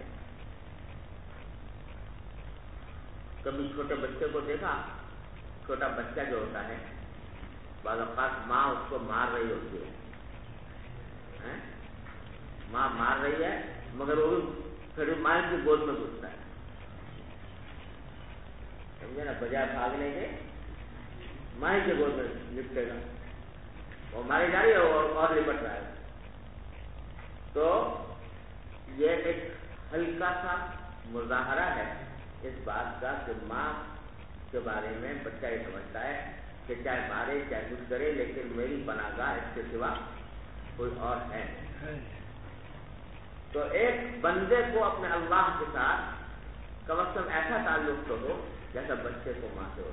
کبھی چھوٹے بچے کو دیکھا، چھوٹا بچہ جو ہوتا ہے بعض اوقات ماں اس کو مار رہی ہوتی ہے، ماں مار رہی ہے مگر وہ پھر ماں کی گود میں گھستا ہے. سمجھے نا؟ بجائے بھاگنے کے ماں کی گود میں لپٹے گا، وہ مارے جا رہی ہے اور لپٹ رہا ہے. تو یہ ایک ہلکا سا مظاہرہ ہے اس بات کا کہ ماں کے بارے میں بچہ یہ سمجھتا ہے کہ چاہے مارے چاہے کچھ کرے لیکن میری پناہ گاہ اس کے سوا کوئی اور ہے. تو ایک بندے کو اپنے اللہ کے ساتھ کم از کم ایسا تعلق تو ہو جیسا بچے کو ماں سے ہو،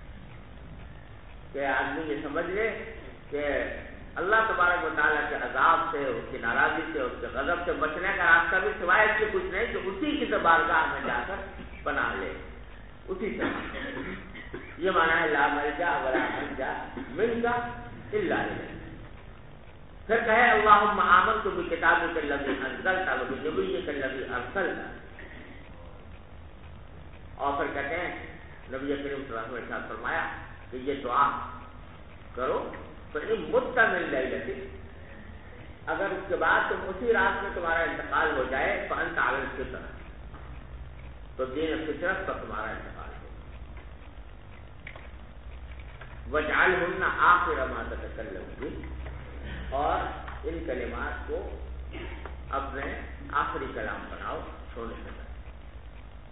کہ آدمی یہ سمجھ لے کہ اللہ تبارک و تعالیٰ کے عذاب سے، اس کی ناراضی سے، اس کے غضب سے بچنے کا راستہ بھی سوائے اس کے کچھ نہیں کہ اسی کی بارگاہ میں جا کر پناہ لے، اسی سے. یہ معنی ہے لا ملجا ولا منجا منک الا الیک. پھر کہے اللہم آمنت بکتابک الذی انزلت وبنبیک الذی ارسلت، اور پھر کہتے ہیں نبی کریم صلی اللہ علیہ وسلم نے فرمایا کہ یہ دعا کرو فإن مت من لیلتک، اگر اس کے بعد تم اسی رات میں تمہارا انتقال ہو جائے فأنت علی الفطرۃ، تو دین فطرت پر تمہارا انتقال ہو. وجعلہن آخر ما تتکلم بہ، اور ان کلمات کو اپنے آخری کلام بناؤ سونے سے پہلے.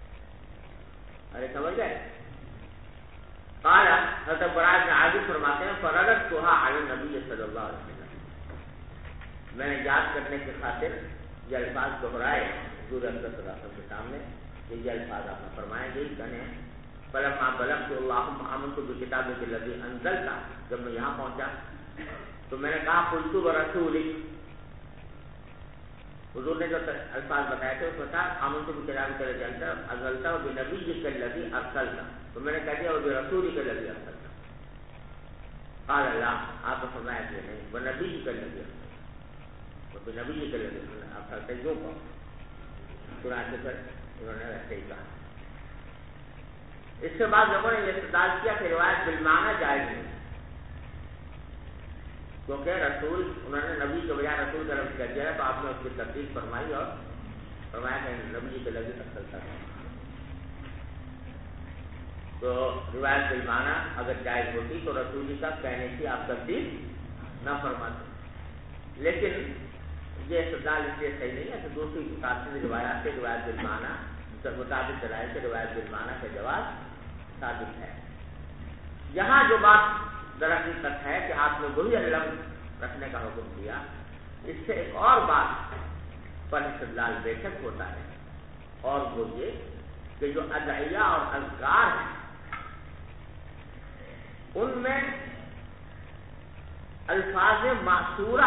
ارے سمجھ گئے؟ قال حضرت براء بن عازب فرماتے ہیں فرددتها علی النبی صلی اللہ علیہ وسلم، میں نے یاد کرنے کی خاطر یہ الفاظ دہرائے حضور اکرم صلی اللہ علیہ وسلم کے سامنے کہ یہ الفاظ آپ نے فرمائے یہی کہنے ہیں فلما بلغت اللهم آمنت بکتابک الذی انزلت، جب میں یہاں پہنچا تو میں نے کہا قلت برسولک، حضور نے جو الفاظ بتائے تھے اس میں کہا آمنت بکتابک الذی انزلت وبنبیک الذی ارسلت، تو میں نے کہہ دیا وبرسولک الذی ارسلت، قال اللہ، آپ نے فرمایا کہ نہیں وبنبیک الذی ارسلت، وبنبیک الذی ارسلت یوں کہو، چنانچہ پھر انہوں نے ویسے ہی کہا۔ اس کے بعد لوگوں نے یہ استدلال کیا کہ روایت بالمعنی جائز نہیں، کیونکہ رسول انہوں نے نبی کے بجائے رسول کا لفظ کر دیا ہے، تو آپ نے اس کی تفصیل فرمائی اور فرمایا کہ نبی کے لفظ اصل تھا، تو روایت بالمعنی اگر جائز ہوتی تو رسول کا کہنے کی آپ تفصیل نہ فرماتے، لیکن یہ استدلال اس لیے صحیح نہیں ہے کہ دوسری متعدد روایات سے روایت بالمعنی مطابق دلائل سے روایت بالمعنی کا جواز ثابت ہے۔ یہاں جو بات درحقیقت ہے کہ آپ نے وہی لفظ رکھنے کا حکم دیا، اس سے ایک اور بات پر استدلال بے شک ہوتا ہے، اور وہ یہ کہ جو ادعیہ اور اذکار ہیں ان میں الفاظ معصورہ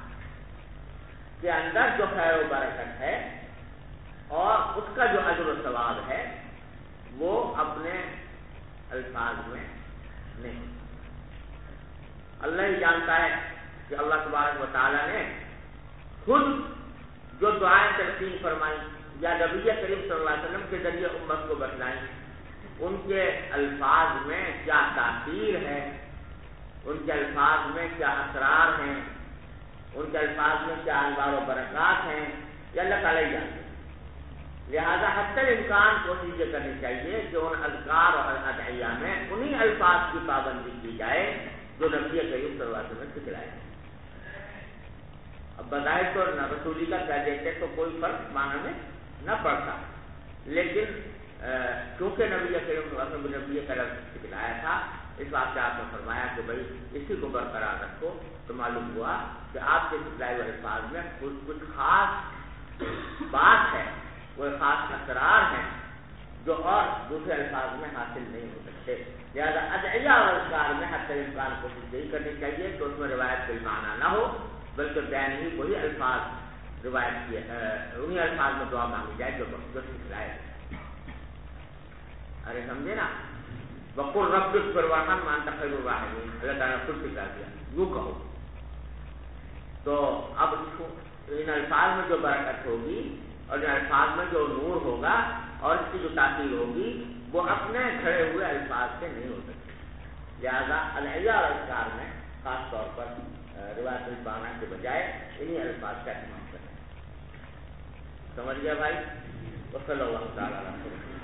کے اندر جو خیر و برکت ہے اور اس کا جو اجر و ثواب ہے وہ اپنے الفاظ میں نہیں۔ اللہ ہی جانتا ہے کہ اللہ تبارک و تعالیٰ نے خود جو دعائیں تلقین فرمائی یا نبی کریم صلی اللہ علیہ وسلم کے ذریعے امت کو بتلائیں، ان کے الفاظ میں کیا تاثیر ہے، ان کے الفاظ میں کیا اسرار ہیں، ان کے الفاظ میں کیا انوار و برکات ہیں، یہ اللہ تعالیٰ ہی جانتے ہیں۔ لہذا حتی الامکان کوشش یہ کرنی چاہیے کہ ان اذکار اور ادعیہ میں انہی الفاظ کی پابندی کی جائے جو نبی کریم صلی اللہ علیہ وسلم نے سکھلائے۔ اب بظاہر تو رسولی کا کہہ دیتے تو کوئی فرق معنی میں نہ پڑتا، لیکن کیونکہ نبی کریم صلی اللہ علیہ وسلم نے نبی کا لفظ سکھلایا تھا، اس بات سے آپ نے فرمایا کہ بھائی اسی کو برقرار رکھو، تو معلوم ہوا کہ آپ کے سکھلائے ہوئے الفاظ میں کچھ خاص بات ہے، وہ خاص اسرار ہیں جو اور دوسرے الفاظ میں حاصل نہیں ہو سکتے۔ لہذا ادعیہ اور اذکار میں حتی الامکان کوشش یہی کرنی چاہیے کہ اس میں روایت بالمعنی نہ ہو، بلکہ بیان ہی وہی الفاظ روایت کیے، انہی الفاظ میں دعا مانگی جائے جو سکھلائے۔ ارے سمجھے نا، وقل رب اغفر وارحم وانت خیر الراحمین، اللہ تعالیٰ نے خود سکھا دیا، یوں کہو۔ تو اب ان الفاظ میں جو برکت ہوگی اور ان الفاظ میں جو نور ہوگا اور اس کی جو تاثیر ہوگی وہ اپنے کھڑے ہوئے الفاظ سے نہیں ہو سکتی۔ لہذا ادعیہ اور اذکار میں خاص طور پر روایت بالمعنی کے بجائے انہی الفاظ کا استعمال کریں۔ سمجھ گیا بھائی؟ وصلی اللہ تعالیٰ علیہ وسلم۔